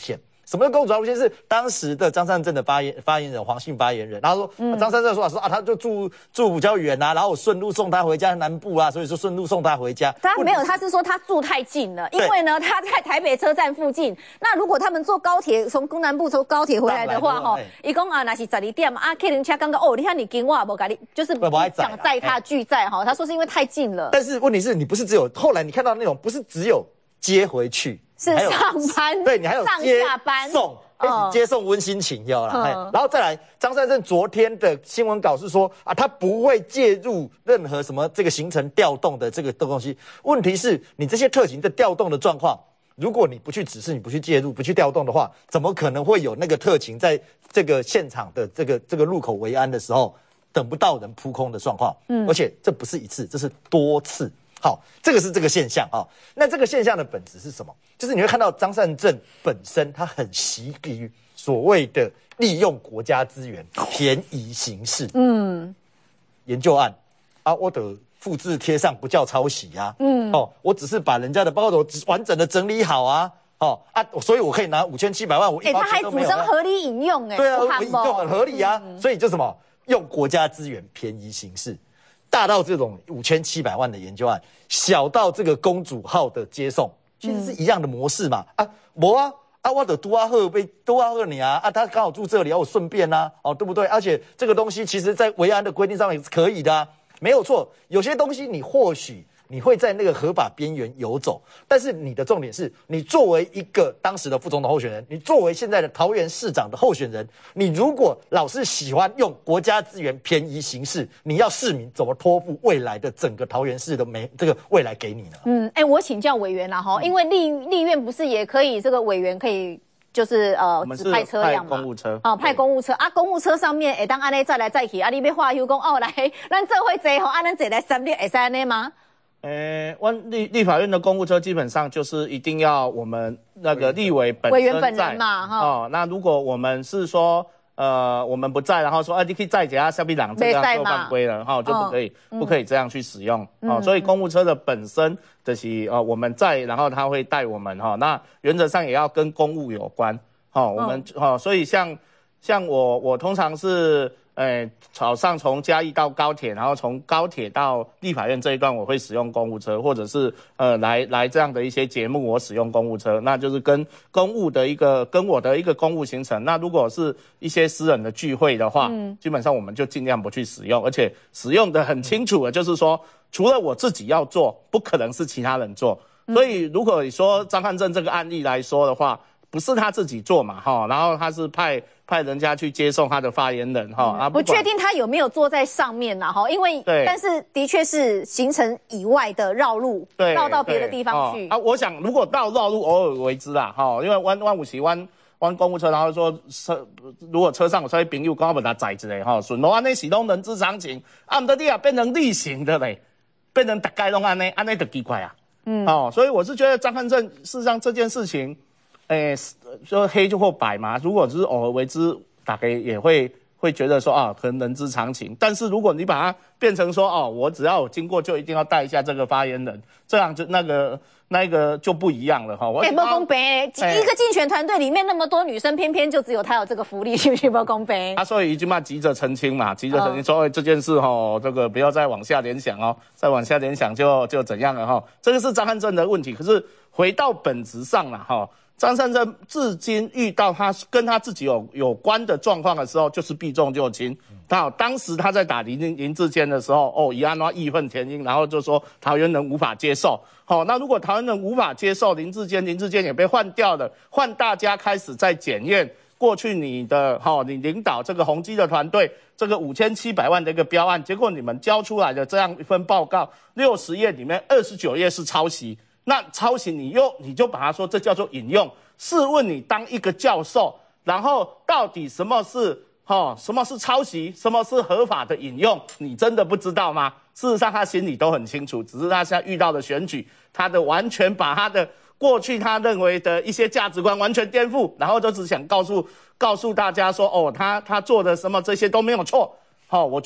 什么叫公主号路线？是当时的张善政的发言发言人黄姓发言人，然后说、嗯、张善政说说啊，他就住住比较远啊，然后我顺路送他回家南部啊，所以说顺路送他回家。 他没有，他是说他住太近了，因为呢他在台北车站附近。那如果他们坐高铁从东南部坐高铁回来的话，哈，一共啊那是十二点啊，客人车刚刚哦，你看你跟我无跟你就是想载他拒载哈，他说是因为太近了。 但是问题是你不是只有后来你看到那种不是只有接回去。 是上班， 对你还有上接下班送，嗯、接送温馨情要啦、嗯，然后再来，张善政昨天的新闻稿是说啊，他不会介入任何什么这个行程调动的这个东西。问题是你这些特勤的调动的状况，如果你不去指示，你不去介入，不去调动的话，怎么可能会有那个特勤在这个现场的这个这个路口维安的时候等不到人扑空的状况？嗯，而且这不是一次，这是多次。好，这个是这个现象啊。那这个现象的本质是什么？就是你会看到张善政本身他很习于所谓的利用国家资源便宜行事。嗯，研究案啊，我的复制贴上不叫抄袭啊。嗯，哦，我只是把人家的报告完整的整理好啊。哦啊，所以我可以拿五千七百万，我一包钱都没有。 哎、欸，他还主张合理引用、欸，哎， 对啊，我引用很合理啊。嗯、所以就什么用国家资源便宜行事。大到这种五千七百万的研究案，小到这个公主号的接送，其实是一样的模式嘛。嗯、啊，没啊，啊，我的都阿赫被都阿赫你啊，啊，他刚好住这里，啊，我顺便啊，哦，对不对？而且这个东西其实在维安的规定上也是可以的啊，没有错。有些东西你或许你会在那个合法边缘游走，但是你的重点是你作为一个当时的副总统候选人，你作为现在的桃园市长的候选人，你如果老是喜欢用国家资源便宜行事，你要市民怎么托付未来的整个桃园市的没这个未来给你呢？ 嗯，哎、欸，我请教委员啦哈，因为立立院不是也可以这个委员可以。就是呃，指派车辆嘛， 公务车哦，派公务车啊，公务车上面，哎，当安尼再来再去，啊，你要话休讲哦，来，咱这会坐吼，啊，咱坐来三列，会使安尼吗？ 呃，立立法院的公务车基本上就是一定要我们那个立委本委员本人嘛，哈。 哦，那如果我们是说。呃，我们不在，然后说，啊，你可以再加下面两这样就犯规了，哈、哦，就不可以，嗯、不可以这样去使用，嗯、哦，所以公务车的本身的是，呃，我们在，然后他会带我们，哈、哦，那原则上也要跟公务有关，哈、哦，我们，哈、哦，所以像像我，我通常是。呃，早上从嘉义到高铁，然后从高铁到立法院这一段，我会使用公务车，或者是呃来来这样的一些节目，我使用公务车，那就是跟公务的一个跟我的一个公务行程。那如果是一些私人的聚会的话，嗯，基本上我们就尽量不去使用，而且使用的很清楚的，就是说除了我自己要做，不可能是其他人做。所以如果你说张汉正这个案例来说的话，不是他自己做嘛，哈，然后他是派派人家去接送他的发言人，哈、嗯，啊， 不确定他有没有坐在上面啦，哈，因为但是的确是行程以外的绕路，对，绕到别的地方去、 哦、啊。我想如果到绕路偶尔为之啦，哈，因为弯弯五旗弯弯公务车，然后说车如果车上有车朋友刚好把他载之类，哈，顺路安内是拢人之常情，啊，唔得你啊变成例行的嘞，变成大概拢安内安内就奇怪啊，嗯，哦，所以我是觉得张汉正事实上这件事情。诶，说黑就或白嘛，如果只是偶尔为之，大概也会会觉得说啊，可能人之常情。但是如果你把它变成说哦，我只要有经过就一定要带一下这个发言人，这样就那个那个就不一样了哈。 哎，不公平！一个竞选团队里面那么多女生，偏偏就只有她有这个福利，是不是不公平？ 啊，所以已经嘛急着澄清嘛，急着澄清说，哎、哦，这件事哈，这个不要再往下联想哦，再往下联想就就怎样了哈。这个是张汉正的问题。可是回到本质上了哈。张善政至今遇到他跟他自己有有关的状况的时候，就是避重就轻。好，当时他在打林林智坚的时候，哦，以安那义愤填膺，然后就说桃园人无法接受。好，那如果桃园人无法接受林智坚，林智坚也被换掉了，换大家开始在检验过去你的哈，你领导这个宏基的团队这个五千七百万的一个标案，结果你们交出来的这样一份报告，六十页里面二十九页是抄袭。那抄袭你又你就把它说这叫做引用，试问你当一个教授，然后到底什么是哦什么是抄袭，什么是合法的引用，你真的不知道吗？事实上他心里都很清楚，只是他现在遇到的选举，他的完全把他的过去他认为的一些价值观完全颠覆，然后就只想告诉告诉大家说哦他他做的什么这些都没有错。好、哦，我觉得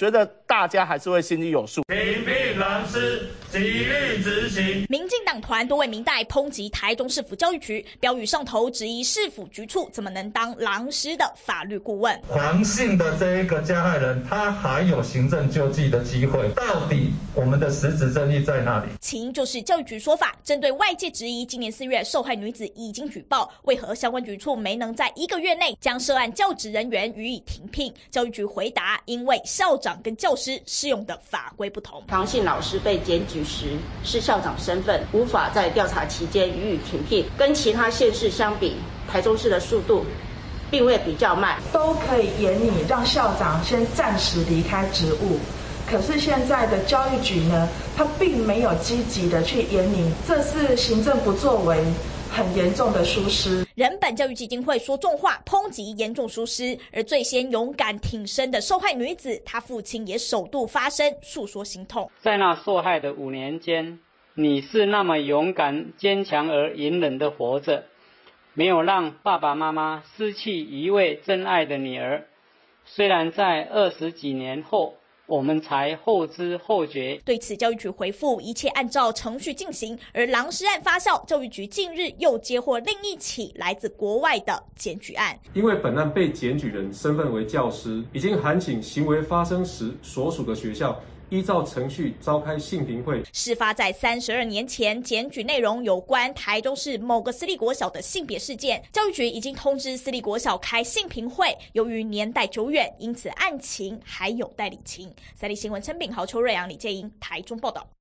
大家还是会心里有数。 评评狼师，纪律执行。 民进党团多位民代抨击台中市府教育局，标语上头质疑市府局处怎么能当狼师的法律顾问。 黄姓的这一个加害人，他还有行政救济的机会，到底我们的实质正义在哪里？ 起因就是教育局说法，针对外界质疑，今年四月受害女子已经举报，为何相关局处没能在一个月内将涉案教职人员予以停聘？教育局回答，因为校长跟教师适用的法规不同。 黄姓老师被检举时是校长身份，无法在调查期间予以停聘，跟其他县市相比，台中市的速度并未比较慢， 都可以严拟让校长先暂时离开职务。可是现在的教育局呢，他并没有积极的去严拟，这是行政不作为很严重的疏失。 人本教育基金会说重话，抨击严重疏失。而最先勇敢挺身的受害女子，她父亲也首度发声诉说心痛。 在那受害的五年间，你是那么勇敢、坚强而隐忍的活着，没有让爸爸妈妈失去一位真爱的女儿。虽然在二十几年后，我们才后知后觉。 对此，教育局回复一切按照程序进行。而狼师案发酵，教育局近日又接获另一起来自国外的检举案。 因为本案被检举人身份为教师，已经函请行为发生时所属的学校依照程序召开性平会。 事发在三十二年前，检举内容有关台中市某个私立国小的性别事件，教育局已经通知私立国小开性平会。由于年代久远，因此案情还有待理清。三立新闻陈炳豪、邱瑞阳、李介英台中报道。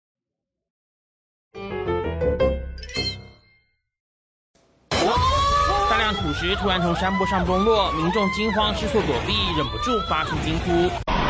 大量土石突然从山坡上崩落，民众惊慌失措躲避，忍不住发出惊呼。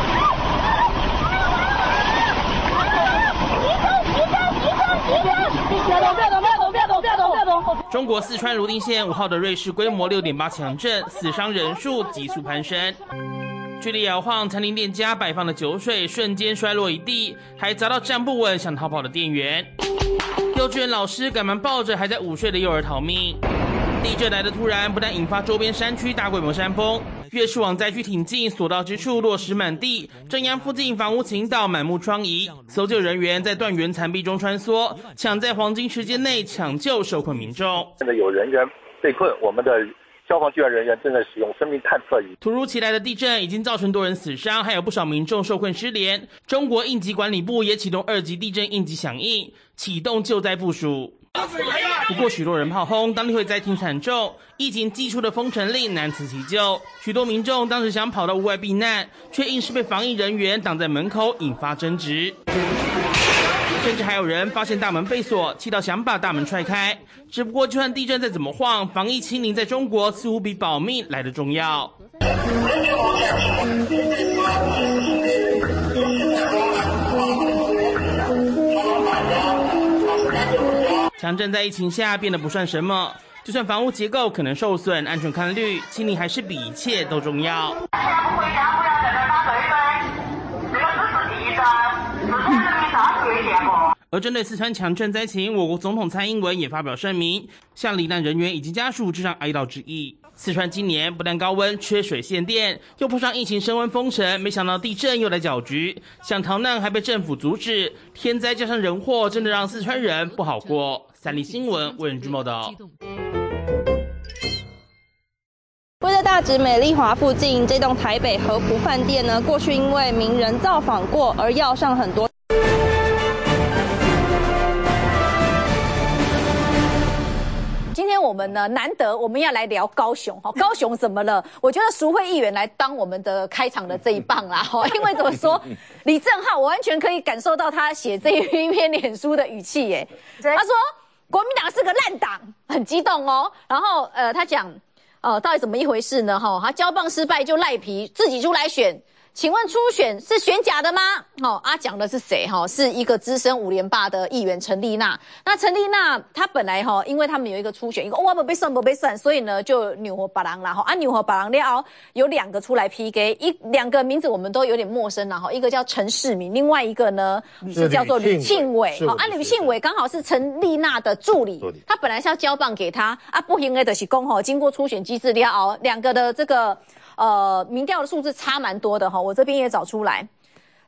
中国四川泸定县五号的瑞士规模六点八强震，死伤人数急速攀升。剧烈摇晃，餐厅店家摆放的酒水瞬间摔落一地，还砸到站不稳想逃跑的店员。幼稚园老师赶忙抱着还在午睡的幼儿逃命。地震来的突然，不但引发周边山区大规模山崩，越是往灾区挺进，所到之处落石满地，正阳附近房屋倾倒，满目疮痍。搜救人员在断垣残壁中穿梭，抢在黄金时间内抢救受困民众。 现在有人员被困，我们的消防救援人员正在使用生命探测仪。 突如其来的地震已经造成多人死伤，还有不少民众受困失联。中国应急管理部也启动二级地震应急响应，启动救灾部署。不过许多人炮轰当地会灾情惨重，疫情寄出的封城令难辞其咎。许多民众当时想跑到屋外避难，却硬是被防疫人员挡在门口，引发争执。甚至还有人发现大门被锁，气到想把大门踹开。只不过就算地震再怎么晃，防疫清零在中国似乎比保命来得重要。强震在疫情下变得不算什么，就算房屋结构可能受损，安全看虑，清零还是比一切都重要。而针对四川强震灾情，我国总统蔡英文也发表声明，向罹难人员以及家属致上哀悼之意。四川今年不但高温、缺水、限电，又碰上疫情升温封城，没想到地震又来搅局，想逃难还被政府阻止，天灾加上人祸，真的让四川人不好过。三立新闻为人之报道。 位在大直美丽华附近这栋台北和福饭店呢，过去因为名人造访过而要上很多。 今天我们呢难得我们要来聊高雄哈，高雄怎么了？我觉得淑慧议员来当我们的开场的这一棒啦哈，因为怎么说，李正皓我完全可以感受到他写这一篇脸书的语气耶。他说国民党是个烂党，很激动哦。然后呃，他讲呃到底怎么一回事呢？哈，他交棒失败就赖皮，自己出来选。请问初选是选假的吗？哦，啊，讲的是谁？哈，是一个资深五连霸的议员陈丽娜。那陈丽娜她本来哈，因为他们有一个初选，一个哇不被算不被算，所以呢就扭和巴郎啦。哈，啊扭和巴郎了有两个出来 P K， 一两个名字我们都有点陌生啦。哈，一个叫陈世民，另外一个呢是叫做吕庆伟。好，啊吕庆伟刚好是陈丽娜的助理，他本来是要交棒给他，啊不行的就是讲哈，经过初选机制了，两个的这个。呃，民调的数字差蛮多的哈，我这边也找出来。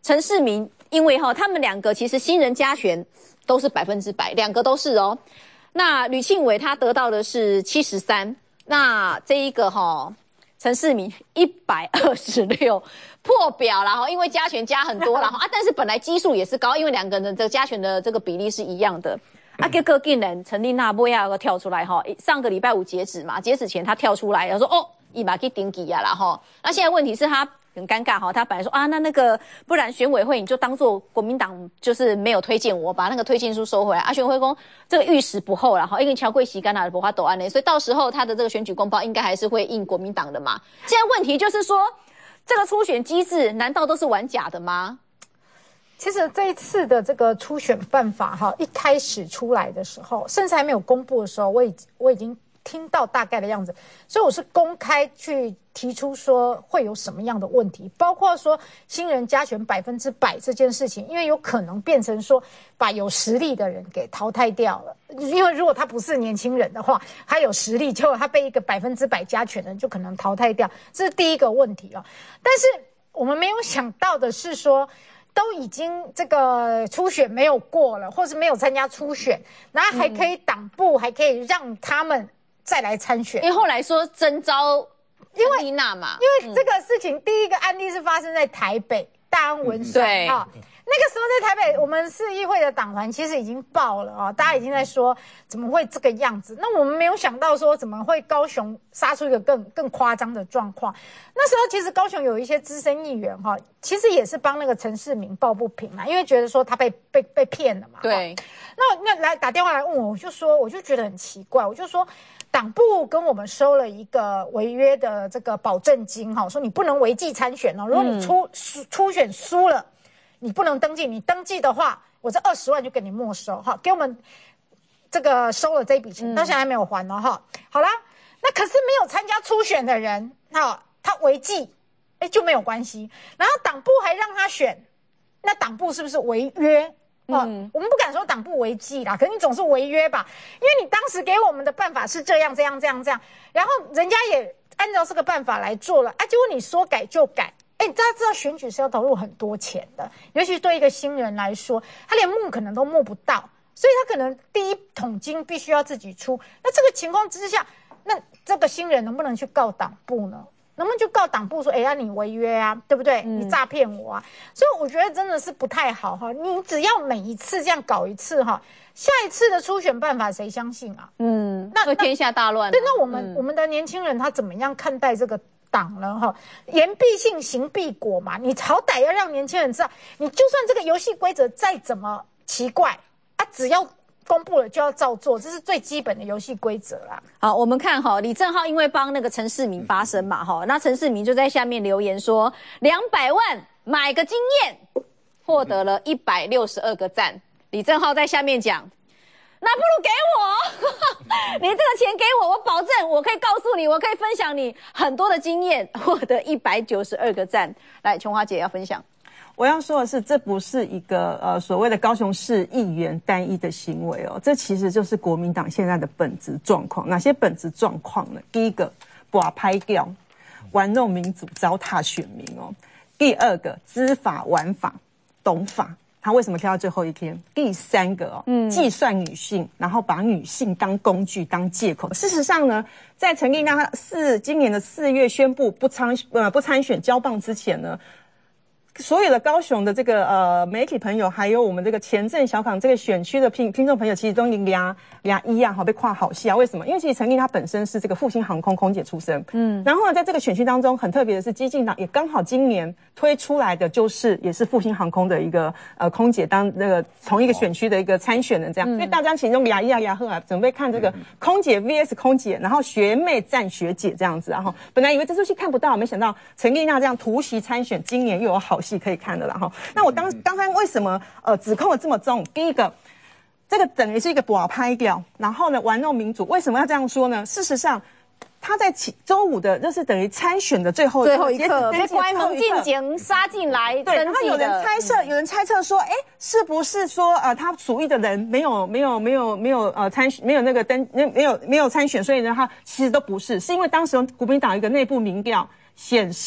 陈世明，因为哈他们两个其实新人加权都是百分之百，两个都是哦。那吕庆伟他得到的是七十三，那这一个哈陈世明一百二十六破表啦哈，因为加权加很多啦哈啊，但是本来基数也是高，因为两个人的加权的这个比例是一样的。啊，结果竟然陈丽娜波亚个跳出来哈，上个礼拜五截止嘛，截止前他跳出来，他说哦，伊嘛去登记啊啦哈。那现在问题是他很尴尬哈，他本来说啊，那那个不然选委会你就当做国民党就是没有推荐我，把那个推荐书收回来。啊，选委会说这个御史不厚啦哈，因为乔贵喜干哪不花抖安呢，所以到时候他的这个选举公报应该还是会印国民党的嘛。现在问题就是说，这个初选机制难道都是玩假的吗？ 其实这一次的这个初选办法哈，一开始出来的时候，甚至还没有公布的时候，我已我已经听到大概的样子，所以我是公开去提出说会有什么样的问题，包括说新人加权百分之百这件事情，因为有可能变成说把有实力的人给淘汰掉了，因为如果他不是年轻人的话，他有实力，结果他被一个百分之百加权的人就可能淘汰掉，这是第一个问题哦。但是我们没有想到的是说，都已经这个初选没有过了，或是没有参加初选，然后还可以党部、嗯、还可以让他们再来参选。 因为后来说征召陈丽娜嘛， 因为这个事情、嗯、第一个案例是发生在台北大安文山、嗯、对啊。那个时候在台北，我们市议会的党团其实已经爆了啊，大家已经在说怎么会这个样子。那我们没有想到说怎么会高雄杀出一个更更夸张的状况。那时候其实高雄有一些资深议员哈，其实也是帮那个陈世明抱不平嘛，因为觉得说他被被被骗了嘛。 对。 那那来打电话来问我，我就说我就觉得很奇怪，我就说党部跟我们收了一个违约的这个保证金哈，说你不能违纪参选哦，如果你初、嗯、初选输了。你不能登记，你登记的话，我这二十万就给你没收哈，给我们这个收了这一笔钱，到现在还没有还呢哈。好啦，那可是没有参加初选的人，哈，他违纪，哎就没有关系。然后党部还让他选，那党部是不是违约？哦、嗯，我们不敢说党部违纪啦，可是你总是违约吧？因为你当时给我们的办法是这样这样这样这样，然后人家也按照这个办法来做了，啊，结果你说改就改。哎，大家知道选举是要投入很多钱的，尤其对一个新人来说，他连募可能都募不到，所以他可能第一桶金必须要自己出。那这个情况之下，那这个新人能不能去告党部呢？能不能去告党部说，哎呀，你违约啊，对不对？嗯、你诈骗我啊？所以我觉得真的是不太好哈。你只要每一次这样搞一次哈，下一次的初选办法谁相信啊？嗯， 那会天下大乱、啊。 对，那我们、嗯、我们的年轻人他怎么样看待这个？党了哈，言必信，行必果嘛。你好歹要让年轻人知道，你就算这个游戏规则再怎么奇怪啊，只要公布了就要照做，这是最基本的游戏规则啦。 好，我们看哈，李正皓因为帮那个陈世明发声嘛哈，那陈世明就在下面留言说两百万买个经验，获得了一百六十二个赞。李正皓在下面讲。那不如给我，你这个钱给我，我保证我可以告诉你，我可以分享你很多的经验，获得一百九十二个赞。来，琼华姐要分享。 我要说的是，这不是一个呃所谓的高雄市议员单一的行为哦，这其实就是国民党现在的本质状况。哪些本质状况呢？第一个，把拍掉，玩弄民主，糟蹋选民哦。第二个，知法玩法，懂法。他为什么挑到最后一天？第三个哦，嗯，计算女性，然后把女性当工具、当借口。事实上呢，在陈丽娜四今年的四月宣布不参呃不参选交棒之前呢，所有的高雄的这个呃媒体朋友，还有我们这个前镇小港这个选区的听听众朋友，其实都已经俩俩一样好被跨好戏啊。为什么？因为其实陈丽她本身是这个复兴航空空姐出身，嗯，然后呢，在这个选区当中很特别的是，基进党也刚好今年推出来的就是也是复兴航空的一个呃空姐当那个同一个选区的一个参选人这样，嗯、所以大家其中俩一啊俩二啊准备看这个空姐 V S 空姐，然后学妹战学姐这样子，然后本来以为这出戏看不到，没想到陈丽娜这样突袭参选，今年又有好戏可以看的了哈。那我刚刚刚为什么呃指控的这么重？第一个，这个等于是一个把拍掉，然后呢玩弄民主。为什么要这样说呢？事实上，他在周五的，就是等于参选的最后最后一刻，被关门进警杀进来， 对，然后有人猜测，有人猜测说，哎，是不是说呃他属意的人没有没有没有没有呃参没有那个登没有没有参选，所以呢他其实都不是，是因为当时国民党一个内部民调显示。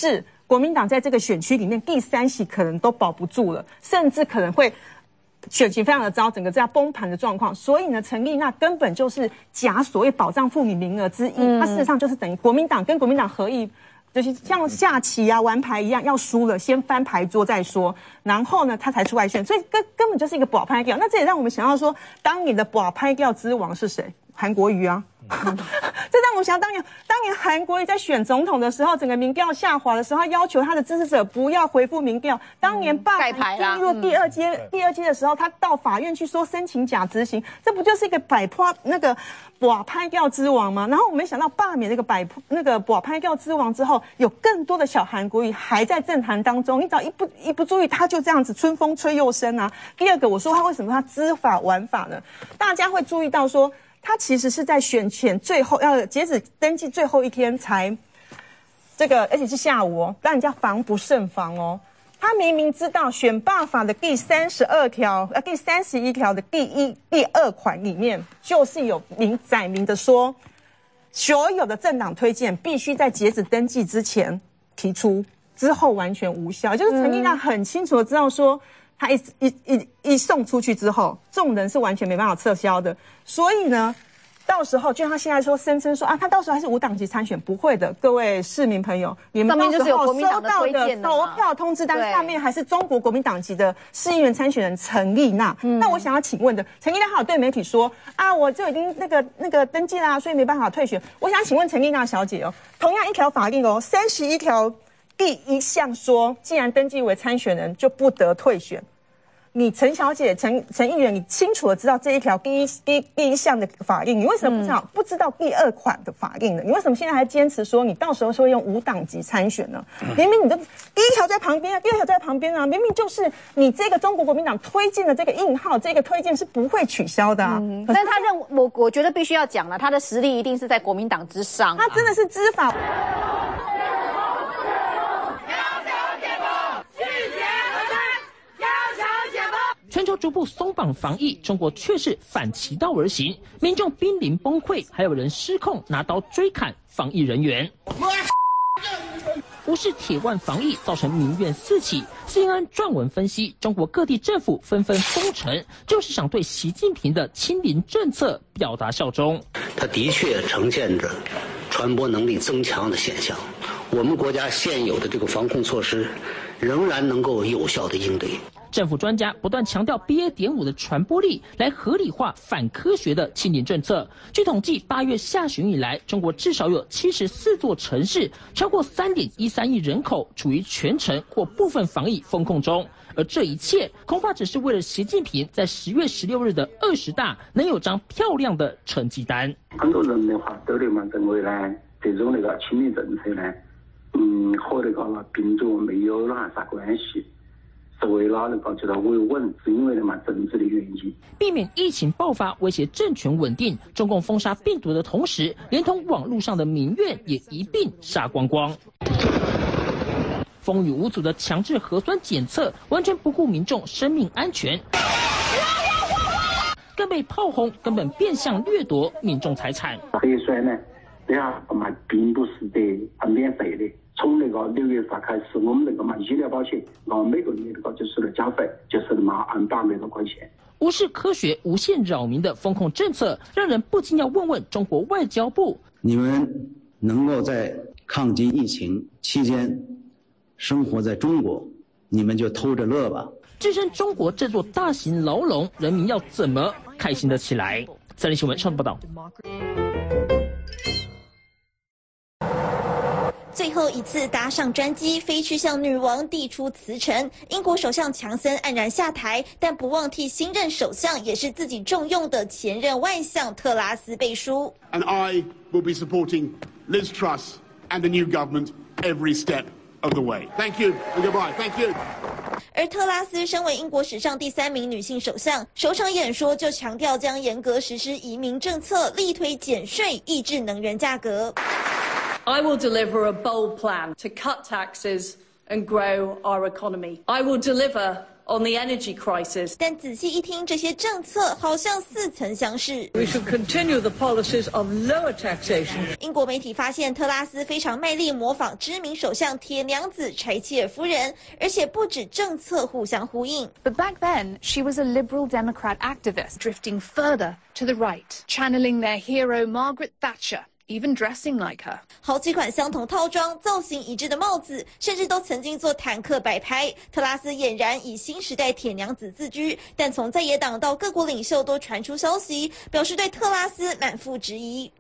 国民党在这个选区里面第三席可能都保不住了，甚至可能会选情非常的糟，整个这样崩盘的状况。所以呢，陈丽娜根本就是假所谓保障妇女名额之一，嗯、她事实上就是等于国民党跟国民党合意。就是像下棋啊、玩牌一样，要输了先翻牌桌再说，然后呢，他才出来选，所以根根本就是一个保拍调。那这也让我们想到说，当年的保拍调之王是谁？韩国瑜啊。这让我想到当年，当年韩国瑜在选总统的时候，整个民调下滑的时候，他要求他的支持者不要回复民调。当年罢韩进入第二阶、嗯、第二阶的时候，他到法院去说申请假执行，这不就是一个摆破那个保拍调之王吗？然后我没想到罢免那个摆那个保拍调之王之后，有更多的小韩国瑜还在政坛当中，你只要一不一不注意，他就这样子春风吹又生啊。第二个，我说他为什么他知法玩法呢？大家会注意到说。他其实是在选前最后要截止登记最后一天才这个，而且是下午哦，让人家防不胜防哦。他明明知道选罢法的第三十二条、呃第三十一条的第一、第二款里面，就是有明载明的说，所有的政党推荐必须在截止登记之前提出，之后完全无效。就是陈丽娜很清楚的知道说。他一一一一送出去之后，众人是完全没办法撤销的。所以呢，到时候就像他现在说，声称说啊，他到时候还是无党籍参选，不会的，各位市民朋友，你们到时候收到的投票通知单上面还是中国国民党籍的市议员参选人陈丽娜。嗯、那我想要请问的，陈丽娜还有对媒体说啊，我就已经那个那个登记啦，所以没办法退选。我想请问陈丽娜小姐哦，同样一条法令哦，三十一条。第一项说，既然登记为参选人，就不得退选。你陈小姐、陈陈议员，你清楚的知道这一条第一第第一项的法令，你为什么不知道、嗯、不知道第二款的法令呢？你为什么现在还坚持说你到时候是会用无党籍参选呢？明明你的第一条在旁边啊，第二条在旁边啊，明明就是你这个中国国民党推荐的这个印号，这个推荐是不会取消的啊。嗯、 但是他认我我觉得必须要讲了，他的实力一定是在国民党之上、啊， 他真的是知法。 全球逐步松绑防疫，中国却是反其道而行，民众濒临崩溃，还有人失控拿刀追砍防疫人员。无视铁腕防疫，造成民怨四起。C N N 撰文分析，中国各地政府纷纷封城，就是想对习近平的清零政策表达效忠。 它的确呈现着传播能力增强的现象。我们国家现有的这个防控措施，仍然能够有效地应对。 政府专家不断强调 B A 点五 的传播力，来合理化反科学的清零政策。据统计，八月下旬以来，中国至少有七十四座城市，超过 三点一三亿人口处于全城或部分防疫封控中。而这一切，恐怕只是为了习近平在十月十六日的二十大能有张漂亮的成绩单。 很多人的话都认为呢，这种那个清零政策呢，嗯，和那个病毒没有那啥关系。是为了那个叫做维稳，是因为嘛政治的原因， 避免疫情爆发，威胁政权稳定。中共封杀病毒的同时，连同网络上的民怨也一并杀光光。风雨无阻的强制核酸检测，完全不顾民众生命安全，更被炮轰，根本变相掠夺民众财产。 核酸呢，这样嘛并不是得免费的。从那个六月份开始，我们那个嘛医疗保险啊，每个月那个就是的加费，就是嘛按八百多块钱。 无视科学、无限扰民的风控政策，让人不禁要问问中国外交部： 你们能够在抗击疫情期间生活在中国，你们就偷着乐吧。 置身中国这座大型牢笼，人民要怎么开心得起来？三立新闻上报道。 最后一次搭上专机飞去向女王递出辞呈，英国首相强森黯然下台，但不忘替新任首相也是自己重用的前任外相特拉斯背书。 And I will be supporting Liz Truss and the new government every step of the way. Thank you and goodbye. Thank you. 而特拉斯身为英国史上第三名女性首相，首场演说就强调将严格实施移民政策，力推减税，抑制能源价格。 I will deliver a bold plan to cut taxes and grow our economy. I will deliver on the energy crisis. 但仔细一听，这些政策好像似曾相识。 We should continue the policies of lower taxation. 英国媒体发现，特拉斯非常卖力模仿知名首相铁娘子柴契尔夫人，而且不止政策互相呼应。 But back then, she was a liberal Democrat activist, drifting further to the right, channeling their hero Margaret Thatcher.Even dressing like her. 好几款相同套装、造型一致的帽子，甚至都曾经做坦克摆拍。特拉斯俨然以新时代铁娘子自居，但从在野党到各国领袖都传出消息，表示对特拉斯满腹质疑。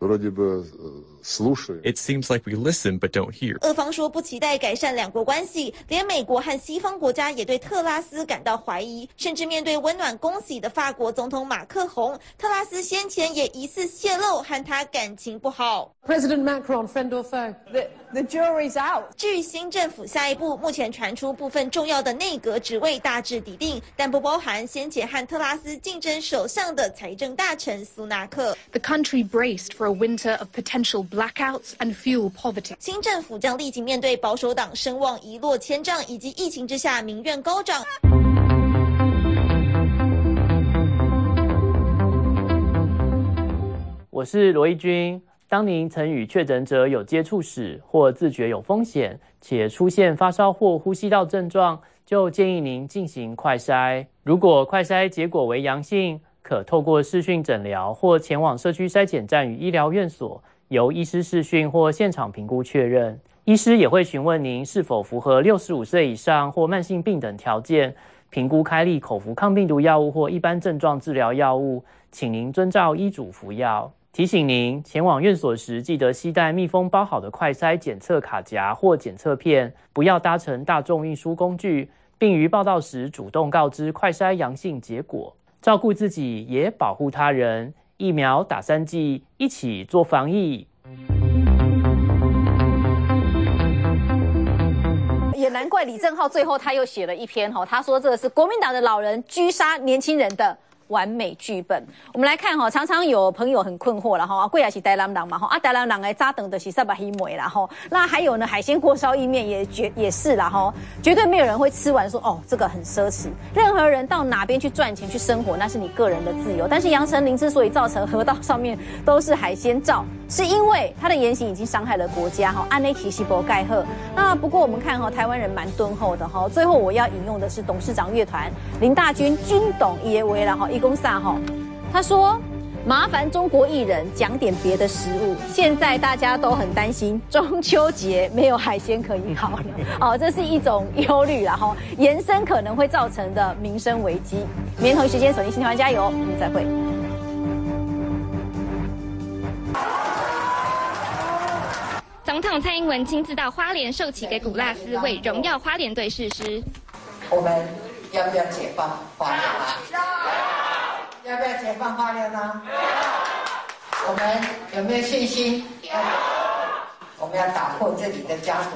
It seems like we listen but don't hear. 俄方说不期待改善两国关系，连美国和西方国家也对特拉斯感到怀疑，甚至面对温暖恭喜的法国总统马克宏，特拉斯先前也疑似泄露和他感情不好。 President Macron, friend or foe? The, the jury's out. 至于新政府下一步，目前传出部分重要的内阁职位大致底定，但不包含先前和特拉斯竞争首相的财政大臣苏纳克。 The country braced for a winter of potential blackouts and fuel poverty. 新政府将立即面对保守党声望一落千丈，以及疫情之下民怨高涨。 我是罗一军。当您曾与确诊者有接触时，或自觉有风险，且出现发烧或呼吸道症状，就建议您进行快筛。如果快筛结果为阳性，可透过视讯诊疗或前往社区筛检站与医疗院所，由医师视讯或现场评估确认。医师也会询问您是否符合六十五岁以上或慢性病等条件，评估开立口服抗病毒药物或一般症状治疗药物，请您遵照医嘱服药。提醒您，前往院所时记得携带密封包好的快筛检测卡夹或检测片，不要搭乘大众运输工具，并于报到时主动告知快筛阳性结果。照顾自己也保护他人，疫苗打三剂，一起做防疫。 也难怪李正浩最后他又写了一篇哈，他说这个是国民党的老人狙杀年轻人的完美剧本。我们来看哈，常常有朋友很困惑了哈，贵也是台南人嘛哈，啊台南人的早顿的是三百一枚啦哈，那还有呢海鲜锅烧意面也绝也是啦哈，绝对没有人会吃完说哦这个很奢侈。任何人到哪边去赚钱去生活，那是你个人的自由。但是杨丞琳之所以造成河道上面都是海鲜照，是因为他的言行已经伤害了国家哈，安内提西博盖赫。那不过我们看哈，台湾人蛮敦厚的哈。最后我要引用的是董事长乐团林大军军董耶维了哈。公萨哈，他说麻烦中国艺人讲点别的食物。现在大家都很担心中秋节没有海鲜可以烤了，哦，这是一种忧虑啦哈，延伸可能会造成的民生危机。明天同一时间锁定新台湾加油，我们再会。 总统蔡英文亲自到花莲授旗给古拉斯，为荣耀花莲队誓师。 我们要不要解放花莲啊？要不要解放花莲呢？我们有没有信心？我们要打破这里的枷锁。